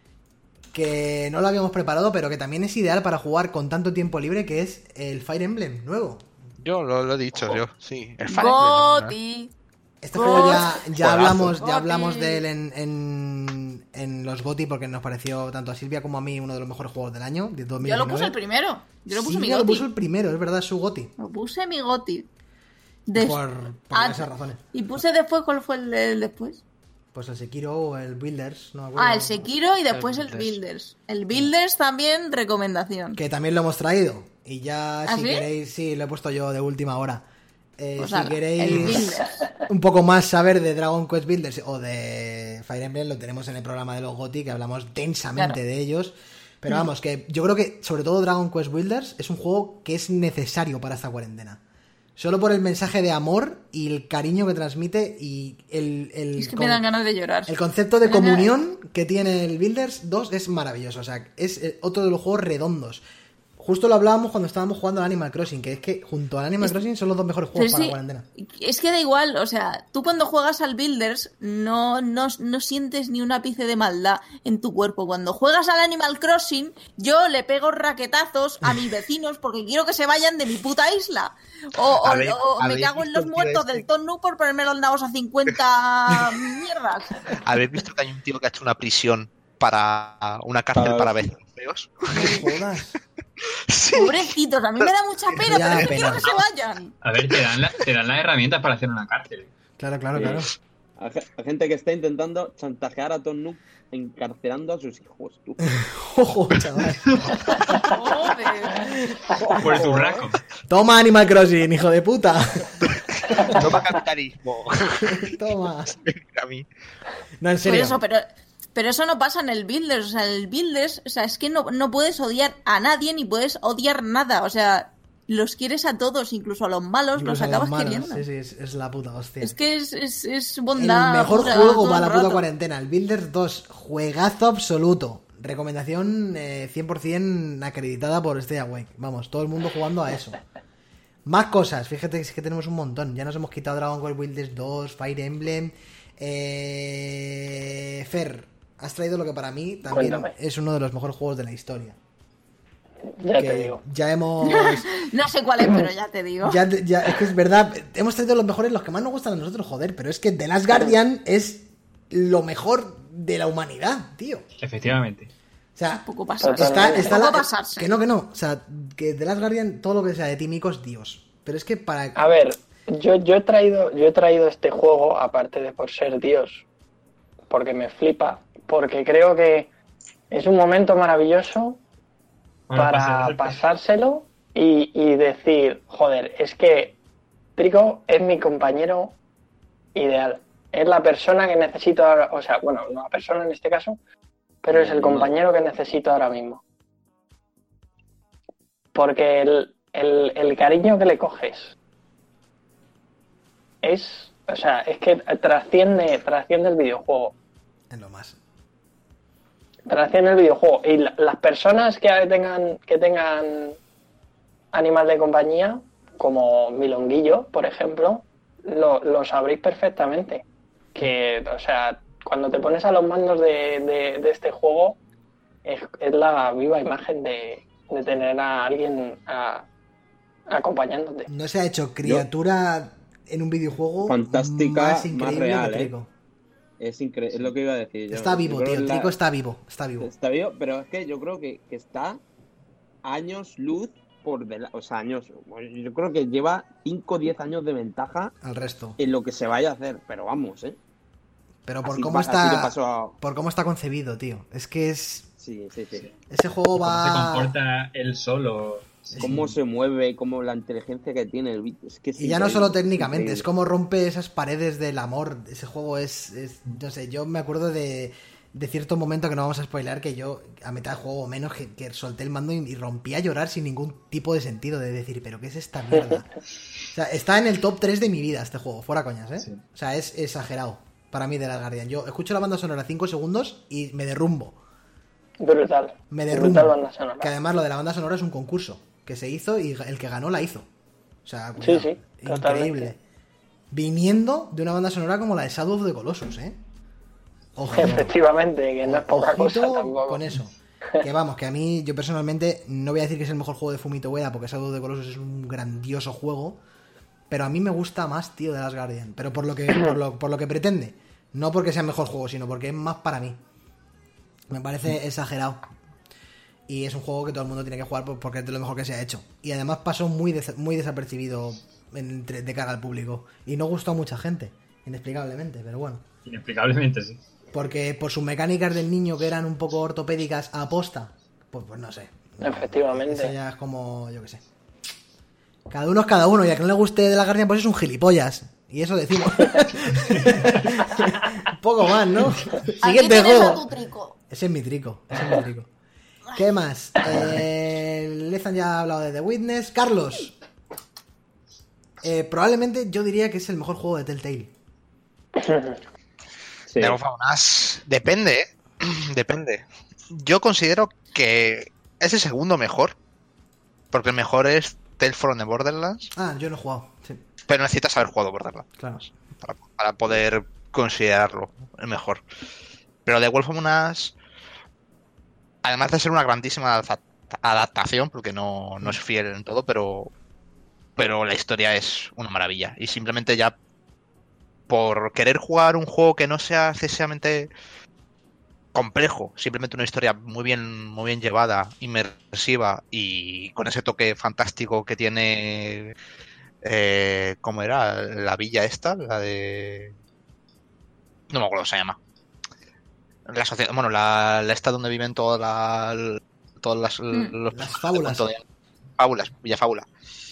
que no lo habíamos preparado, pero que también es ideal para jugar con tanto tiempo libre, que es el Fire Emblem nuevo. Yo lo, lo he dicho, yo, sí. El Fire Emblem, ¿no? Goti. Este juego ya, ya Juegazo. hablamos, Goti. ya hablamos de él en, en, en los GOTY porque nos pareció tanto a Silvia como a mí uno de los mejores juegos del año, de dos mil Yo diecinueve. lo puse el primero. Yo lo puse mi Silvia lo Goti. puso el primero, es verdad, es su GOTY. Lo puse mi Goti. Des- Por, por Ah, esas razones. Y puse después, ¿cuál fue el, el después? Pues el Sekiro o el Builders, no me acuerdo. Ah, el Sekiro y después el Builders. Builders. El Builders también, recomendación. Que también lo hemos traído. Y ya, ¿Ah, si sí? queréis, sí, lo he puesto yo de última hora. Eh, Pues si ala, el queréis Builders. un poco más saber de Dragon Quest Builders o de Fire Emblem, lo tenemos en el programa de los GOTY, que hablamos densamente Claro. de ellos. Pero Mm. vamos, que yo creo que sobre todo Dragon Quest Builders es un juego que es necesario para esta cuarentena. Solo por el mensaje de amor y el cariño que transmite y el, el, Es que con- me dan ganas de llorar. el concepto de Me dan ganas- comunión que tiene el Builders dos es maravilloso. O sea, es eh, otro de los juegos redondos. Justo lo hablábamos cuando estábamos jugando al Animal Crossing, que es que junto al Animal Es- Crossing son los dos mejores Pero juegos para sí, la cuarentena. es que da igual, o sea, tú cuando juegas al Builders no, no, no sientes ni un ápice de maldad en tu cuerpo. Cuando juegas al Animal Crossing, yo le pego raquetazos a mis vecinos porque quiero que se vayan de mi puta isla. O, o- ¿Habéis- o me habéis cago en visto los el tío muertos este? del Tom Nook por ponerme los nabos a cincuenta mierdas. ¿Habéis visto que hay un tío que ha hecho una prisión para una cárcel Para- para vecinos feos? No jodas. Sí. Pobrecitos, a mí me da mucha pena, Ya, pero es que pena. quiero que se vayan. A ver, te dan, la- te dan las herramientas para hacer una cárcel. Claro, claro, claro. Hay ge- hay gente que está intentando chantajear a Tom Nook encarcelando a sus hijos. Tú. Ojo, chaval. Joder. Por el turraco. Toma Animal Crossing, hijo de puta. Toma capitalismo. Toma. A mí. No, en Por serio. eso, pero, pero eso no pasa en el Builders. O sea, en el Builders, o sea, es que no, no puedes odiar a nadie ni puedes odiar nada. O sea, los quieres a todos, incluso a los malos, Incluso los a los acabas malos. queriendo. Sí, sí, es, es la puta hostia. Es que es, es, es el bondad. mejor pura juego todo para la el puta rato. cuarentena. El Builders dos, juegazo absoluto. Recomendación eh, cien por ciento acreditada por Stay Awake. Vamos, todo el mundo jugando a eso. Más cosas, fíjate que tenemos un montón. Ya nos hemos quitado Dragon Quest Builders dos, Fire Emblem. Eh... Fer, has traído lo que para mí también Cuéntame. es uno de los mejores juegos de la historia. Ya Que te digo. ya hemos... No sé cuál es, pero ya te digo. Ya, ya- es que es verdad, hemos traído los mejores, los que más nos gustan a nosotros, joder, pero es que The Last Guardian es lo mejor de la humanidad, tío. Efectivamente. O sea, Un poco pasarse. está, está Un la- poco pasarse. que no, que no. O sea, que The Last Guardian, todo lo que sea de Tímico es Dios. Pero es que para... A ver, yo, yo he traído, yo he traído este juego, aparte de por ser Dios, porque me flipa, porque creo que es un momento maravilloso Para para pasárselo. pasárselo y, y decir, joder, es que Trico es mi compañero ideal. Es la persona que necesito ahora, o sea, bueno, no la persona en este caso, pero es el compañero que necesito ahora mismo. Porque el, el, el cariño que le coges es, o sea, es que trasciende, trasciende el videojuego. En lo más. Trasciende el videojuego. Y la- las personas que tengan, que tengan animal de compañía, como Milonguillo, por ejemplo, lo, lo sabréis perfectamente. Que, o sea, cuando te pones a los mandos de, de, de este juego, es, es la viva imagen de, de tener a alguien a- acompañándote. No se ha hecho criatura en un videojuego Fantástica, más más increíble real, que ¿eh? Trico. Es increíble, es lo que iba a decir. yo. Está vivo, Yo creo tío. que la- Trico está vivo. Está vivo. Está vivo, pero es que yo creo que, que está años luz por delante. O sea, años. Yo creo que lleva cinco o diez años de ventaja Al resto. en lo que se vaya a hacer. Pero vamos, ¿eh? Pero por Así cómo pa- así le está... pasó a- Por cómo está concebido, tío. Es que es... Sí, sí, sí. Ese juego Cómo se va... comporta él solo cómo se mueve, cómo la inteligencia que tiene el beat. Es que es Y ya no increíble, solo técnicamente, increíble. es como rompe esas paredes del amor. Ese juego es, es no sé, yo me acuerdo de, de cierto momento que no vamos a spoilear, que yo a mitad de juego o menos que, que solté el mando y, y rompí a llorar sin ningún tipo de sentido, de decir, pero ¿qué es esta mierda? O sea, está en el top tres de mi vida este juego, fuera coñas, ¿eh? Sí. O sea, es exagerado para mí de Last Guardian. Yo escucho la banda sonora cinco segundos y me derrumbo. Brutal. Me Brutal derrumbo. banda sonora. Que además lo de la banda sonora es un concurso que se hizo y el que ganó la hizo. O sea, Sí, cuidado, sí, increíble. totalmente. Viniendo de una banda sonora como la de Shadow of the Colossus, ¿eh? Ojito. Efectivamente, que no es poca Ojito cosa tampoco. con eso. Que vamos, que a mí, yo personalmente, no voy a decir que es el mejor juego de Fumito Ueda, porque Shadow of the Colossus es un grandioso juego, pero a mí me gusta más, tío, de Last Guardian. Pero por lo que, por lo, por lo que pretende. No porque sea el mejor juego, sino porque es más para mí. Me parece exagerado. Y es un juego que todo el mundo tiene que jugar porque es de lo mejor que se ha hecho. Y además pasó muy, des- muy desapercibido entre- de cara al público. Y no gustó a mucha gente, inexplicablemente, pero bueno. Inexplicablemente, sí. Porque por sus mecánicas del niño que eran un poco ortopédicas a aposta, pues, pues no sé. Efectivamente. Eso ya es como, yo qué sé. Cada uno es cada uno, y a que no le guste de la Guardian, pues es un gilipollas. Y eso decimos. Un poco más, ¿no? Aquí Siguiente tienes a juego. tu trico. Ese es mi trico, ese es mi trico. ¿Qué más? Eh, Lezan ya ha hablado de The Witness. Carlos. Eh, probablemente yo diría que es el mejor juego de Telltale. Sí. De Wolf Among Us. Depende, ¿eh? Depende. Yo considero que es el segundo mejor. Porque el mejor es Tales from the Borderlands. Ah, yo no he jugado. Sí, Pero necesitas haber jugado Borderlands claro. para, para poder considerarlo el mejor. Pero The Wolf Among Us, además de ser una grandísima adapta- adaptación, porque no, no es fiel en todo, pero, pero la historia es una maravilla. Y simplemente ya por querer jugar un juego que no sea excesivamente complejo, simplemente una historia muy bien, muy bien llevada, inmersiva y con ese toque fantástico que tiene, eh, ¿cómo era? La villa esta, la de... No me acuerdo cómo se llama. La sociedad, bueno, la, la esta donde viven todas las... Todas las, Mm. los Las fábulas. de- Fábulas, Villa Fábula.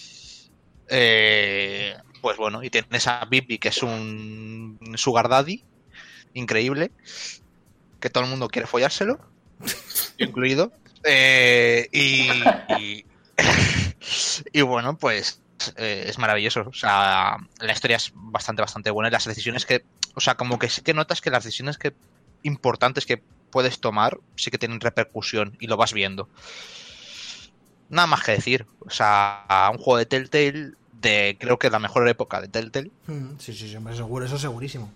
Eh, pues bueno, y tienes a Bibi, que es un sugar daddy increíble, que todo el mundo quiere follárselo, yo incluido. Eh, y, y, y bueno, pues eh, es maravilloso. O sea, la historia es bastante, bastante buena. Y las decisiones que, o sea, como que sí que notas que las decisiones que importantes que puedes tomar sí que tienen repercusión y lo vas viendo. Nada más que decir. O sea, un juego de Telltale, de creo que la mejor época de Telltale, Mm, sí, sí, sí, hombre, seguro, eso segurísimo.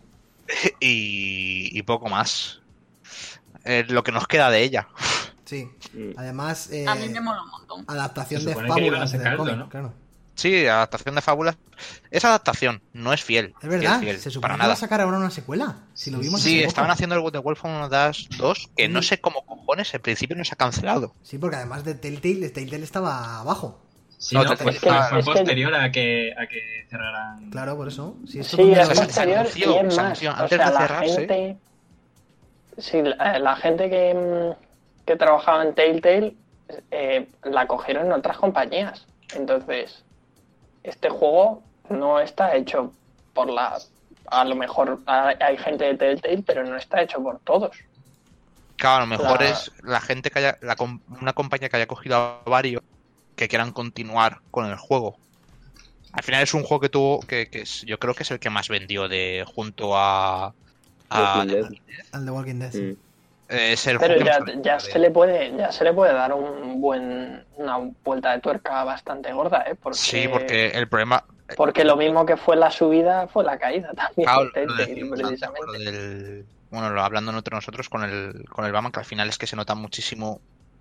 y, y poco más. Eh, lo que nos queda de ella. Sí. Mm. Además, eh, A mí me mola un montón. adaptación Se de supone que iban a fábulas del sacarlo, cómic, ¿no? claro. Sí, adaptación de fábulas. Es adaptación, no es fiel. Es verdad, fiel, fiel, se supone para que va a nada. sacar ahora una secuela. Si lo vimos Sí, hace estaban poco. haciendo el The Wolf Among Us dos, que no Mm. sé cómo cojones, al principio no se ha cancelado. Sí, porque además de Telltale, Telltale estaba abajo. Sí, No, no, te- fue, es que- fue es que- posterior a que, a que cerraran. Claro, por eso. Sí, esto Sí, también es lo- se- se posterior anunció, y es se más. anunció O antes sea, de la cerrarse. gente... Sí, la, la gente que, mm, que trabajaba en Telltale eh, la cogieron en otras compañías. Entonces, este juego no está hecho por la... A lo mejor hay hay gente de Telltale, pero no está hecho por todos. Claro, a lo mejor La- es la gente que haya, la com- una compañía que haya cogido a varios que quieran continuar con el juego. Al final es un juego que tuvo, que, que es- yo creo que es el que más vendió de junto a, a Walking Dead. al The Walking Dead. sí. Mm. eh, es el Pero juego que ya, más vendió ya de- se le puede ya se le puede dar un buen una vuelta de tuerca bastante gorda, ¿eh? Porque, Sí, porque el problema, porque lo mismo que fue la subida fue la caída también claro, de lo Telltale, decimos antes, precisamente. con lo del- bueno, lo- hablando entre nosotros con el con el Batman, que al final es que se nota muchísimo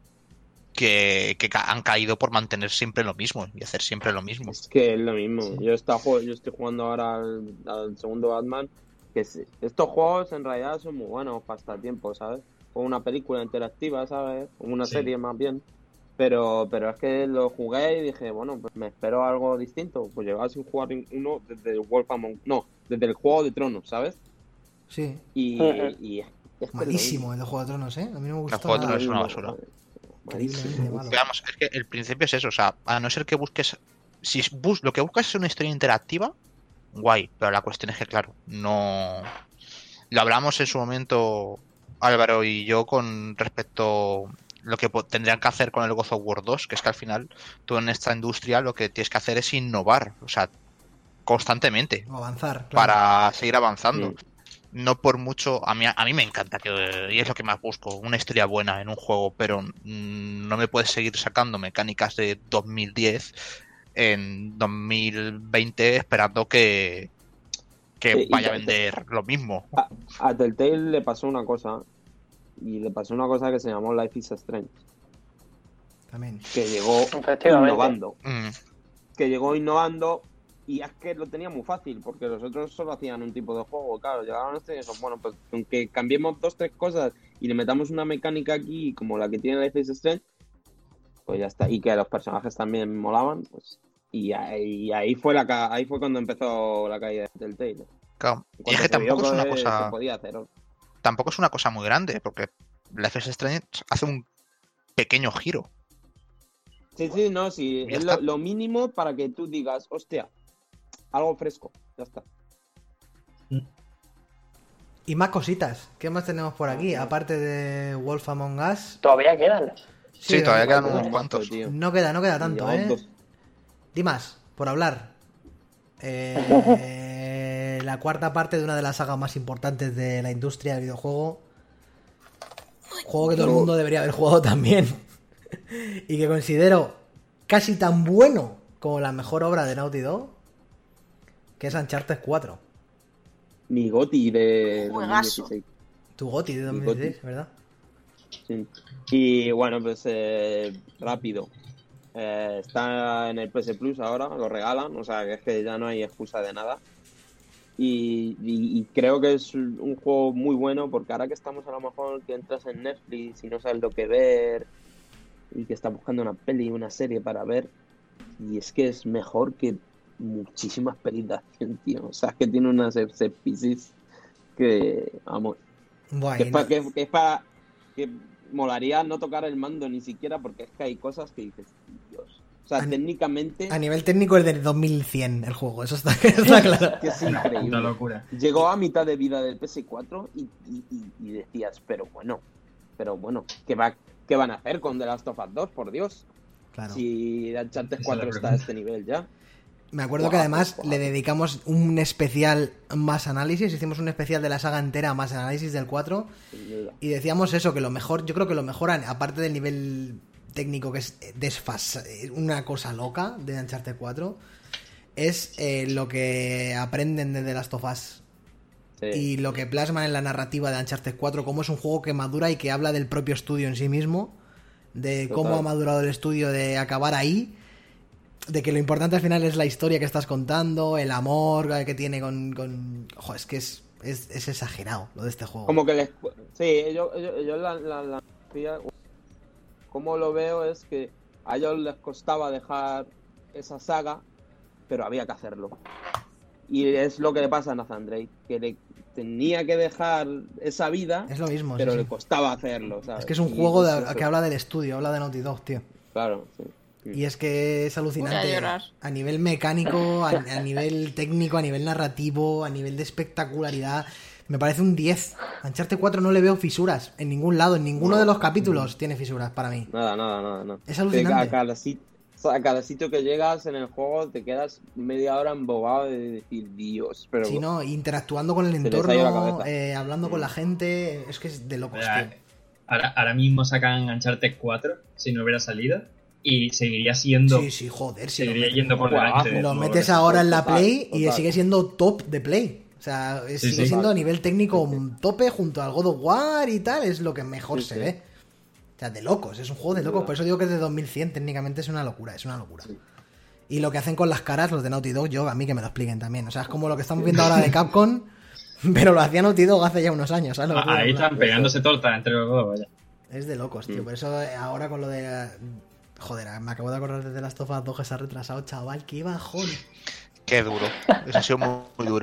que, que ca- han caído por mantener siempre lo mismo y hacer siempre lo mismo. Es que es lo mismo. Yo, está, ju- yo estoy jugando ahora al, al segundo Batman. Que sí, estos juegos en realidad son muy buenos pasatiempos, ¿sabes? O una película interactiva, ¿sabes? O una Sí. serie más bien. Pero, pero es que lo jugué y dije, bueno, pues me espero algo distinto. Pues llevaba sin jugar uno desde el Wolf Among... No, desde el Juego de Tronos, ¿sabes? Sí. Y, Ujú. y es que es Malísimo el de Juego de Tronos, ¿eh? A mí no me gusta Juego de nada. Tronos es una basura. Increíblemente malo. Veamos, es que el principio es eso, o sea, a no ser que busques... Si bus, lo que buscas es una historia interactiva, guay, pero la cuestión es que, claro, no... Lo hablamos en su momento, Álvaro y yo, con respecto a lo que tendrían que hacer con el God of War dos, que es que al final tú en esta industria lo que tienes que hacer es innovar, o sea, constantemente, O avanzar, claro. para seguir avanzando. Sí. No por mucho, a mí, a mí me encanta, que, y es lo que más busco, una historia buena en un juego, pero mm, no me puedes seguir sacando mecánicas de dos mil diez en dos mil veinte esperando que, que Sí, y vaya a te- vender lo mismo. A, a Telltale le pasó una cosa, y le pasó una cosa que se llamó Life is Strange, También. que llegó Efectivamente. innovando, Mm, que llegó innovando, y es que lo tenía muy fácil, porque los otros solo hacían un tipo de juego, claro, llegaron a este y dijeron, bueno, pues aunque cambiemos dos, tres cosas y le metamos una mecánica aquí como la que tiene Life is Strange, pues ya está, y que los personajes también molaban, pues, y ahí, y ahí fue la ca- ahí fue cuando empezó la caída de Telltale. claro. Y Cuando es que se vio tampoco es una que cosa, se podía hacer. tampoco es una cosa muy grande, porque Life is Strange hace un pequeño giro. Sí, sí, no, sí, Ya es está. lo, lo mínimo para que tú digas, hostia, algo fresco, ya está. Y más cositas. ¿Qué más tenemos por aquí? Aparte de Wolf Among Us. Todavía quedan. Sí, todavía quedan Joder, unos macho, cuantos. tío. No queda, no queda tanto, Llevamos ¿eh? dos. Dimas, por hablar. Eh, la cuarta parte de una de las sagas más importantes de la industria del videojuego. Juego que todo el mundo debería haber jugado también. Y que considero casi tan bueno como la mejor obra de Naughty Dog, que es Uncharted cuatro. Mi goti de Juegazo. dos mil dieciséis. Tu GOTY de dos mil dieciséis, ¿verdad? Sí. Y bueno, pues eh, rápido. Eh, está en el P S Plus ahora, lo regalan, o sea que es que ya no hay excusa de nada. Y, y- y creo que es un juego muy bueno porque ahora que estamos a lo mejor que entras en Netflix y no sabes lo que ver y que estás buscando una peli, una serie para ver, y es que es mejor que muchísimas pelis de acción, tío. O sea, es que tiene unas set pieces que, vamos, Buah, que y es no- para que, que es para que molaría no tocar el mando ni siquiera porque es que hay cosas que dices, Dios. O sea, A ni- técnicamente a nivel técnico es de dos mil cien el juego, eso está, está claro. que es Una puta increíble. locura. Llegó a mitad de vida del P S cuatro y, y, y- y decías, pero bueno, pero bueno, ¿qué, va, ¿qué van a hacer con The Last of Us dos? Por Dios. Claro. Si Uncharted Esa cuatro es la está a pregunta. este nivel ya. Me acuerdo que Guau, además guau. le dedicamos un especial más análisis, hicimos un especial de la saga entera más análisis del cuatro Sin duda. y decíamos eso, que lo mejor, yo creo que lo mejor, aparte del nivel técnico que es desfasa, una cosa loca de Uncharted cuatro, es eh, lo que aprenden de The Last of Us Sí. y lo que plasman en la narrativa de Uncharted cuatro, cómo es un juego que madura y que habla del propio estudio en sí mismo, de cómo Total. ha madurado el estudio de acabar ahí, de que lo importante al final es la historia que estás contando, el amor que tiene con... con... Ojo, es que es, es, es exagerado lo de este juego. Como que les... Sí, yo, yo, yo la, la, la... Como lo veo es que a ellos les costaba dejar esa saga, pero había que hacerlo. Y es lo que le pasa a Nathan Drake, que le tenía que dejar esa vida, Es lo mismo, pero sí, le sí. costaba hacerlo, ¿sabes? Es que es un Y juego de- eso. que habla del estudio, habla de Naughty Dog, tío. Claro, sí. Y es que es Voy a alucinante llorar. a nivel mecánico, a, a nivel técnico, a nivel narrativo, a nivel de espectacularidad. Me parece un diez. Uncharted cuatro no le veo fisuras en ningún lado, en ninguno de los capítulos tiene fisuras para mí. Nada, nada, nada, nada. Es alucinante. A cada, sit- a cada sitio que llegas en el juego te quedas media hora embobado de decir, Dios, pero... Si no, interactuando con el les ha ido la entorno, cabeza. eh, hablando con la gente, es que es de locos, Ahora, tío. ahora, ahora mismo sacan Uncharted cuatro, si no hubiera salido, y seguiría siendo... Sí, sí, joder, si lo, seguiría metes- yendo por Guau, delante. de lo todo metes eso. ahora en la Total, Play y total. sigue siendo top de Play. O sea, es- Sí, sigue sí. siendo a nivel técnico un tope junto al God of War y tal, es lo que mejor Sí, se sí. ve. O sea, de locos, es un juego de Sin locos. duda. Por eso digo que es de dos mil cien, técnicamente es una locura, es una locura. Sí. Y lo que hacen con las caras, los de Naughty Dog, yo a mí que me lo expliquen también. O sea, es como lo que estamos viendo ahora de Capcom, pero lo hacía Naughty Dog hace ya unos años, ¿sabes? Lo que Ah, quiero ahí hablar? están pegándose tortas entre los dos, vaya. Es de locos, tío. Mm. Por eso eh, ahora con lo de... Joder, me acabo de acordar de The Last of Us dos que se ha retrasado, chaval. ¡Qué bajón! Qué duro. Eso ha sido muy, muy duro.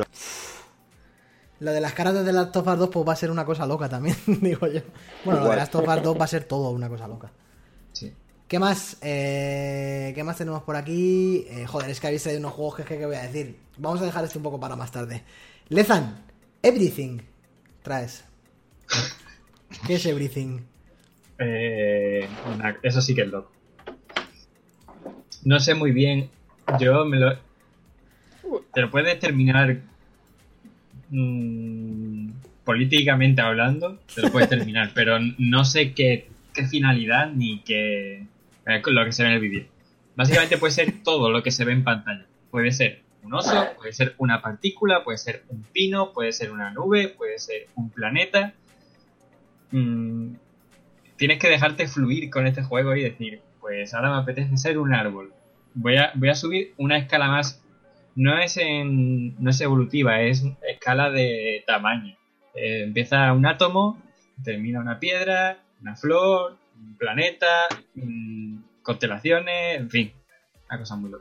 Lo de las caras de The Last of Us dos pues va a ser una cosa loca también, digo yo. Bueno, lo de Igual. The Last of Us dos va a ser todo una cosa loca. Sí. ¿Qué más? Eh, ¿Qué más tenemos por aquí? Eh, joder, es que habéis traído unos juegos que, que, que voy a decir. Vamos a dejar esto un poco para más tarde. Lezan, Everything. Traes. ¿Qué es Everything? Eh, una- eso sí que es loco. No sé muy bien. Yo me lo. Te lo puedes terminar. mmm, políticamente hablando, te lo puedes terminar, pero no sé qué, qué finalidad ni qué. eh, lo que se ve en el vídeo. Básicamente puede ser todo lo que se ve en pantalla. Puede ser un oso, puede ser una partícula, puede ser un pino, puede ser una nube, puede ser un planeta. Mm, tienes que dejarte fluir con este juego y decir, pues ahora me apetece ser un árbol. Voy a, voy a subir una escala más. No es en, no es evolutiva, es escala de tamaño. Eh, empieza un átomo, termina una piedra, una flor, un planeta, mm, constelaciones, en fin, una cosa muy loca.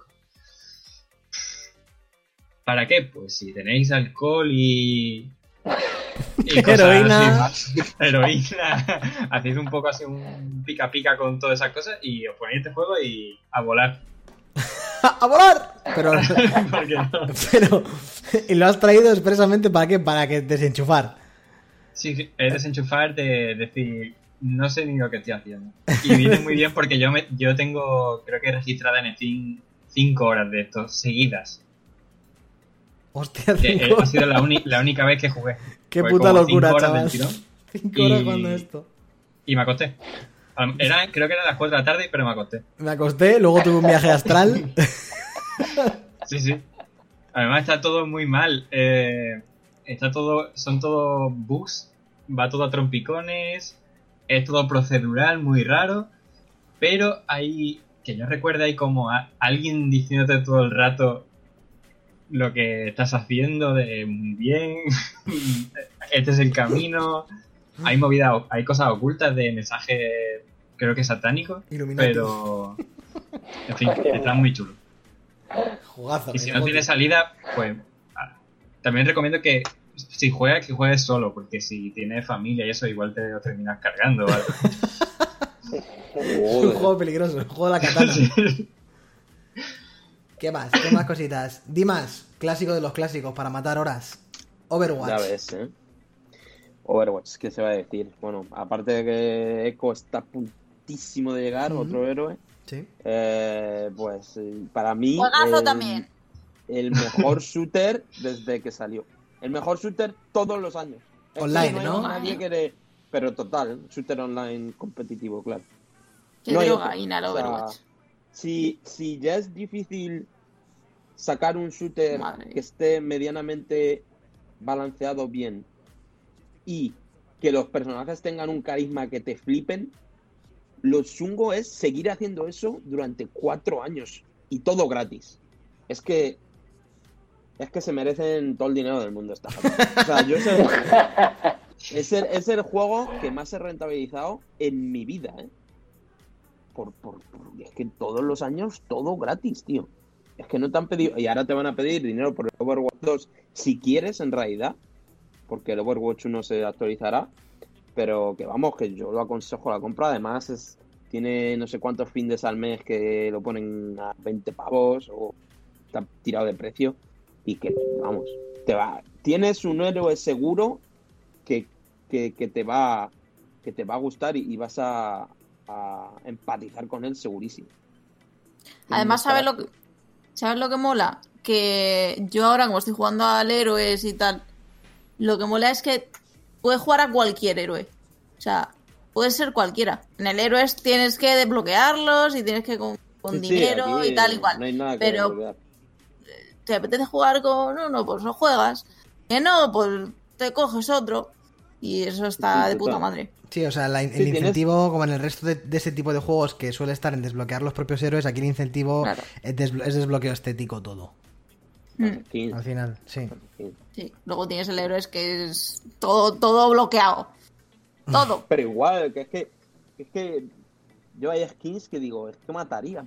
¿Para qué? Pues si tenéis alcohol y... y cosas Heroína. así, heroína, hacéis un poco así un pica pica con todas esas cosas y os ponéis este juego y a volar. ¡A volar! Pero, ¿Por qué no? pero, y lo has traído expresamente para qué? Para que desenchufar. Sí, es desenchufar de decir, no sé ni lo que estoy haciendo. Y viene muy bien porque yo me, yo tengo, creo que registrada en Steam cinco horas de esto, seguidas. Hostia, Que, eh, cinco ha sido la, uni- la única vez que jugué. Qué Fue puta como locura, cinco horas chaval. del tirón. Cinco horas Y- jugando a esto. Y me acosté. Era, creo que eran las cuatro de la tarde, pero me acosté. Me acosté, luego tuve un viaje astral. Sí, sí. Además está todo muy mal. Eh, está todo, son todos bugs. Va todo a trompicones. Es todo procedural, muy raro. Pero hay, que yo recuerde, hay como a- alguien diciéndote todo el rato lo que estás haciendo de muy bien. Este es el camino. Hay movidas, hay cosas ocultas de mensajes, creo que satánicos. Illuminati. Pero, en fin, está muy chulo. Jugazo. Y si me no mola. tienes salida, pues ah, también recomiendo que si juegas, que juegues solo, porque si tienes familia y eso, igual te lo terminas cargando. ¿Vale? Es un Joder. juego peligroso, el juego de la katana. Sí. ¿Qué más? ¿Qué más cositas? Dimas, clásico de los clásicos para matar horas. Overwatch. Ya ves, ¿eh? Overwatch, ¿qué se va a decir? Bueno, aparte de que Echo está a puntísimo de llegar, Ujú. otro héroe, Sí. eh, pues eh, para mí Juegazo el, también. el mejor shooter desde que salió. El mejor shooter todos los años. Es que Online, hay ¿no? Nadie quiere, pero total, shooter online competitivo, claro. Qué No hay drogaína el otro. O sea, Overwatch. Si, si ya es difícil sacar un shooter Madre. que esté medianamente balanceado bien y que los personajes tengan un carisma que te flipen, lo chungo es seguir haciendo eso durante cuatro años y todo gratis. Es que es que se merecen todo el dinero del mundo esta gente. O sea, yo es el, es el, es el juego que más he rentabilizado en mi vida, ¿eh? Por, por, por- es que todos los años todo gratis, tío. Es que no te han pedido, y ahora te van a pedir dinero por el Overwatch dos si quieres en realidad, porque el Overwatch uno se actualizará, pero que vamos, que yo lo aconsejo la compra. Además es, tiene no sé cuántos fines al mes que lo ponen a veinte pavos o está tirado de precio y que vamos, te va, tienes un héroe seguro que, que, que te va que te va a gustar y, y vas a, a empatizar con él segurísimo. Además, ¿sabes lo que, ¿sabes lo que mola? Que yo ahora, como estoy jugando al héroes y tal, lo que mola es que puedes jugar a cualquier héroe. O sea, puede ser cualquiera. En el héroes tienes que desbloquearlos y tienes que con, con Sí, sí, dinero aquí y tal y cual. no hay nada que Pero olvidar. te apetece jugar con uno, pues lo juegas. Que no, pues te coges otro. Y eso está Sí, de puta total. madre. Sí, o sea, la- el Sí, tienes- incentivo, como en el resto de, de ese tipo de juegos que suele estar en desbloquear los propios héroes, aquí el incentivo Claro. es, desblo- es desbloqueo estético todo. Mm, Aquí, Al final, sí. aquí. sí. Luego tienes el héroes que es todo, todo bloqueado. Todo. Pero igual, que es que es que yo hay skins que digo, es que mataría.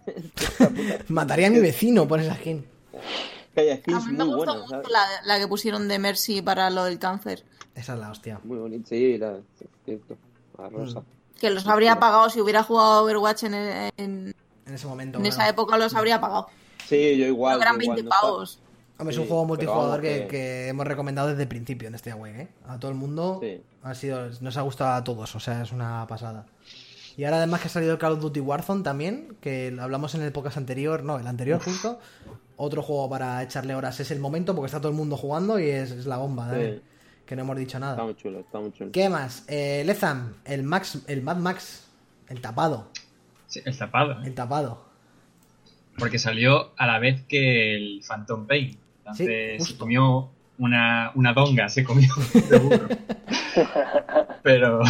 Mataría a mi vecino por esa skin. Que hay A skins mí me muy gustó buenas, mucho ¿sabes? la, la que pusieron de Mercy para lo del cáncer. Esa es la hostia. Muy bonito, sí, la, sí, cierto. a Rosa. Que los habría pagado si hubiera jugado Overwatch en, en, En ese momento. en claro. esa época, los habría pagado. Sí, yo igual. Pero eran yo igual, veinte no está- pavos. Hombre, es Sí, un juego pero multijugador vamos que, que- que hemos recomendado desde el principio en este web, ¿eh? A todo el mundo Sí. ha sido, nos ha gustado a todos, o sea, es una pasada. Y ahora además que ha salido el Call of Duty Warzone también, que lo hablamos en el podcast anterior, no, el anterior justo, otro juego para echarle horas, es el momento porque está todo el mundo jugando y es, es la bomba, ¿eh? Sí. Que no hemos dicho Está nada. muy chulo, está muy chulo. ¿Qué más? Eh, Lezam, el Max, el Mad Max, el tapado, Sí, el tapado, ¿eh? el tapado. Porque salió a la vez que el Phantom Pain. Entonces Sí, se justo. comió una, una donga, se comió de burro. Pero,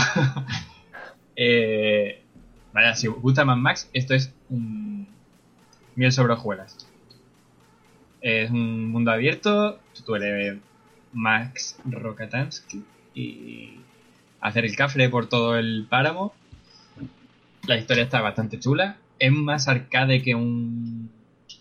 eh, vaya, si os gusta Mad Max, esto es un miel sobre hojuelas. Es un mundo abierto, tú eres Max Rokatansky y hacer el cafre por todo el páramo. La historia está bastante chula. Es más arcade que un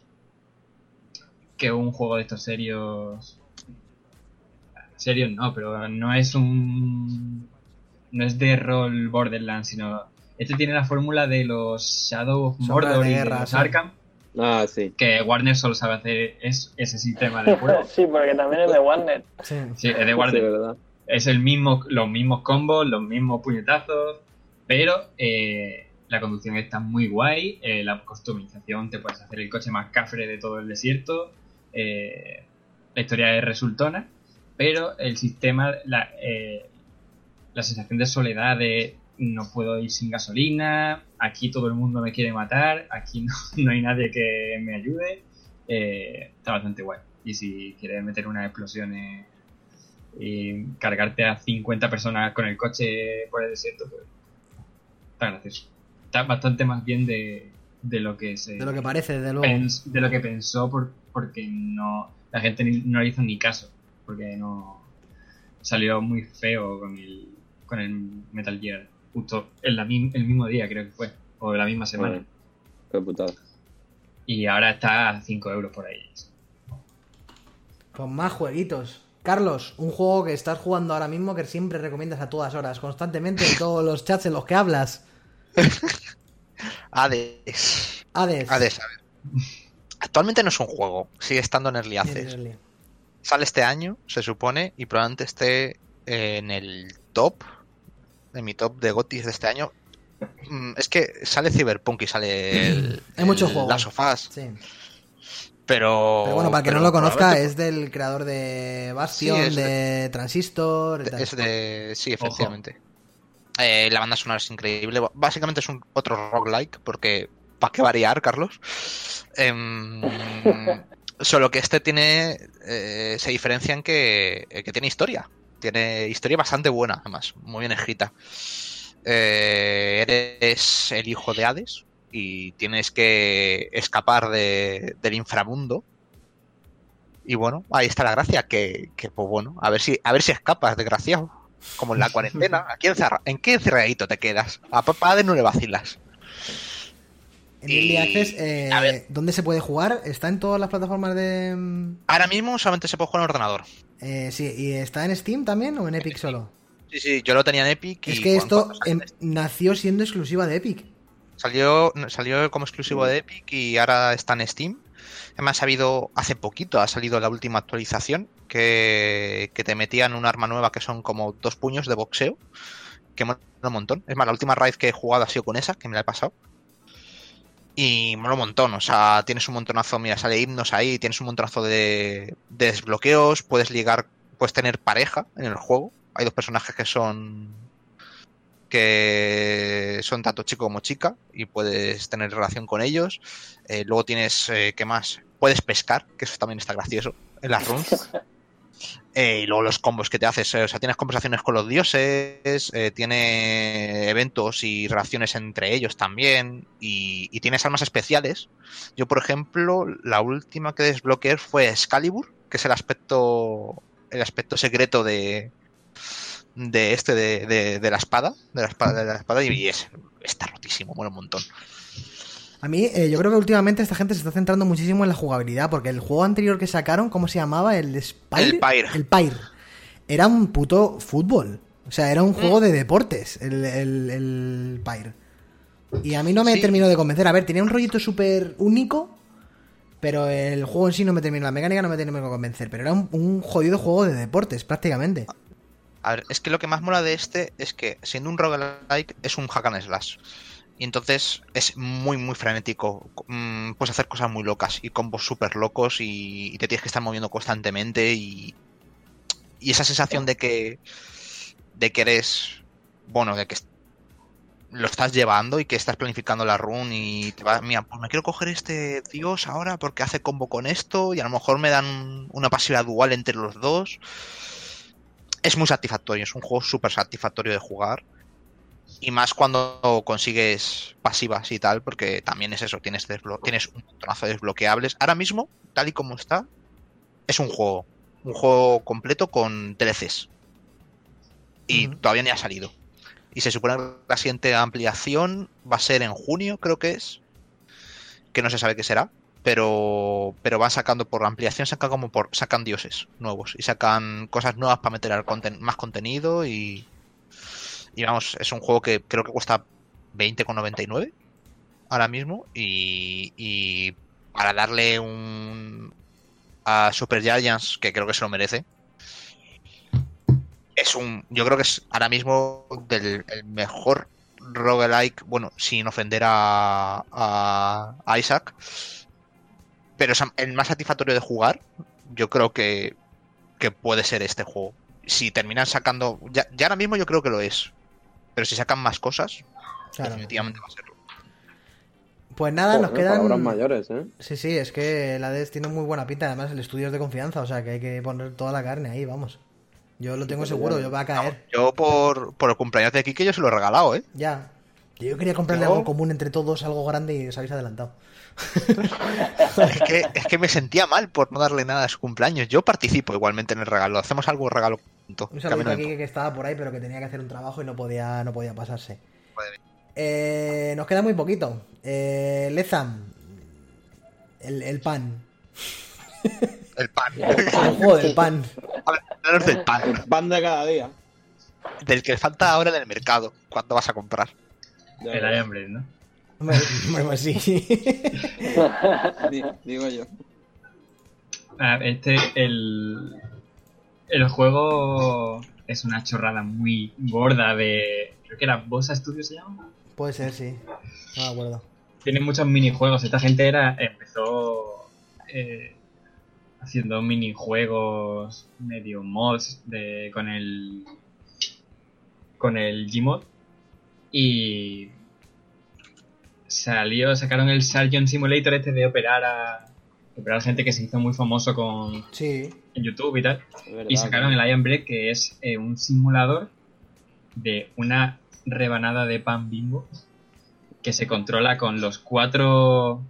que un juego de estos serios. Serios no, pero no es un no es de rol Borderlands, sino este tiene la fórmula de los Shadow of Sombras Mordor de y guerra, de los sí. Arkham, Ah, sí. que Warner solo sabe hacer es, ese sistema de juego. Sí, porque también es de Warner. Sí. Sí, es de Sí, Warner. verdad. Es el mismo, los mismos combos, los mismos puñetazos, pero eh, la conducción está muy guay, eh, la customización, te puedes hacer el coche más cafre de todo el desierto, eh, la historia es resultona, pero el sistema, la, eh, la sensación de soledad de no puedo ir sin gasolina, aquí todo el mundo me quiere matar, aquí no, no hay nadie que me ayude, eh, está bastante guay. Y si quieres meter unas explosiones y cargarte a cincuenta personas con el coche por el desierto, pues está gracioso. Está bastante más bien de, de lo que se De lo que parece, desde luego. pens- de lo que pensó por, porque no la gente ni- no le hizo ni caso, porque no salió muy feo con el con el Metal Gear justo en la, mi- el mismo día, creo que fue, o la misma semana. Bueno, qué putada. Y ahora está a cinco euros por ahí. Con más jueguitos. Carlos, un juego que estás jugando ahora mismo que siempre recomiendas a todas horas, constantemente en todos los chats en los que hablas. Hades. Hades. Hades, a ver. Actualmente no es un juego, sigue estando en Early Access. Early. Sale este año, se supone, y probablemente esté en el top, en mi top de GOTYs de este año. Mm, Es que sale Cyberpunk y sale el, Hay muchos el juegos. Last of Us, Sí. pero... Pero bueno, para el que pero no lo conozca, probablemente es del creador de Bastion, Sí, es de- de Transistor. y tal. Es de... Sí, efectivamente. Eh, la banda sonora es increíble. Básicamente es un otro roguelike, porque... ¿Para qué variar, Carlos? Em, solo que este tiene... eh, se diferencia en que, eh, que tiene historia. Tiene historia bastante buena, además. Muy bien escrita. Eh, eres el hijo de Hades y tienes que escapar de, del inframundo. Y bueno, ahí está la gracia, que, que pues bueno, a ver si a ver si escapas, desgraciado. Como en la cuarentena. ¿A quién encerra- ¿En qué encerradito te quedas? A papá de no le vacilas. En Early y- Access, eh, a ver. ¿dónde se puede jugar? ¿Está en todas las plataformas de...? mm, Ahora mismo solamente se puede jugar en ordenador. Eh, sí, ¿y está en Steam también o en Epic solo? Sí, sí, yo lo tenía en Epic. Y Es que cuando- esto cuando salió, em, nació siendo exclusiva de Epic. salió, salió como exclusivo de Epic y ahora está en Steam. Además ha habido, hace poquito ha salido la última actualización que, que te metían un arma nueva que son como dos puños de boxeo. Que mola un montón. Es más, la última raid que he jugado ha sido con esa, que me la he pasado. Y mola un montón, o sea, tienes un montonazo, mira, sale himnos ahí, tienes un montonazo de, de desbloqueos, puedes ligar, puedes tener pareja en el juego. Hay dos personajes que son que son tanto chico como chica y puedes tener relación con ellos. Eh, luego tienes, eh, ¿qué más? Puedes pescar, que eso también está gracioso, en las runs. Eh, y luego los combos que te haces, eh, o sea, tienes conversaciones con los dioses, eh, tiene eventos y relaciones entre ellos también, y, y tienes armas especiales. Yo, por ejemplo, la última que desbloqueé fue Excalibur, que es el aspecto, el aspecto secreto de, de este, de, de, de la espada, de la espada, de la espada, y es, está rotísimo, mola un montón. A mí, eh, yo creo que últimamente esta gente se está centrando muchísimo en la jugabilidad, porque el juego anterior que sacaron, ¿cómo se llamaba? El Spire. El Pyre. El Pyre. Era un puto fútbol. O sea, era un juego de deportes, el, el, el Pyre. Y a mí no me Sí. terminó de convencer. A ver, tenía un rollito súper único, pero el juego en sí no me terminó, la mecánica no me terminó de convencer. Pero era un, un jodido juego de deportes, prácticamente. A ver, es que lo que más mola de este es que, siendo un roguelike, es un hack and slash. Y entonces es muy, muy frenético. Mm, puedes hacer cosas muy locas y combos súper locos y, y te tienes que estar moviendo constantemente y, y esa sensación de que de que eres, bueno, de que lo estás llevando y que estás planificando la run y te vas, mira, pues me quiero coger este dios ahora porque hace combo con esto y a lo mejor me dan una pasiva dual entre los dos. Es muy satisfactorio, es un juego súper satisfactorio de jugar. Y más cuando consigues pasivas y tal, porque también es eso, tienes, desblo- tienes un montonazo de desbloqueables. Ahora mismo, tal y como está, es un juego. Un juego completo con D L Cs. Y Ujú. todavía ni ha salido. Y se supone que la siguiente ampliación va a ser en junio, creo que es. Que no se sabe qué será. Pero, pero van sacando por ampliación, sacan como por. Sacan dioses nuevos. Y sacan cosas nuevas para meter al conten- más contenido y. Y vamos, es un juego que creo que cuesta veinte con noventa y nueve ahora mismo. Y, y para darle un a Super Giants, que creo que se lo merece. Es un. Yo creo que es ahora mismo del el mejor roguelike. Bueno, sin ofender a, a, a Isaac. Pero es el más satisfactorio de jugar. Yo creo que, que puede ser este juego. Si terminan sacando. Ya, ya ahora mismo yo creo que lo es. Pero si sacan más cosas, Claro. definitivamente va a serlo. Pues nada, nos Joder, quedan... palabras mayores, ¿eh? Sí, sí, es que el Hades tiene muy buena pinta. Además, el estudio es de confianza, o sea que hay que poner toda la carne ahí, vamos. Yo lo tengo Sí, seguro, ya. yo va a caer. Yo por, por el cumpleaños de Kike yo se lo he regalado, ¿eh? Ya. Yo quería comprarle ¿Yo? algo común entre todos, algo grande, y os habéis adelantado. Es que, es que me sentía mal por no darle nada a su cumpleaños. Yo participo igualmente en el regalo. Hacemos algo regalo junto. Un que a mí saludo no a me Kike importa. que estaba por ahí, pero que tenía que hacer un trabajo y no podía, no podía pasarse. Puede venir. Eh, nos queda muy poquito. Eh, Lezam. El, el pan. El pan. El juego del pan. A ver, no es del pan. El pan de cada día. Del que falta ahora en el mercado. ¿Cuándo vas a comprar? Ya El ves. hambre, ¿no? Bueno, pues sí. Di- Digo yo. Ah, Este, el, el juego es una chorrada muy gorda de... Creo que era Bossa Studio se llama. Puede ser, sí. No me acuerdo. Tiene muchos minijuegos. Esta gente era empezó eh, haciendo minijuegos, medio mods de, con el con el Gmod y salió, sacaron el Surgeon Simulator este de operar a operar gente que se hizo muy famoso con Sí. en YouTube y tal. Es verdad, Y sacaron ¿no? el Iron Break, que es eh, un simulador de una rebanada de pan Bimbo que se controla con los cuatro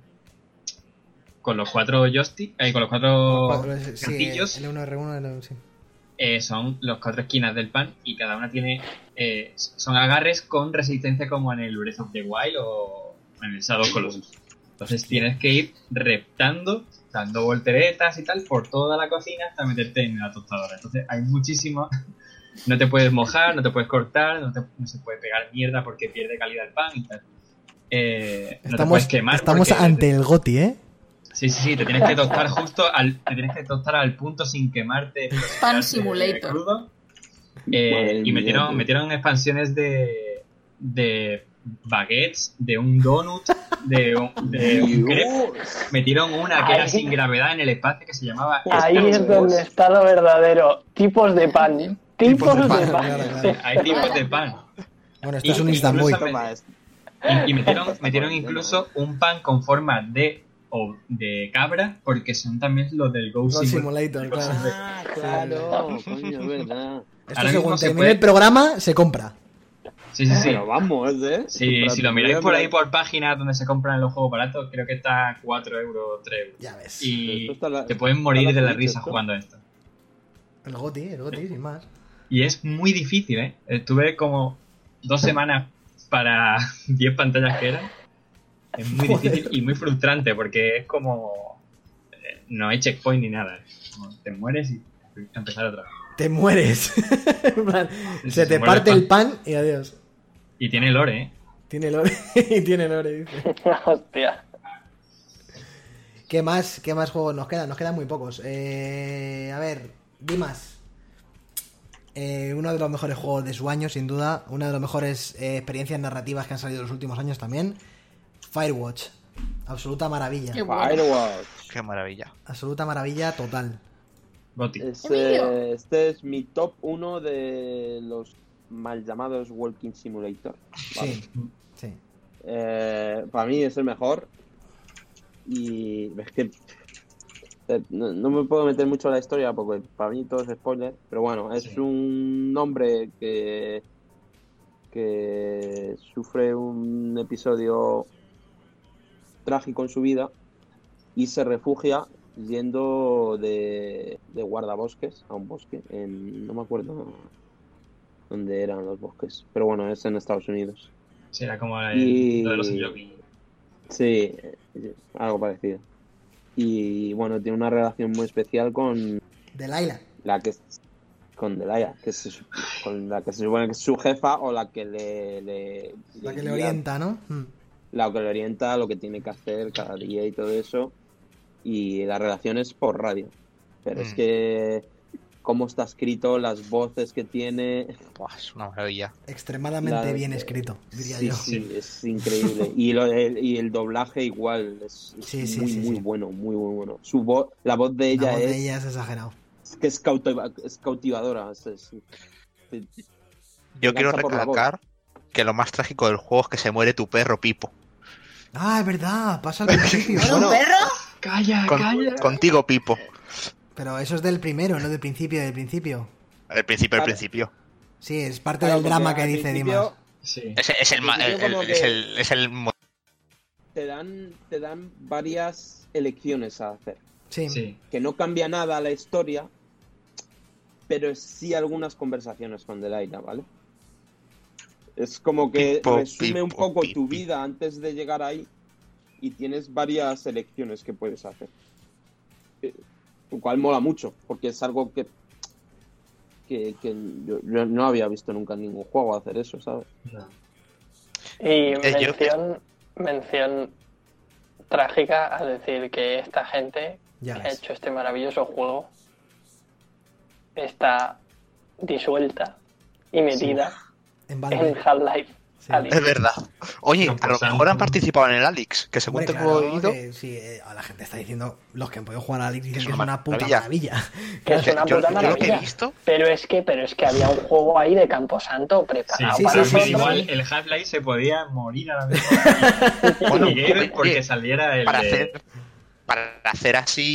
con los cuatro joystick, eh, con los cuatro Cuatro, sí, gatillos. L uno R uno, L uno, sí. eh, son los cuatro esquinas del pan y cada una tiene eh, son agarres con resistencia como en el Breath of the Wild o en el Shadow of Colossus. Entonces tienes que ir reptando, dando volteretas y tal por toda la cocina hasta meterte en la tostadora. Entonces hay muchísimo. No te puedes mojar, no te puedes cortar, no, te- no se puede pegar mierda porque pierde calidad el pan y tal. Eh, no te Estamos, puedes quemar. estamos porque- ante el GOTY, ¿eh? Sí, sí, sí, te tienes que tostar justo al, te tienes que tostar al punto sin quemarte. sin Pan quedarte Simulator. crudo. Eh, Madre y mía, metieron, tío. metieron expansiones de, de baguettes, de un donut, de un, de un crepe. Dios. Metieron una que era Ahí. sin gravedad en el espacio que se llamaba Ahí Star es Wars. donde está lo verdadero. Tipos de pan. Tipos de pan. Claro, claro. Hay tipos de pan. Bueno, esto Y- es un y Instant Boy. incluso- Toma esto. Y, y metieron, metieron incluso un pan con forma de, o de cabra, porque son también los del Go Ghost Simulator. Simulator, claro. Ah, claro, coño, es verdad. Esto Ahora según mismo se termine puede- el programa, se compra. Sí, sí, sí. Pero vamos, ¿eh? Si, Para si lo tu miráis vida, por pero- ahí por páginas donde se compran los juegos baratos, creo que está a cuatro euros, tres euros. Ya ves. Y Esto está la- te pueden morir está de la Switch, risa esto. jugando a esto. El GOTY, el GOTY, sin más. Y es muy difícil, ¿eh? Estuve como dos semanas para diez pantallas que eran. Es muy Joder. difícil y muy frustrante porque es como... eh, No hay checkpoint ni nada. Como te mueres y empezar otra vez. te mueres. En plan, Sí, se se te muere parte el el pan y adiós. Y tiene lore, ¿eh? Tiene lore, y tiene lore, dice. Hostia. ¿Qué más, ¿Qué más juegos nos quedan? Nos quedan muy pocos. Eh, a ver, Dimas. Eh, uno de los mejores juegos de su año, sin duda. Una de las mejores eh, experiencias narrativas que han salido en los últimos años también. Firewatch. Absoluta maravilla. Qué bueno. Firewatch. Qué maravilla. Absoluta maravilla total. Goti. Este, este es mi top uno de los mal llamados Walking Simulator. Vale. Sí, sí. Eh, para mí es el mejor. Y es que eh, no, no me puedo meter mucho en la historia porque para mí todo es spoiler. Pero bueno, es Sí. un hombre que, que sufre un episodio trágico en su vida y se refugia yendo de, de guardabosques a un bosque. En, no me acuerdo dónde eran los bosques. Pero bueno, es en Estados Unidos. Será como el, Y- lo de los Yogi. Sí, eh, algo parecido. Y bueno, tiene una relación muy especial con Delilah. la que es con Delaya, que se, su- con la que se supone que es su jefa o la que le, le- La que guía, le orienta, ¿no? Mm. la que le orienta lo que tiene que hacer cada día y todo eso. Y la relación es por radio. Pero es Mm. que cómo está escrito, las voces que tiene. Buah, es una maravilla. Extremadamente La- bien escrito, diría Sí, yo. sí, es increíble. Y, lo- el, y el doblaje igual, es, es Sí, sí, muy, sí, muy sí. bueno, muy, muy bueno. Su voz, la voz de La ella voz es, de ella es exagerado. es que es, cautiva- es cautivadora. es- es- te- Yo te quiero engancha por la voz. recalcar que lo más trágico del juego es que se muere tu perro Pipo. Ah, es verdad, pasa al principio. ¿Con un perro? ¡Calla, Con- calla! contigo, Pipo. Pero eso es del primero, no del principio, del principio. Al principio, al Claro. principio. Sí, es parte Claro, del drama porque que al dice principio Dimas. Sí. Es, es el, ma- Al principio el- como el- es que- el, es el mo- Te dan, te dan varias elecciones a hacer. Sí. Sí. Que no cambia nada la historia, pero sí algunas conversaciones con Delilah, ¿vale? Es como que Pipo, resume un pipo, poco pipi. tu vida antes de llegar ahí y tienes varias elecciones que puedes hacer. Eh, Lo cual mola mucho, porque es algo que, que, que yo, yo no había visto nunca en ningún juego hacer eso, ¿sabes? No. Y Eh, yo- mención, mención trágica a decir que esta gente Ya que ha ves. hecho este maravilloso juego está disuelta y metida En en Valve. Half-Life. Sí. Alyx. Es verdad. Oye, No, a por lo tanto. mejor han participado en el Alix, que según Hombre, tengo claro, oído. que sí, eh, la gente está diciendo, los que han podido jugar a Alex dicen Es que es una una puta maravilla. maravilla. Que es Yo- una yo- puta yo lo que he maravilla. visto- Pero es que, pero es que había un juego ahí de Camposanto Sí, preparado sí, para sí, sí, pero sí, nosotros. igual el Half-Life se podía morir a la vez. Bueno, Miguel, porque oye, saliera el para de- hacer para hacer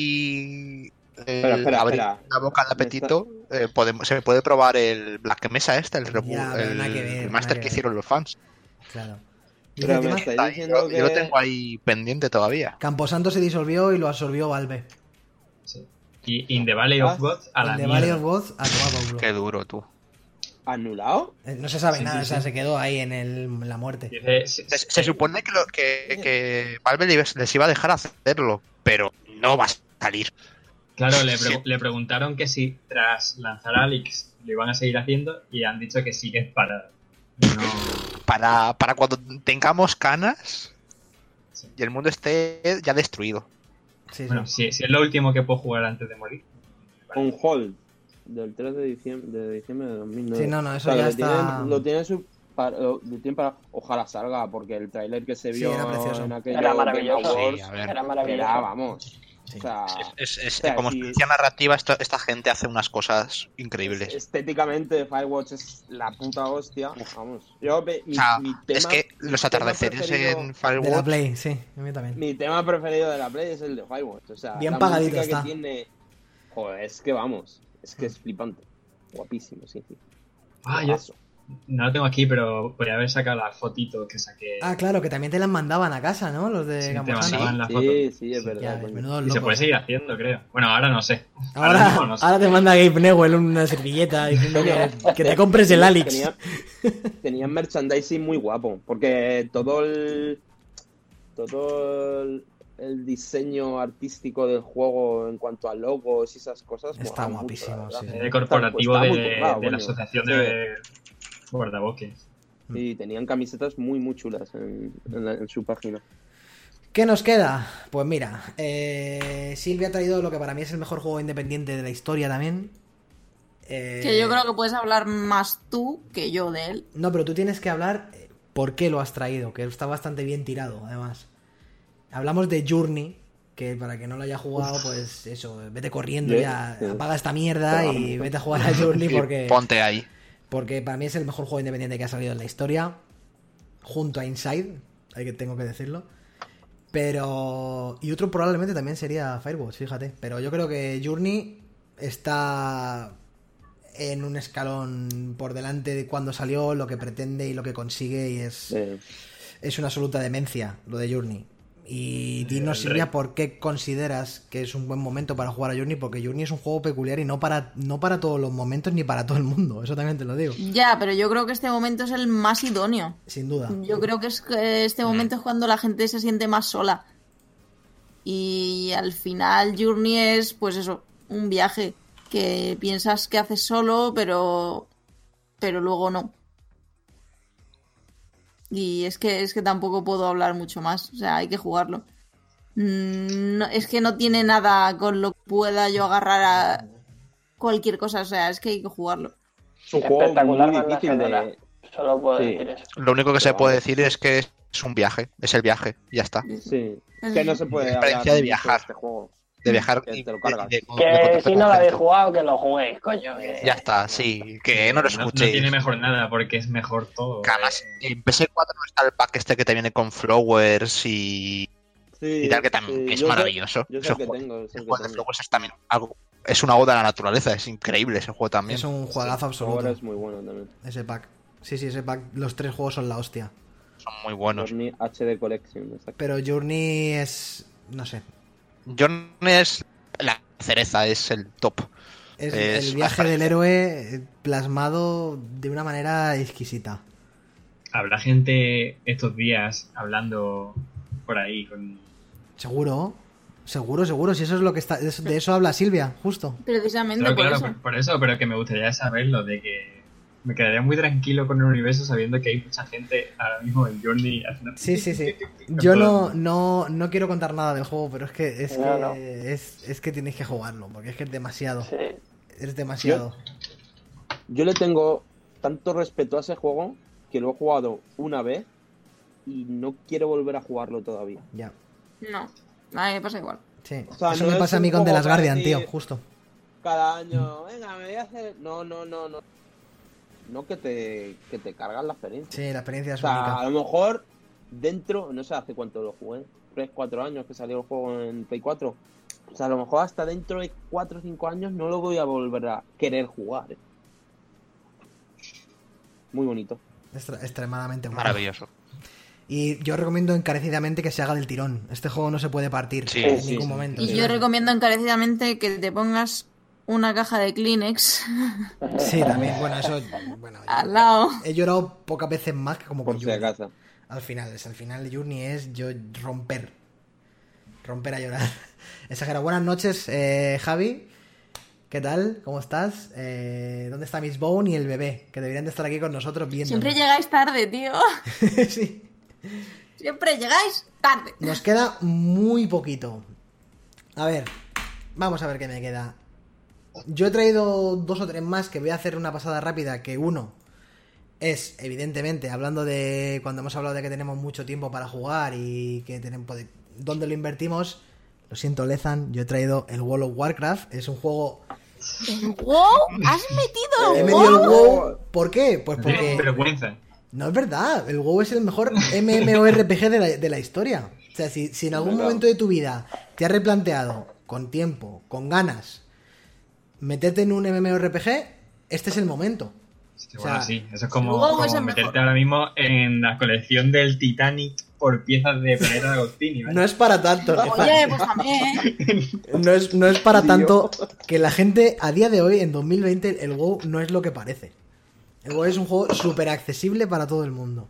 así eh, Espera, espera, abrir espera. la boca al Me apetito eh, podemos, se puede probar el Black Mesa este, el, rebu- Ya, pero el nada que ver, remaster nada que que hicieron los fans. Claro. Pero Dice me Dimas, estáis Está- diciendo yo, que... yo lo tengo ahí pendiente todavía. Camposanto se disolvió y lo absorbió Valve. Sí. Y In the Valley of Ah, Gods a la En The mierda. Valley of Gods a tomar por culo. Qué duro, tú. ¿Anulado? Eh, No se sabe Sí, nada, sí, o sea, sí. se quedó ahí en, el, en la muerte. Dice, se- Se, se supone que, lo, que, que Valve les les iba a dejar hacerlo, pero no va a salir. Claro, le, pre- Sí. le preguntaron que si tras lanzar Alyx lo iban a seguir haciendo y han dicho que sí que es para... No... Para, para cuando tengamos canas Sí. y el mundo esté ya destruido. Sí, sí. Bueno, si, si es lo último que puedo jugar antes de morir. Un hold del tres de diciembre de, diciembre de dos mil nueve. Sí, no, no, eso O sea, ya lo está- Tienen, lo tienen su, para, lo tienen para... Ojalá salga, porque el tráiler que se Sí, vio era precioso. en aquel Era Game maravilloso. Awards Sí, a ver. Era maravilloso. era, vamos. Sí. O sea, Es, es- o sea, como si- experiencia narrativa, esto- esta gente hace unas cosas increíbles. estéticamente Firewatch es la puta hostia. Vamos. Yo, ve- mi, O sea, mi tema, es que mi los tema atardeceres preferido- en De la Firewatch. Play, sí, a mí también. Mi tema preferido de la Play es el de Firewatch. O sea, Bien la pagadito música está. que tiene. Joder, es que vamos. Es que es flipante. Guapísimo, sí, sí. Ah, yo Guapazo. no lo tengo aquí, pero podría haber sacado la fotito que saqué. Ah, claro, que también te las mandaban a casa, ¿no? Los de Sí, te Camposanto. mandaban la foto. Sí, sí, es Sí, verdad. Ya, ves, coño. menudo Y se loco. puede seguir haciendo, creo. Bueno, ahora no sé. Ahora, mismo no sé. ahora te manda Gabe Newell una servilleta diciendo que, que te compres el Alex. Tenía, tenía merchandising muy guapo, porque todo el todo el, el diseño artístico del juego en cuanto a logos y esas cosas. Está mola guapísimo, mucho, la sí. verdad. El corporativo Está muy de, currado, de la coño. asociación Sí. de guardabosques. Sí, tenían camisetas muy, muy chulas en, en, la- en su página. ¿Qué nos queda? Pues mira, eh, Silvia ha traído lo que para mí es el mejor juego independiente de la historia también. Eh, Que yo creo que puedes hablar más tú que yo de él. No, pero tú tienes que hablar eh, por qué lo has traído, que está bastante bien tirado, además. Hablamos de Journey, que para que no lo haya jugado, pues eso, vete corriendo Yo- ya, sí. apaga esta mierda y vete a jugar a Journey Sí, porque, ponte ahí. porque para mí es el mejor juego independiente que ha salido en la historia, junto a Inside, hay que tengo que decirlo. Pero... Y otro probablemente también sería Firewatch, fíjate. Pero yo creo que Journey está en un escalón por delante de cuando salió, lo que pretende y lo que consigue, y es, Eh, es una absoluta demencia lo de Journey. Y dinos, El Silvia, rey. por qué consideras que es un buen momento para jugar a Journey, porque Journey es un juego peculiar y no para, no para todos los momentos ni para todo el mundo, eso también te lo digo, Ya, pero yo creo que este momento es el más idóneo. sin duda. Yo creo que es que este momento es cuando la gente se siente más sola. Y al final Journey es, pues eso, un viaje que piensas que haces solo, pero pero luego no. Y es que es que tampoco puedo hablar mucho más, o sea, hay que jugarlo. Mm, no- es que no tiene nada con lo que pueda yo agarrar a cualquier cosa, o sea, es que hay que jugarlo. es un juego Espectacular muy banda difícil sonora. de... Solo puedo Sí. decir eso. Lo único que se Pero puede vamos. decir es que es un viaje, es el viaje, y ya está. Sí, es que no se puede Experiencia hablar de mucho viajar. este juego. De viajar Que y te lo de- cargas. de- de- de Que contactar si no con lo habéis gente. jugado, que lo juguéis, coño. que- Ya está, sí, que no lo No, no escuchéis. tiene mejor nada porque es mejor todo. Que además, Eh, en P S cuatro no está el pack este que te viene con flowers y, Sí, y tal, que también sí, es yo sé- maravilloso. yo sé Ese el que juego- tengo, es el el que juego de tengo. flowers es también algo, es una oda a la naturaleza, es increíble ese juego también. Es un juegazo absoluto, Ahora es muy bueno también. ese pack. Sí, sí, ese pack, los tres juegos son la hostia. Son muy buenos. Journey H D Collection, exacto. Pero Journey es... no sé. Journey es la cereza, es el top. Es Es el viaje una del héroe eh, plasmado de una manera exquisita. Habrá gente estos días hablando por ahí con... Seguro, seguro, seguro. Si eso es lo que está... De eso, de eso habla Silvia, justo. Precisamente Claro, por claro, eso. por, por eso, pero que me gustaría saberlo, de que me quedaría muy tranquilo con el universo sabiendo que hay mucha gente ahora mismo en Journey haciendo... Sí, sí, sí. Yo no, no, no quiero contar nada del juego, pero es que es No, que, no. Es, es que tienes que jugarlo, porque es que es demasiado. Sí. Es demasiado. Yo le tengo tanto respeto a ese juego que lo he jugado una vez y no quiero volver a jugarlo todavía. Ya. No, a mí me pasa igual. Sí. O sea, Eso no me es pasa a un mí con The juego Last para Guardian, decir- tío, justo. Cada año, venga, me voy a hacer... No, no, no, no. No que te, que te cargas la experiencia. Sí, la experiencia O es sea, a única. lo mejor dentro, no sé hace cuánto lo jugué, tres, cuatro años que salió el juego en Play cuatro. O sea, a lo mejor hasta dentro de cuatro o cinco años no lo voy a volver a querer jugar. ¿eh? Muy bonito. Extra- extremadamente bueno. Maravilloso. Y yo recomiendo encarecidamente que se haga del tirón. Este juego no se puede partir Sí, en sí, ningún sí. momento. Y Sí. yo recomiendo encarecidamente que te pongas una caja de Kleenex Sí, también. Bueno, eso... Bueno, al yo- lado. he llorado pocas veces más que como con Por si Journey. acaso. Al final, es, al final Journey es yo romper. Romper a llorar. Exagera. Buenas noches, eh, Javi. ¿Qué tal? ¿Cómo estás? Eh, ¿Dónde está Miss Bone y el bebé? Que deberían de estar aquí con nosotros viendo. Siempre llegáis tarde, tío. Sí. Siempre llegáis tarde. Nos queda muy poquito. A ver, vamos a ver qué me queda. Yo he traído dos o tres más que voy a hacer una pasada rápida. Que uno es, evidentemente, hablando de cuando hemos hablado de que tenemos mucho tiempo para jugar y que tenemos de dónde lo invertimos. Lo siento, Lezan, yo he traído el World of Warcraft. Es un juego... ¿El WoW? ¿Has metido He el metido el WoW? WoW. ¿Por qué? Pues Tiene porque... vergüenza. No es verdad, el WoW es el mejor MMORPG de la, de la historia. O sea, si, si en algún Verdad. momento de tu vida te has replanteado, con tiempo, con ganas, meterte en un MMORPG, este es el momento. Sí, O bueno, sea, sí, eso es como, WoW como es el meterte mejor. ahora mismo en la colección del Titanic por piezas de Planeta de Agostini, ¿vale? No es para tanto, Oye, pues también. no es, no es para tanto que la gente a día de hoy, en dos mil veinte, el WoW no es lo que parece. El WoW es un juego súper accesible para todo el mundo.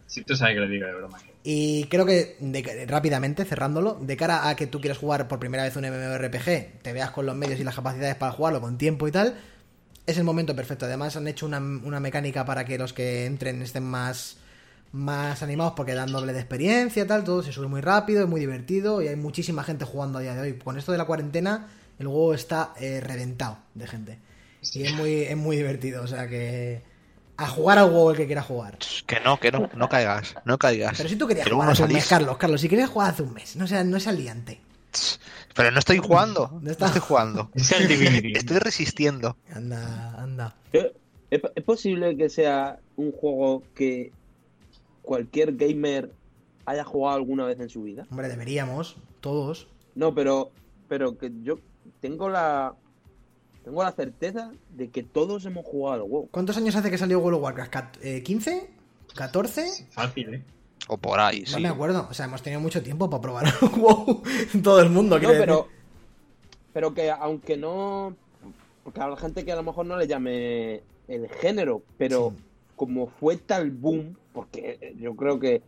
Si tú sabes que lo digo de broma. Y creo que, de, rápidamente, cerrándolo, de cara a que tú quieras jugar por primera vez un MMORPG, te veas con los medios y las capacidades para jugarlo, con tiempo y tal, es el momento perfecto. Además han hecho una, una mecánica para que los que entren estén más, más animados, porque dan doble de experiencia y tal, todo se sube muy rápido, es muy divertido y hay muchísima gente jugando a día de hoy. Con esto de la cuarentena, el juego está eh, reventado de gente. Y es muy, es muy divertido, o sea que... A jugar al juego el que quiera jugar. Que no, que no, no caigas, no caigas. Pero si tú querías Que jugar luego no hace un salís. mes, Carlos, Carlos, si querías jugar hace un mes, no sea, no es aliante. Pero no estoy jugando, No no, está- estoy jugando. Es el Divinity. Estoy resistiendo. Anda, anda. ¿Es, es posible que sea un juego que cualquier gamer haya jugado alguna vez en su vida? Hombre, deberíamos, todos. No, pero, pero que yo tengo la tengo la certeza de que todos hemos jugado al WoW. ¿Cuántos años hace que salió World of Warcraft? Cat- eh, ¿quince? ¿catorce? Fácil, ¿eh? O por ahí, No sí. me acuerdo. O sea, hemos tenido mucho tiempo para probar WoW. Todo el mundo, No, quiero pero, decir. pero que aunque no... Porque habrá gente que a lo mejor no le llame el género, pero Sí. como fue tal boom, porque yo creo que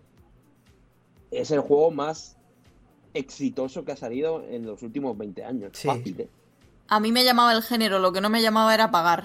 es el juego más exitoso que ha salido en los últimos veinte años. Sí. Fácil, ¿eh? A mí me llamaba el género, lo que no me llamaba era pagar.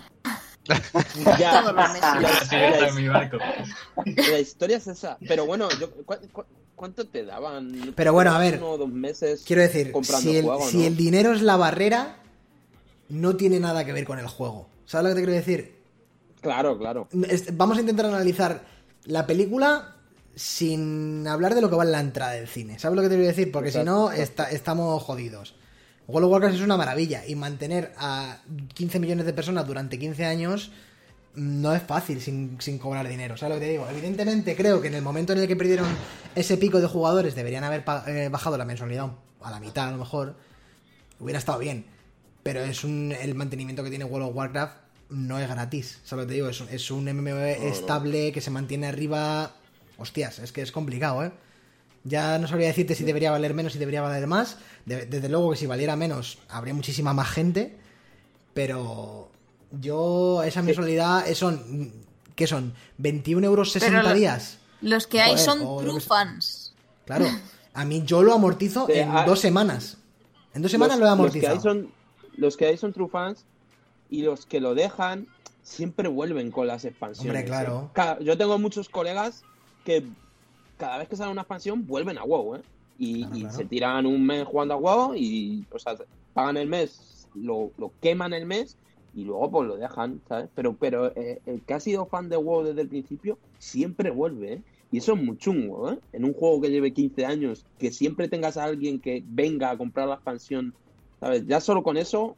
Ya, Todos los meses. la, Así está la- en mi barco. la historia es esa. Pero bueno, yo, ¿cu- cu- ¿cuánto te daban? Pero bueno, a ver, Uno o dos meses Quiero decir, comprando si el, juego, si ¿no? el dinero es la barrera, no tiene nada que ver con el juego. ¿Sabes lo que te quiero decir? Claro, claro. Es- Vamos a intentar analizar la película sin hablar de lo que vale la entrada del cine. ¿Sabes lo que te quiero decir? Porque si Exacto, no, exacto. esta- estamos jodidos. World of Warcraft es una maravilla y mantener a quince millones de personas durante quince años no es fácil sin, sin cobrar dinero. ¿Sabes lo que te digo? Evidentemente creo que en el momento en el que perdieron ese pico de jugadores deberían haber pa- eh, bajado la mensualidad a la mitad a lo mejor. Hubiera estado bien. Pero es un el mantenimiento que tiene World of Warcraft no es gratis. ¿Sabes lo que te digo? Es, un- es un M M O estable que se mantiene arriba. Hostias, es que es complicado, ¿eh? Ya no sabría decirte si debería valer menos, si debería valer más. De- desde luego que si valiera menos, habría muchísima más gente. Pero yo, esa mensualidad, eh, son. ¿Qué son? ¿veintiún euros sesenta Pero lo- días? Los que hay Joder, son o lo true que sea. fans. Claro. A mí yo lo amortizo Sí, en ah, dos semanas. En dos semanas Los- lo he los que amortizado. hay son Los que hay son true fans y los que lo dejan siempre vuelven con las expansiones. Hombre, claro. ¿eh? Cada- yo tengo muchos colegas que cada vez que sale una expansión vuelven a WoW, ¿eh? Y, Claro, y claro. se tiran un mes jugando a WoW y, o sea, pagan el mes, lo, lo queman el mes y luego pues lo dejan, ¿sabes? Pero, pero eh, el que ha sido fan de WoW desde el principio siempre vuelve, ¿eh? Y eso es muy chungo, ¿eh? En un juego que lleve quince años, que siempre tengas a alguien que venga a comprar la expansión, ¿sabes? Ya solo con eso,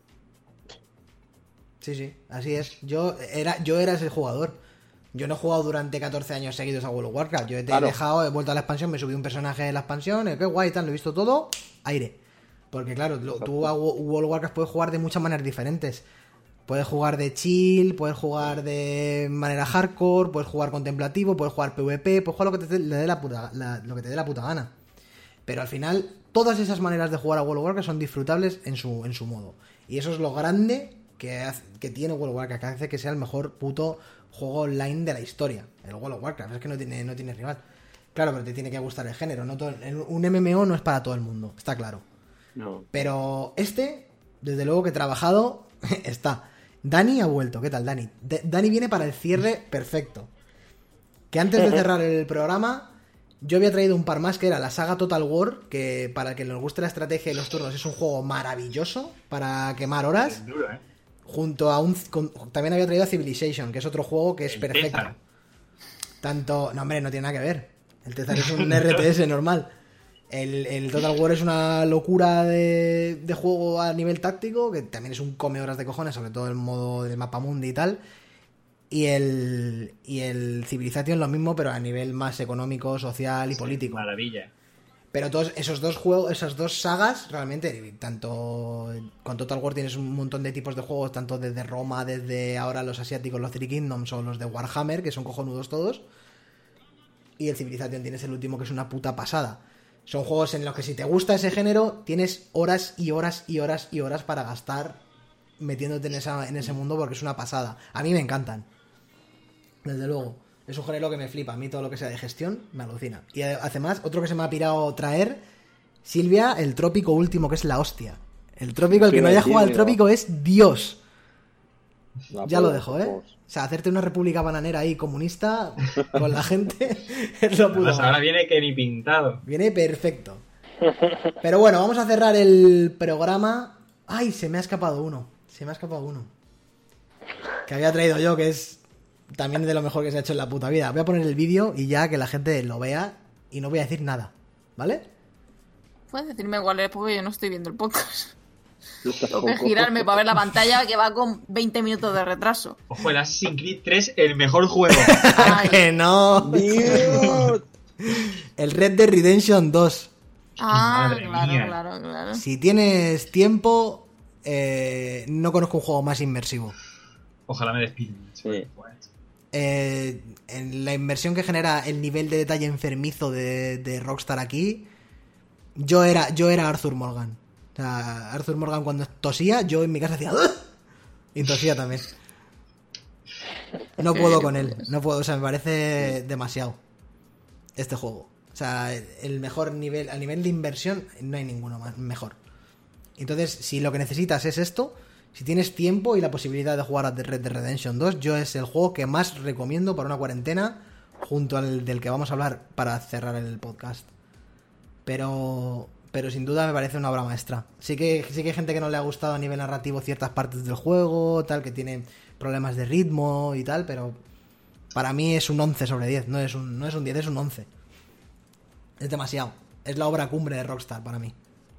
Sí, sí, así es. Yo era, yo era ese jugador. Yo no he jugado durante catorce años seguidos a World of Warcraft. Yo he Claro. dejado, he vuelto a la expansión, me subí un personaje de la expansión, eh, qué guay, tal, lo he visto todo, aire. Porque claro, lo- tú a Wo- World of Warcraft puedes jugar de muchas maneras diferentes. Puedes jugar de chill, puedes jugar de manera hardcore, puedes jugar contemplativo, puedes jugar PvP, puedes jugar lo que te, le dé la puta, la- lo que te dé la puta gana. Pero al final, todas esas maneras de jugar a World of Warcraft son disfrutables en su, en su modo. Y eso es lo grande que, hace- que tiene World of Warcraft, que hace que sea el mejor puto juego online de la historia. El World of Warcraft, es que no tiene, no tiene rival. Claro, pero te tiene que gustar el género. No todo- el- un M M O no es para todo el mundo, está claro. no. Pero este, desde luego que trabajado, está. Dani ha vuelto. ¿Qué tal, Dani? De- Dani viene para el cierre perfecto. Que antes de cerrar el programa, yo había traído un par más, que era la saga Total War, que para el que nos guste la estrategia y los turnos es un juego maravilloso para quemar horas. Es duro, ¿eh? Junto a un... con- también había traído a Civilization, que es otro juego que es El perfecto. César. Tanto... No, hombre, no tiene nada que ver. El César es un R T S normal. El, el Total War es una locura de, de juego a nivel táctico, que también es un come horas de cojones, sobre todo el modo del mapa mundi y tal. Y el, y el Civilization lo mismo, pero a nivel más económico, social y Sí, político. Maravilla. Pero todos esos dos juegos, esas dos sagas, realmente, tanto con Total War tienes un montón de tipos de juegos, tanto desde Roma, desde ahora los asiáticos, los Three Kingdoms o los de Warhammer, que son cojonudos todos. Y el Civilization tienes el último, que es una puta pasada. Son juegos en los que si te gusta ese género, tienes horas y horas y horas y horas para gastar metiéndote en, esa, en ese mundo, porque es una pasada. A mí me encantan. Desde luego. Es un género que me flipa. A mí todo lo que sea de gestión me alucina. Y además, otro que se me ha pirado traer, Silvia, el trópico último, que es la hostia. El trópico, el que no haya jugado al trópico es Dios. La Ya lo polla, dejo, ¿eh? vamos. O sea, hacerte una república bananera ahí comunista con la gente es lo puto. Además, ahora viene que ni pintado. Viene perfecto. Pero bueno, vamos a cerrar el programa. Ay, se me ha escapado uno. Se me ha escapado uno. Que había traído yo, que es también de lo mejor que se ha hecho en la puta vida. Voy a poner el vídeo y ya que la gente lo vea y no voy a decir nada. ¿Vale? Puedes decirme cuál es porque yo no estoy viendo el podcast. Yo Tengo que tampoco. girarme para ver la pantalla que va con veinte minutos de retraso. Ojo, el Assassin's Creed tres, el mejor juego. Ay. ¡Que no! Dios. El Red Dead Redemption dos. Ah, Madre claro, mía. claro, claro. Si tienes tiempo, eh, no conozco un juego más inmersivo. Ojalá me despiden. Sí. Eh, en la inversión que genera el nivel de detalle enfermizo de, de Rockstar aquí, yo era, yo era Arthur Morgan. O sea, Arthur Morgan cuando tosía, yo en mi casa hacía "Ugh", y tosía también. No puedo con él, no puedo, o sea, me parece demasiado este juego. O sea, el mejor nivel, a nivel de inversión, no hay ninguno más mejor. Entonces, si lo que necesitas es esto, si tienes tiempo y la posibilidad de jugar a The Red Dead Redemption dos, yo es el juego que más recomiendo para una cuarentena, junto al del que vamos a hablar para cerrar el podcast. Pero, pero sin duda me parece una obra maestra. Sí que, sí que hay gente que no le ha gustado a nivel narrativo ciertas partes del juego, tal, que tiene problemas de ritmo y tal, pero para mí es un once sobre diez, no es un, no es un diez, es un once. Es demasiado. Es la obra cumbre de Rockstar para mí.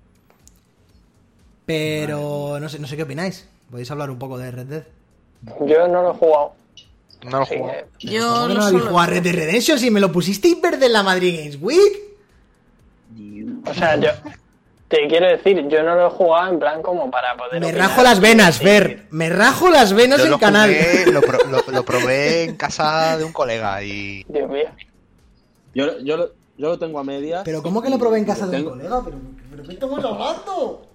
Pero no sé, no sé qué opináis. ¿Podéis hablar un poco de Red Dead? Yo no lo he jugado. No lo Así juego. que- Yo ¿Cómo que lo no habéis solo- jugado a Red Dead Redemption si me lo pusisteis verde en la Madrid Games Week? O sea, yo te quiero decir, yo no lo he jugado en plan como para poder. Me opinar. rajo las venas, Sí, Fer. Me rajo las venas Yo en lo canal. jugué, lo, pro- lo- lo probé en casa de un colega y Dios mío. Yo, yo, lo- yo lo tengo a medias. Pero ¿cómo que lo probé en y casa lo de un tengo- colega? ¿Pero, pero qué estamos hablando?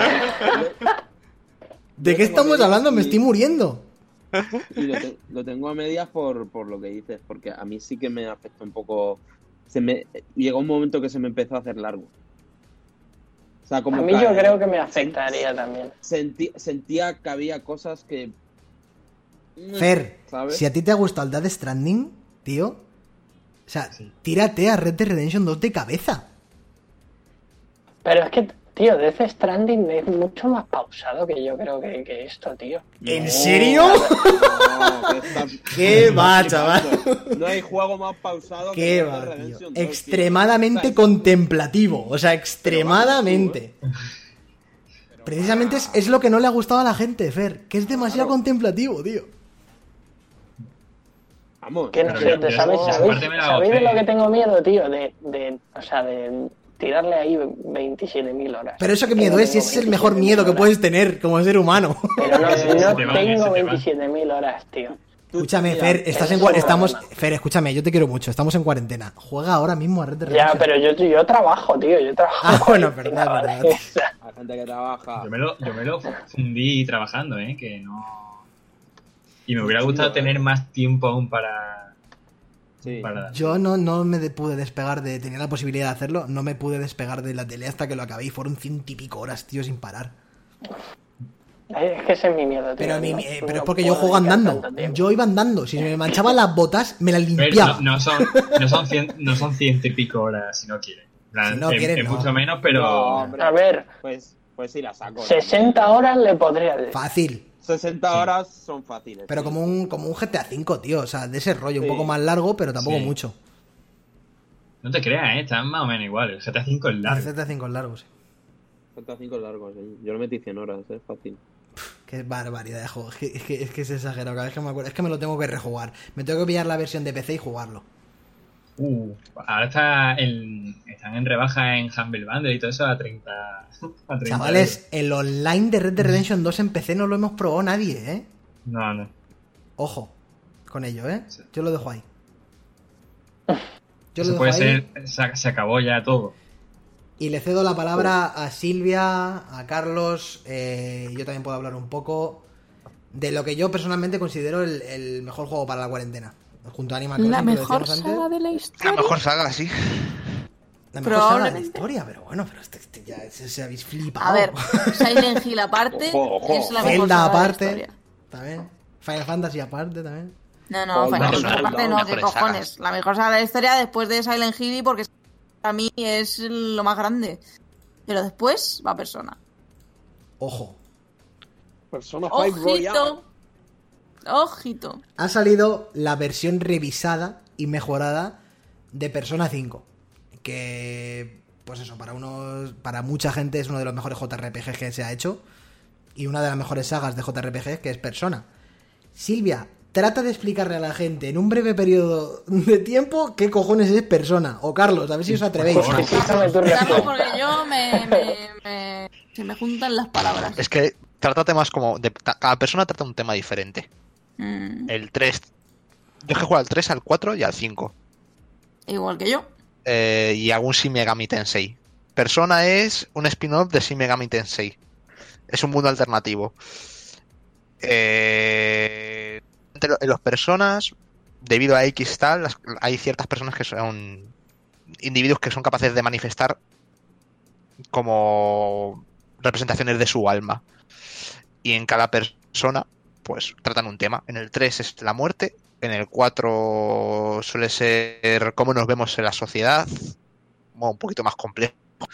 Yo ¿De qué tengo estamos medias hablando? Me y- estoy muriendo. Y lo, te- lo tengo a medias por, por lo que dices, porque a mí sí que me afectó un poco. Se me llegó un momento que se me empezó a hacer largo. O sea, como A mí yo que- creo que me afectaría también. Sentí- sentía que había cosas que. Fer, ¿sabes? si a ti te ha gustado el Death Stranding, tío, o sea, Sí. tírate a Red Dead Redemption dos de cabeza. Pero es que, tío, Death Stranding es mucho más pausado que yo creo que, que esto, tío. ¿En No, serio? no, que está- ¿Qué va, está chaval? flipando. No hay juego más pausado Qué que Red Dead va, tío. Redemption dos, tío. Extremadamente O sea, contemplativo. O sea, extremadamente. Precisamente es, es lo que no le ha gustado a la gente, Fer. Que es demasiado Claro. contemplativo, tío. Vamos. Que no Pero sé, yo- ¿te yo ¿sabes, esa sabéis, parte me la sabéis de gocé. lo que tengo miedo, tío? De, de, o sea, de tirarle ahí veintisiete mil horas. Pero eso qué Que miedo no es, si tengo ese es el mejor veintisiete mil miedo que horas. puedes tener como ser humano. Pero no, Se te no van, se tengo te van. veintisiete mil horas, tío. Tú- Escúchame, mira, Fer, estás en eso cua- es estamos problema. Fer, escúchame, yo te quiero mucho, estamos en cuarentena. Juega ahora mismo a Red Dead Ya, Redemption. pero yo, yo trabajo, tío, yo trabajo. Ah, bueno, cuarenta verdad, horas, verdad. o sea, Hay gente que trabaja. Yo me lo, yo me lo fundí trabajando, ¿eh? Que no... Y me hubiera Sí, gustado ¿eh? tener más tiempo aún para... Sí. para... Yo no, no me de- pude despegar de. Tenía la posibilidad de hacerlo, no me pude despegar de la tele hasta que lo acabé y fueron ciento y pico horas, tío, sin parar. Es que ese es mi miedo, tío. Pero, a mí, no- eh, no pero es porque puedo yo juego dedicar andando. tanto tiempo. Yo iba andando. Si me manchaban las botas, me las Pero limpiaba. no, no son, no, son cien, no son ciento y pico horas si no quieren. En plan, Si no es- quieren, es no. mucho menos, pero... No, hombre. A ver, Pues, pues sí, la saco. sesenta horas le podría decir. Fácil. sesenta horas son fáciles. Pero sí. como un, como un G T A cinco, tío. O sea, de ese rollo, un Sí. poco más largo, pero tampoco Sí. mucho. No te creas, ¿eh? Están más o menos igual. El G T A cinco es El largo. G T A cinco es largo, sí. G T A cinco largos, sí. Yo lo metí cien horas, es fácil. Qué barbaridad de juego. Es que, es que, es que es exagerado. Cada vez que me acuerdo. Es que me lo tengo que rejugar. Me tengo que pillar la versión de P C y jugarlo. Uh, ahora está en, están en rebaja en Humble Bundle y todo eso a treinta. A treinta Chavales, el online de Red Dead Redemption dos en P C no lo hemos probado nadie, ¿eh? euros. No, no. Ojo con ello, ¿eh? Sí. Yo lo dejo ahí. Yo lo Eso dejo puede ahí. ser. Se, se acabó ya todo. Y le cedo la palabra a Silvia, a Carlos. eh, yo también puedo hablar un poco de lo que yo personalmente considero el, el mejor juego para la cuarentena. junto a Animal Crossing. La que lo mejor decíamos saga antes. de la La historia. mejor saga, sí. La mejor saga de la Probablemente. historia, pero bueno, pero este, este ya se, se habéis flipado. A ver, Silent Hill aparte Ojo, ojo. es la mejor Zelda saga aparte, de la historia. también. Final Fantasy aparte también. No, no, Zelda, Final Fantasy Zelda, aparte no, mejores ¿qué cojones? sagas. La mejor saga de la historia después de Silent Hill porque para mí es lo más grande. Pero después va Persona. Ojo. Persona cinco Royal. Ojito. Ojito. Ha salido la versión revisada y mejorada de Persona cinco. Que, pues eso, para unos, para mucha gente es uno de los mejores J R P Gs que se ha hecho. Y una de las mejores sagas de J R P Gs que es Persona. Silvia, trata de explicarle a la gente en un breve periodo de tiempo qué cojones es Persona. O Carlos, a ver si os atrevéis. Por favor. Fíjame tu Claro, respuesta. porque yo me, me- me- se me juntan las palabras. Es que trata temas como... De, cada persona trata un tema diferente. Mm, El tres... Yo es que juego al tres, al cuatro y al cinco. igual que yo. Eh, y algún Shin Megami Tensei. Persona es un spin-off de Shin Megami Tensei. Es un mundo alternativo. Eh, entre lo- en los personas, debido a X tal, las- hay ciertas personas que son individuos que son capaces de manifestar como representaciones de su alma. Y en cada persona, pues tratan un tema. En el tres es la muerte. En el cuatro suele ser cómo nos vemos en la sociedad. Bueno, un poquito más complejo.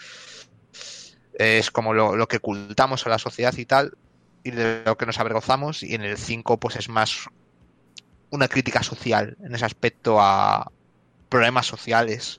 Es como lo, lo que ocultamos a la sociedad y tal. Y de lo que nos avergonzamos. Y en el cinco pues es más una crítica social en ese aspecto a problemas sociales.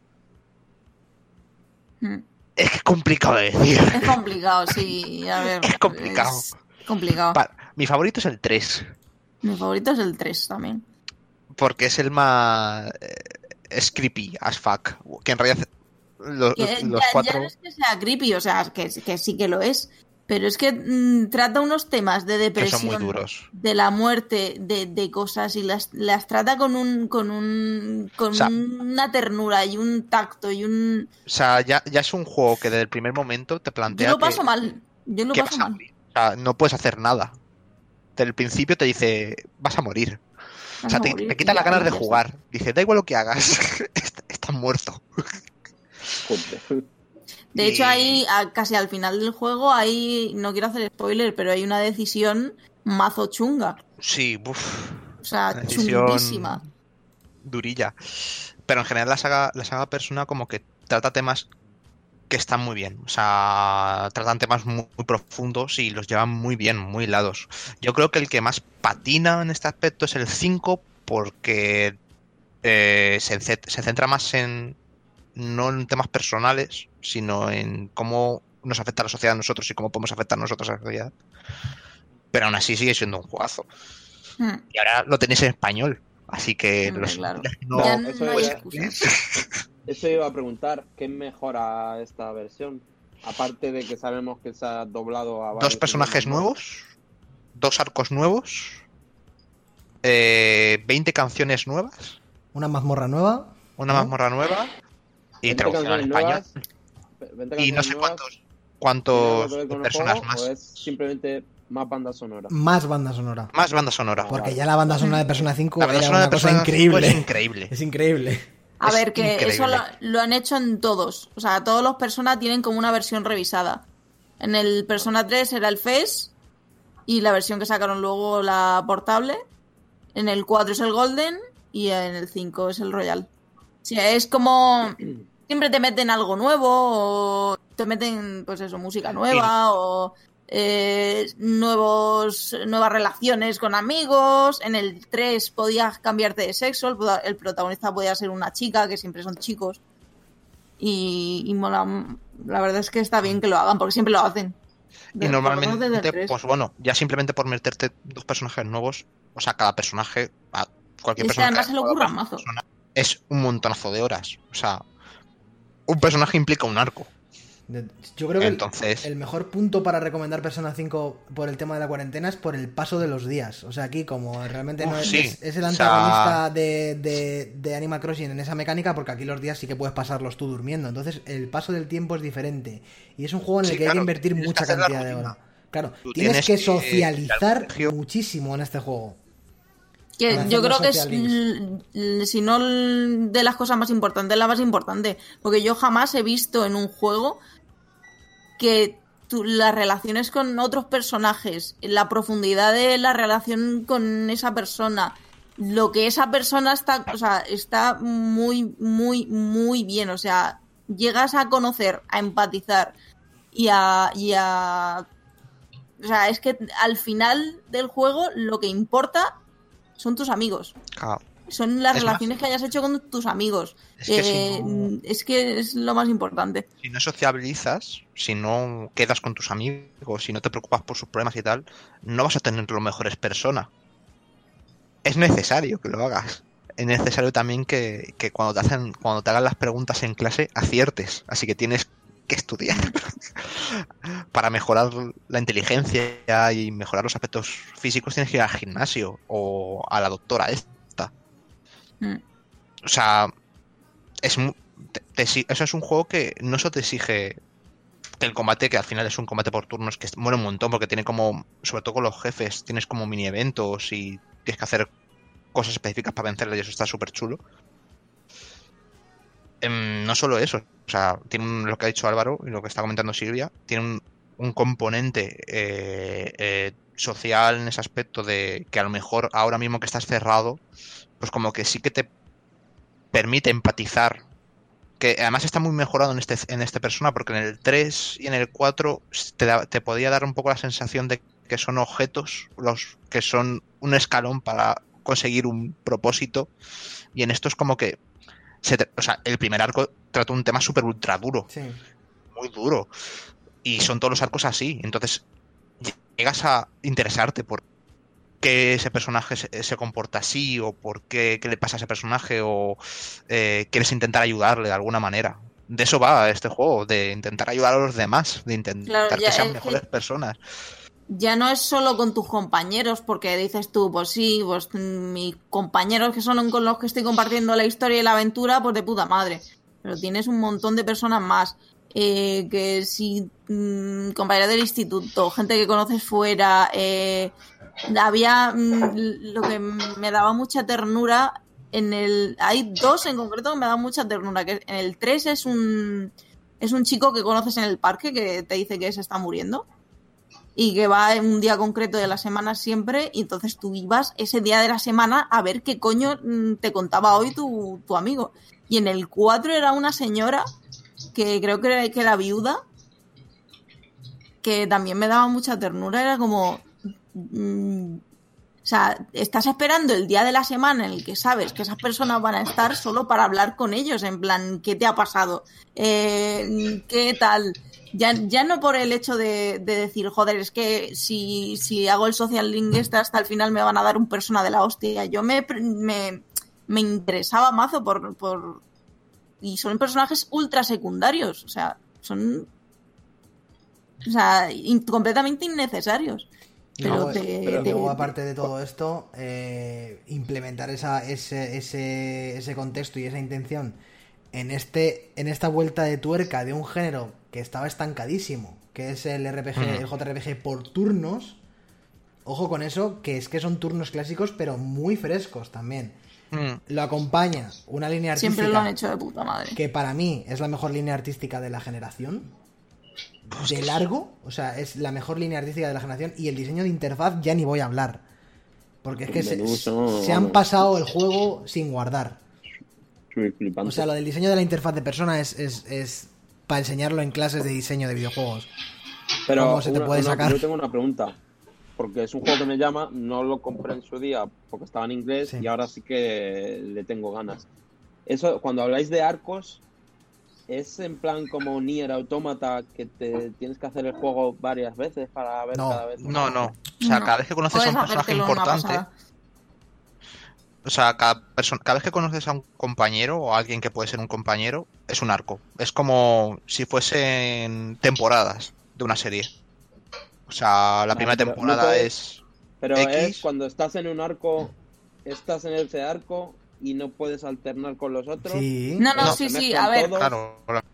Mm. Es que es complicado de decir. Es complicado, sí. A ver, Es complicado. es complicado. Pa- Mi favorito es el tres. Mi favorito es el tres también. Porque es el más... eh, es creepy as fuck. Que en realidad lo- Que los ya, cuatro... ya no es que sea creepy, o sea, que, que sí que lo es. Pero es que mm, trata unos temas de que depresión, son muy duros. de la muerte, de, de cosas, y las, las trata con un con un con O sea- una ternura y un tacto y un... O sea, ya, ya es un juego que desde el primer momento te plantea Yo lo paso que, mal, yo lo que paso vas a mal. morir. O sea, no puedes hacer nada. Desde el principio te dice, vas a morir. O Vas sea, a te, morir te quita y las ya, ganas y de ya está. jugar. Dice, da igual lo que hagas. Est- Estás muerto. Joder. De Y- hecho, ahí a- casi al final del juego, ahí no quiero hacer spoiler, pero hay una decisión mazo chunga. Sí, uff. O sea, Una decisión chunguísima. durilla. Pero en general la saga, la saga Persona como que trata temas que están muy bien. O sea, tratan temas muy, muy profundos y los llevan muy bien, muy hilados. Yo creo que el que más patina en este aspecto es el cinco porque eh, se, ce- se centra más en no en temas personales, sino en cómo nos afecta la sociedad a nosotros y cómo podemos afectar nosotros a la sociedad. Pero aún así sigue siendo un juegazo. Hmm. Y ahora lo tenéis en español. Así que Hombre, los- claro. no- Ya No, eso no hay ya- excusas. Eso iba a preguntar, ¿qué mejora esta versión? Aparte de que sabemos que se ha doblado a varios dos personajes idiomas, ¿no? nuevos, dos arcos nuevos, eh, veinte canciones nuevas, Una mazmorra nueva. una ¿No? mazmorra nueva y veinte traducción al canciones español. nuevas, veinte Y no canciones sé nuevas, cuántos, ¿tiene algo cuántos que ver con el personas juego, más. ¿o es simplemente más banda sonora? Más banda sonora. Más banda sonora. Porque ya la banda sonora de Persona cinco La banda era sonora una de cosa Persona cinco increíble. es increíble. Es increíble. A Es ver, que increíble. eso lo, lo han hecho en todos. O sea, todos los Persona tienen como una versión revisada. En el Persona tres era el F E S y la versión que sacaron luego la portable. En el cuatro es el Golden y en el cinco es el Royal. Sí, es como... Siempre te meten algo nuevo o te meten, pues eso, música nueva o eh, nuevos nuevas relaciones con amigos. En el tres podías cambiarte de sexo, el, prota- el protagonista podía ser una chica, que siempre son chicos. Y, y mola, la verdad es que está bien que lo hagan, porque siempre lo hacen. Y De- por lo menos desde el normalmente, tres. pues bueno, ya simplemente por meterte dos personajes nuevos, o sea, cada personaje, a cualquier Es que persona además que se lo juega ocurran con mazo. persona, es un montonazo de horas. O sea, un personaje implica un arco. De- Yo creo que el- Entonces- el mejor punto para recomendar Persona cinco por el tema de la cuarentena es por el paso de los días. O sea, aquí como realmente no Uf, es, sí. es, es el O sea- antagonista de, de, de Animal Crossing en esa mecánica, porque aquí los días sí que puedes pasarlos tú durmiendo. Entonces el paso del tiempo es diferente. Y es un juego en el Sí, que hay claro, que invertir tienes que mucha hacer la cantidad de rutina. horas. Claro, Tú tienes, tienes que que ir al socializar colegio. muchísimo en este juego. Que Para yo hacer creo los que es, social links. l- l- si no l- de las cosas más importantes, la más importante. Porque yo jamás he visto en un juego que tu- las relaciones con otros personajes, la profundidad de la relación con esa persona, lo que esa persona está, o sea, está muy, muy, muy bien. O sea, llegas a conocer, a empatizar y a, y a... O sea, es que al final del juego lo que importa son tus amigos. Claro. Son las Es relaciones más- que hayas hecho con tus amigos. Es que si Eh, no- es que es lo más importante. Si no sociabilizas, si no quedas con tus amigos, si no te preocupas por sus problemas y tal, no vas a tener lo mejores personas. Es necesario que lo hagas. Es necesario también que, que cuando te hacen, cuando te hagan las preguntas en clase, aciertes. Así que tienes que estudiar para mejorar la inteligencia y mejorar los aspectos físicos. Tienes que ir al gimnasio o a la doctora esta. Mm. O sea, es mu- te- te exi- eso es un juego que no solo te exige que el combate, que al final es un combate por turnos, que muere un montón porque tiene como, sobre todo con los jefes, tienes como mini eventos y tienes que hacer cosas específicas para vencerles y eso está súper chulo. Em, no solo eso, o sea, tiene un- lo que ha dicho Álvaro y lo que está comentando Silvia, tiene un, un componente eh, eh, social en ese aspecto de que a lo mejor ahora mismo que estás cerrado, pues como que sí que te permite empatizar, que además está muy mejorado en este en este persona, porque en el tres y en el cuatro te, da- te podía dar un poco la sensación de que son objetos, los que son un escalón para conseguir un propósito, y en esto es como que se te- o sea, el primer arco trató un tema súper ultra duro, Sí. muy duro, y son todos los arcos así, entonces llegas a interesarte por qué ese personaje se, se comporta así, o por qué, qué le pasa a ese personaje, o eh, quieres intentar ayudarle de alguna manera. De eso va este juego, de intentar ayudar a los demás, de intentar Claro, ya que sean es que- mejores personas. Ya no es solo con tus compañeros, porque dices tú, pues sí, pues mm, mis compañeros que son con los que estoy compartiendo la historia y la aventura, pues de puta madre. Pero tienes un montón de personas más. Eh, que si mm, compañeros del instituto, gente que conoces fuera, eh, había mm, lo que me daba mucha ternura en el... Hay dos en concreto que me dan mucha ternura, que en el tres es un, es un chico que conoces en el parque que te dice que se está muriendo y que va en un día concreto de la semana siempre, y entonces tú ibas ese día de la semana a ver qué coño mm, te contaba hoy tu, tu amigo. Y en el cuatro era una señora que creo que era, que era viuda, que también me daba mucha ternura, era como... mm, o sea, estás esperando el día de la semana en el que sabes que esas personas van a estar solo para hablar con ellos, en plan, ¿qué te ha pasado? Eh, ¿Qué tal? Ya, ya no por el hecho de, de decir, joder, es que si, si hago el social link este hasta el final me van a dar un persona de la hostia. Yo me, me, me interesaba mazo por, por... Y son personajes ultra secundarios, o sea, son... O sea, in- completamente innecesarios. Pero Luego, te- pero te- luego, aparte de todo esto, eh, implementar esa, ese, ese, ese contexto y esa intención en este en esta vuelta de tuerca de un género que estaba estancadísimo, que es el R P G, Mm. el J R P G por turnos. Ojo con eso, que es que son turnos clásicos, pero muy frescos también. Mm. Lo acompaña una línea artística Siempre lo han hecho de puta madre. que para mí es la mejor línea artística de la generación. Pues De largo, o sea, es la mejor línea artística de la generación, y el diseño de interfaz ya ni voy a hablar. Porque es que El se, menú son- se han pasado el juego sin guardar. Soy flipante. O sea, lo del diseño de la interfaz de persona es, es, es para enseñarlo en clases de diseño de videojuegos. Pero ¿cómo se te una- puede una- sacar? yo tengo una pregunta. Porque es un juego que me llama, no lo compré en su día porque estaba en inglés Sí. y ahora sí que le tengo ganas. Eso, cuando habláis de arcos, ¿es en plan como Nier Automata que te tienes que hacer el juego varias veces para ver No. cada vez? No, no. O sea, No. cada vez que conoces a Puedes un personaje hacértelo en una importante, pasada. o sea, cada, perso- cada vez que conoces a un compañero o a alguien que puede ser un compañero, es un arco. Es como si fuesen temporadas de una serie. O sea, la Vale, primera pero no temporada puedes- es... Pero X. es cuando estás en un arco, estás en ese arco y no puedes alternar con los otros. Sí. No, no, No, sí, se sí, mezclan a ver. todos. Claro, claro.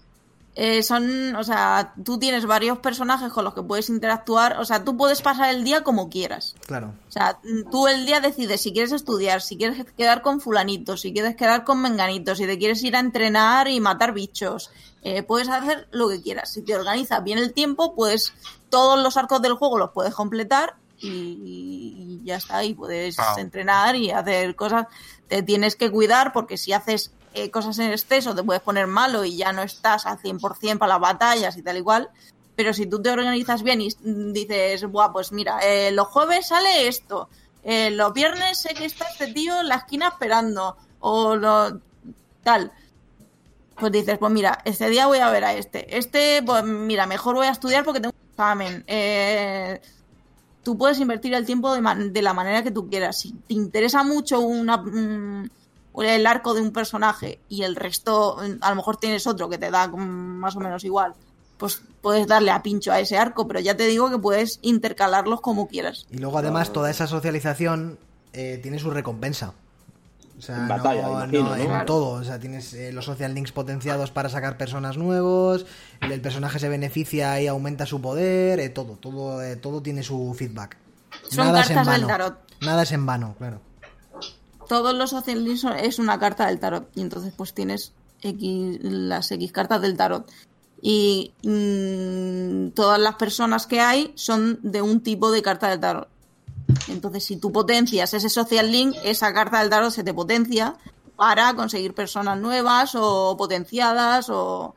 Eh, son, o sea, tú tienes varios personajes con los que puedes interactuar, o sea, tú puedes pasar el día como quieras. Claro. O sea, tú el día decides si quieres estudiar, si quieres quedar con fulanito, si quieres quedar con menganito, si te quieres ir a entrenar y matar bichos. Eh, puedes hacer lo que quieras. Si te organizas bien el tiempo, pues todos los arcos del juego los puedes completar y, y ya está. Y puedes Wow. entrenar y hacer cosas. Te tienes que cuidar porque si haces eh, cosas en exceso te puedes poner malo y ya no estás al cien por ciento para las batallas y tal igual. Pero si tú te organizas bien y dices, buah, pues mira, eh, los jueves sale esto, eh, los viernes sé que está este tío en la esquina esperando, o lo tal. Pues dices, pues mira, este día voy a ver a este. Este, pues mira, mejor voy a estudiar porque tengo un examen. Eh, tú puedes invertir el tiempo de, man- de la manera que tú quieras. Si te interesa mucho una, mm, el arco de un personaje y el resto, mm, a lo mejor tienes otro que te da mm, más o menos igual, pues puedes darle a pincho a ese arco, pero ya te digo que puedes intercalarlos como quieras. Y luego además toda esa socialización eh, tiene su recompensa. O sea, En batalla, no, imagino, no, ¿no? en Claro. todo. O sea, tienes eh, los social links potenciados para sacar personas nuevos, el, el personaje se beneficia y aumenta su poder, eh, todo, todo, eh, todo tiene su feedback. Son Nada es en cartas del vano. tarot. Nada es en vano, claro. Todos los social links son- es una carta del tarot. Y entonces pues tienes X, las X cartas del tarot. Y mm, todas las personas que hay son de un tipo de carta del tarot. Entonces si tú potencias ese social link, esa carta del tarot se te potencia para conseguir personas nuevas o potenciadas o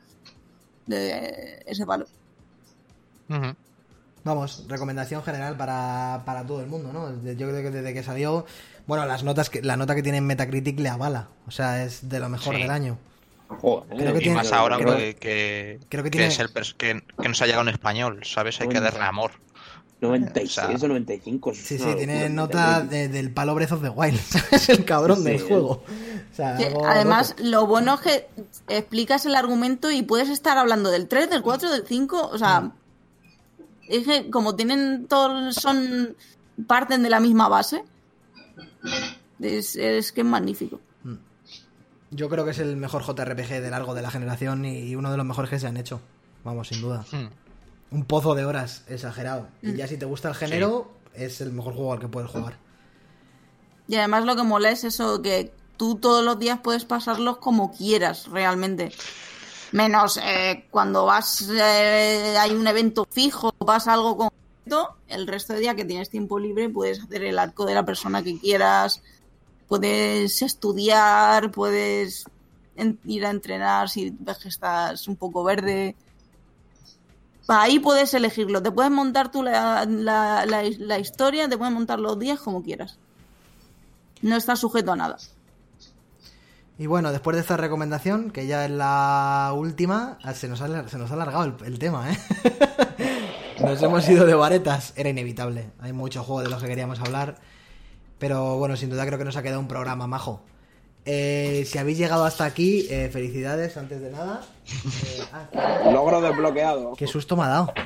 de ese valor. Ujú. Vamos, recomendación general para, para todo el mundo, ¿no? Desde- Yo creo que desde que salió, bueno, las notas que, la nota que tiene en Metacritic le avala. O sea, es de lo mejor Sí. del año. Joder, Creo que Y tiene- más ahora creo- que, que, creo que que tiene- es el pers- que, que nos ha llegado en español, ¿sabes? Hay que darle amor. noventa y O sea, seis o noventa y cinco. eso Sí, es sí, una tiene locura, nota Metacritic. de- del palo Breath of the Wild. Es el cabrón Sí, del sí. juego. O sea, Que, algo además, loco. lo bueno es que explicas el argumento y puedes estar hablando del tres, del cuatro, del cinco. O sea, es que como tienen todos, son, parten de la misma base, es, es que es magnífico. Yo creo que es el mejor J R P G de largo de la generación y uno de los mejores que se han hecho. Vamos, sin duda. Hmm. Un pozo de horas exagerado. Y Mm. ya si te gusta el género, es el mejor juego al que puedes jugar. Y además lo que mola es eso, que tú todos los días puedes pasarlos como quieras, realmente. Menos eh, cuando vas, eh, hay un evento fijo, pasa algo concreto, el resto de día que tienes tiempo libre puedes hacer el arco de la persona que quieras, puedes estudiar, puedes en- ir a entrenar si ves que estás un poco verde. Ahí puedes elegirlo, te puedes montar tú la, la, la, la historia, te puedes montar los días como quieras. No estás sujeto a nada. Y bueno, después de esta recomendación, que ya es la última, ah, se nos ha, se nos ha alargado el, el tema, ¿eh? Nos hemos ido de varetas. Era inevitable. Hay muchos juegos de los que queríamos hablar. Pero bueno, sin duda creo que nos ha quedado un programa majo. Eh, si habéis llegado hasta aquí, eh, felicidades antes de nada. Eh, ah, Logro desbloqueado. qué susto me ha dado.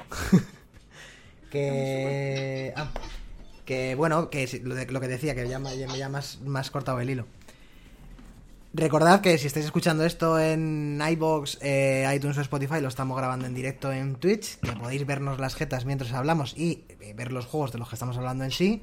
que... ah, que bueno, que si- lo, de- lo que decía, que ya, me- ya me ya más, más cortado el hilo. Recordad que si estáis escuchando esto en iVoox, eh, iTunes o Spotify, lo estamos grabando en directo en Twitch, que podéis vernos las jetas mientras hablamos y eh, ver los juegos de los que estamos hablando en sí.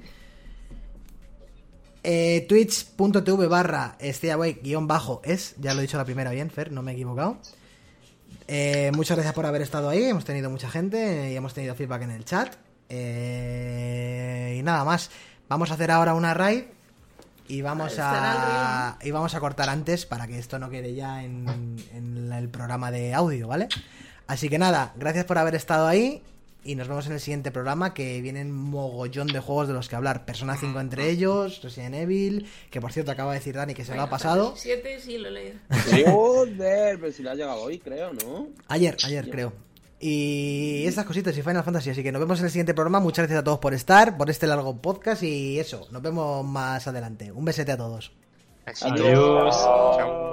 Eh, Twitch.tv barra stayawake guión bajo es, ya lo he dicho la primera bien, Fer, no me he equivocado. Eh, muchas gracias por haber estado ahí, hemos tenido mucha gente y hemos tenido feedback en el chat. Eh, y nada más, vamos a hacer ahora una raid y vamos a y vamos a cortar antes para que esto no quede ya en, en el programa de audio, ¿vale? Así que nada, gracias por haber estado ahí y nos vemos en el siguiente programa, que vienen mogollón de juegos de los que hablar. Persona cinco entre ellos, Resident Evil, que por cierto acaba de decir Dani que se lo ha pasado siete sí lo he leído. Joder, pero si le ha llegado hoy, creo, ¿no? ayer, ayer creo. Y estas cositas y Final Fantasy. Así que nos vemos en el siguiente programa. Muchas gracias a todos por estar, por este largo podcast. Y eso, nos vemos más adelante. Un besete a todos. Besitos. Adiós. Chao.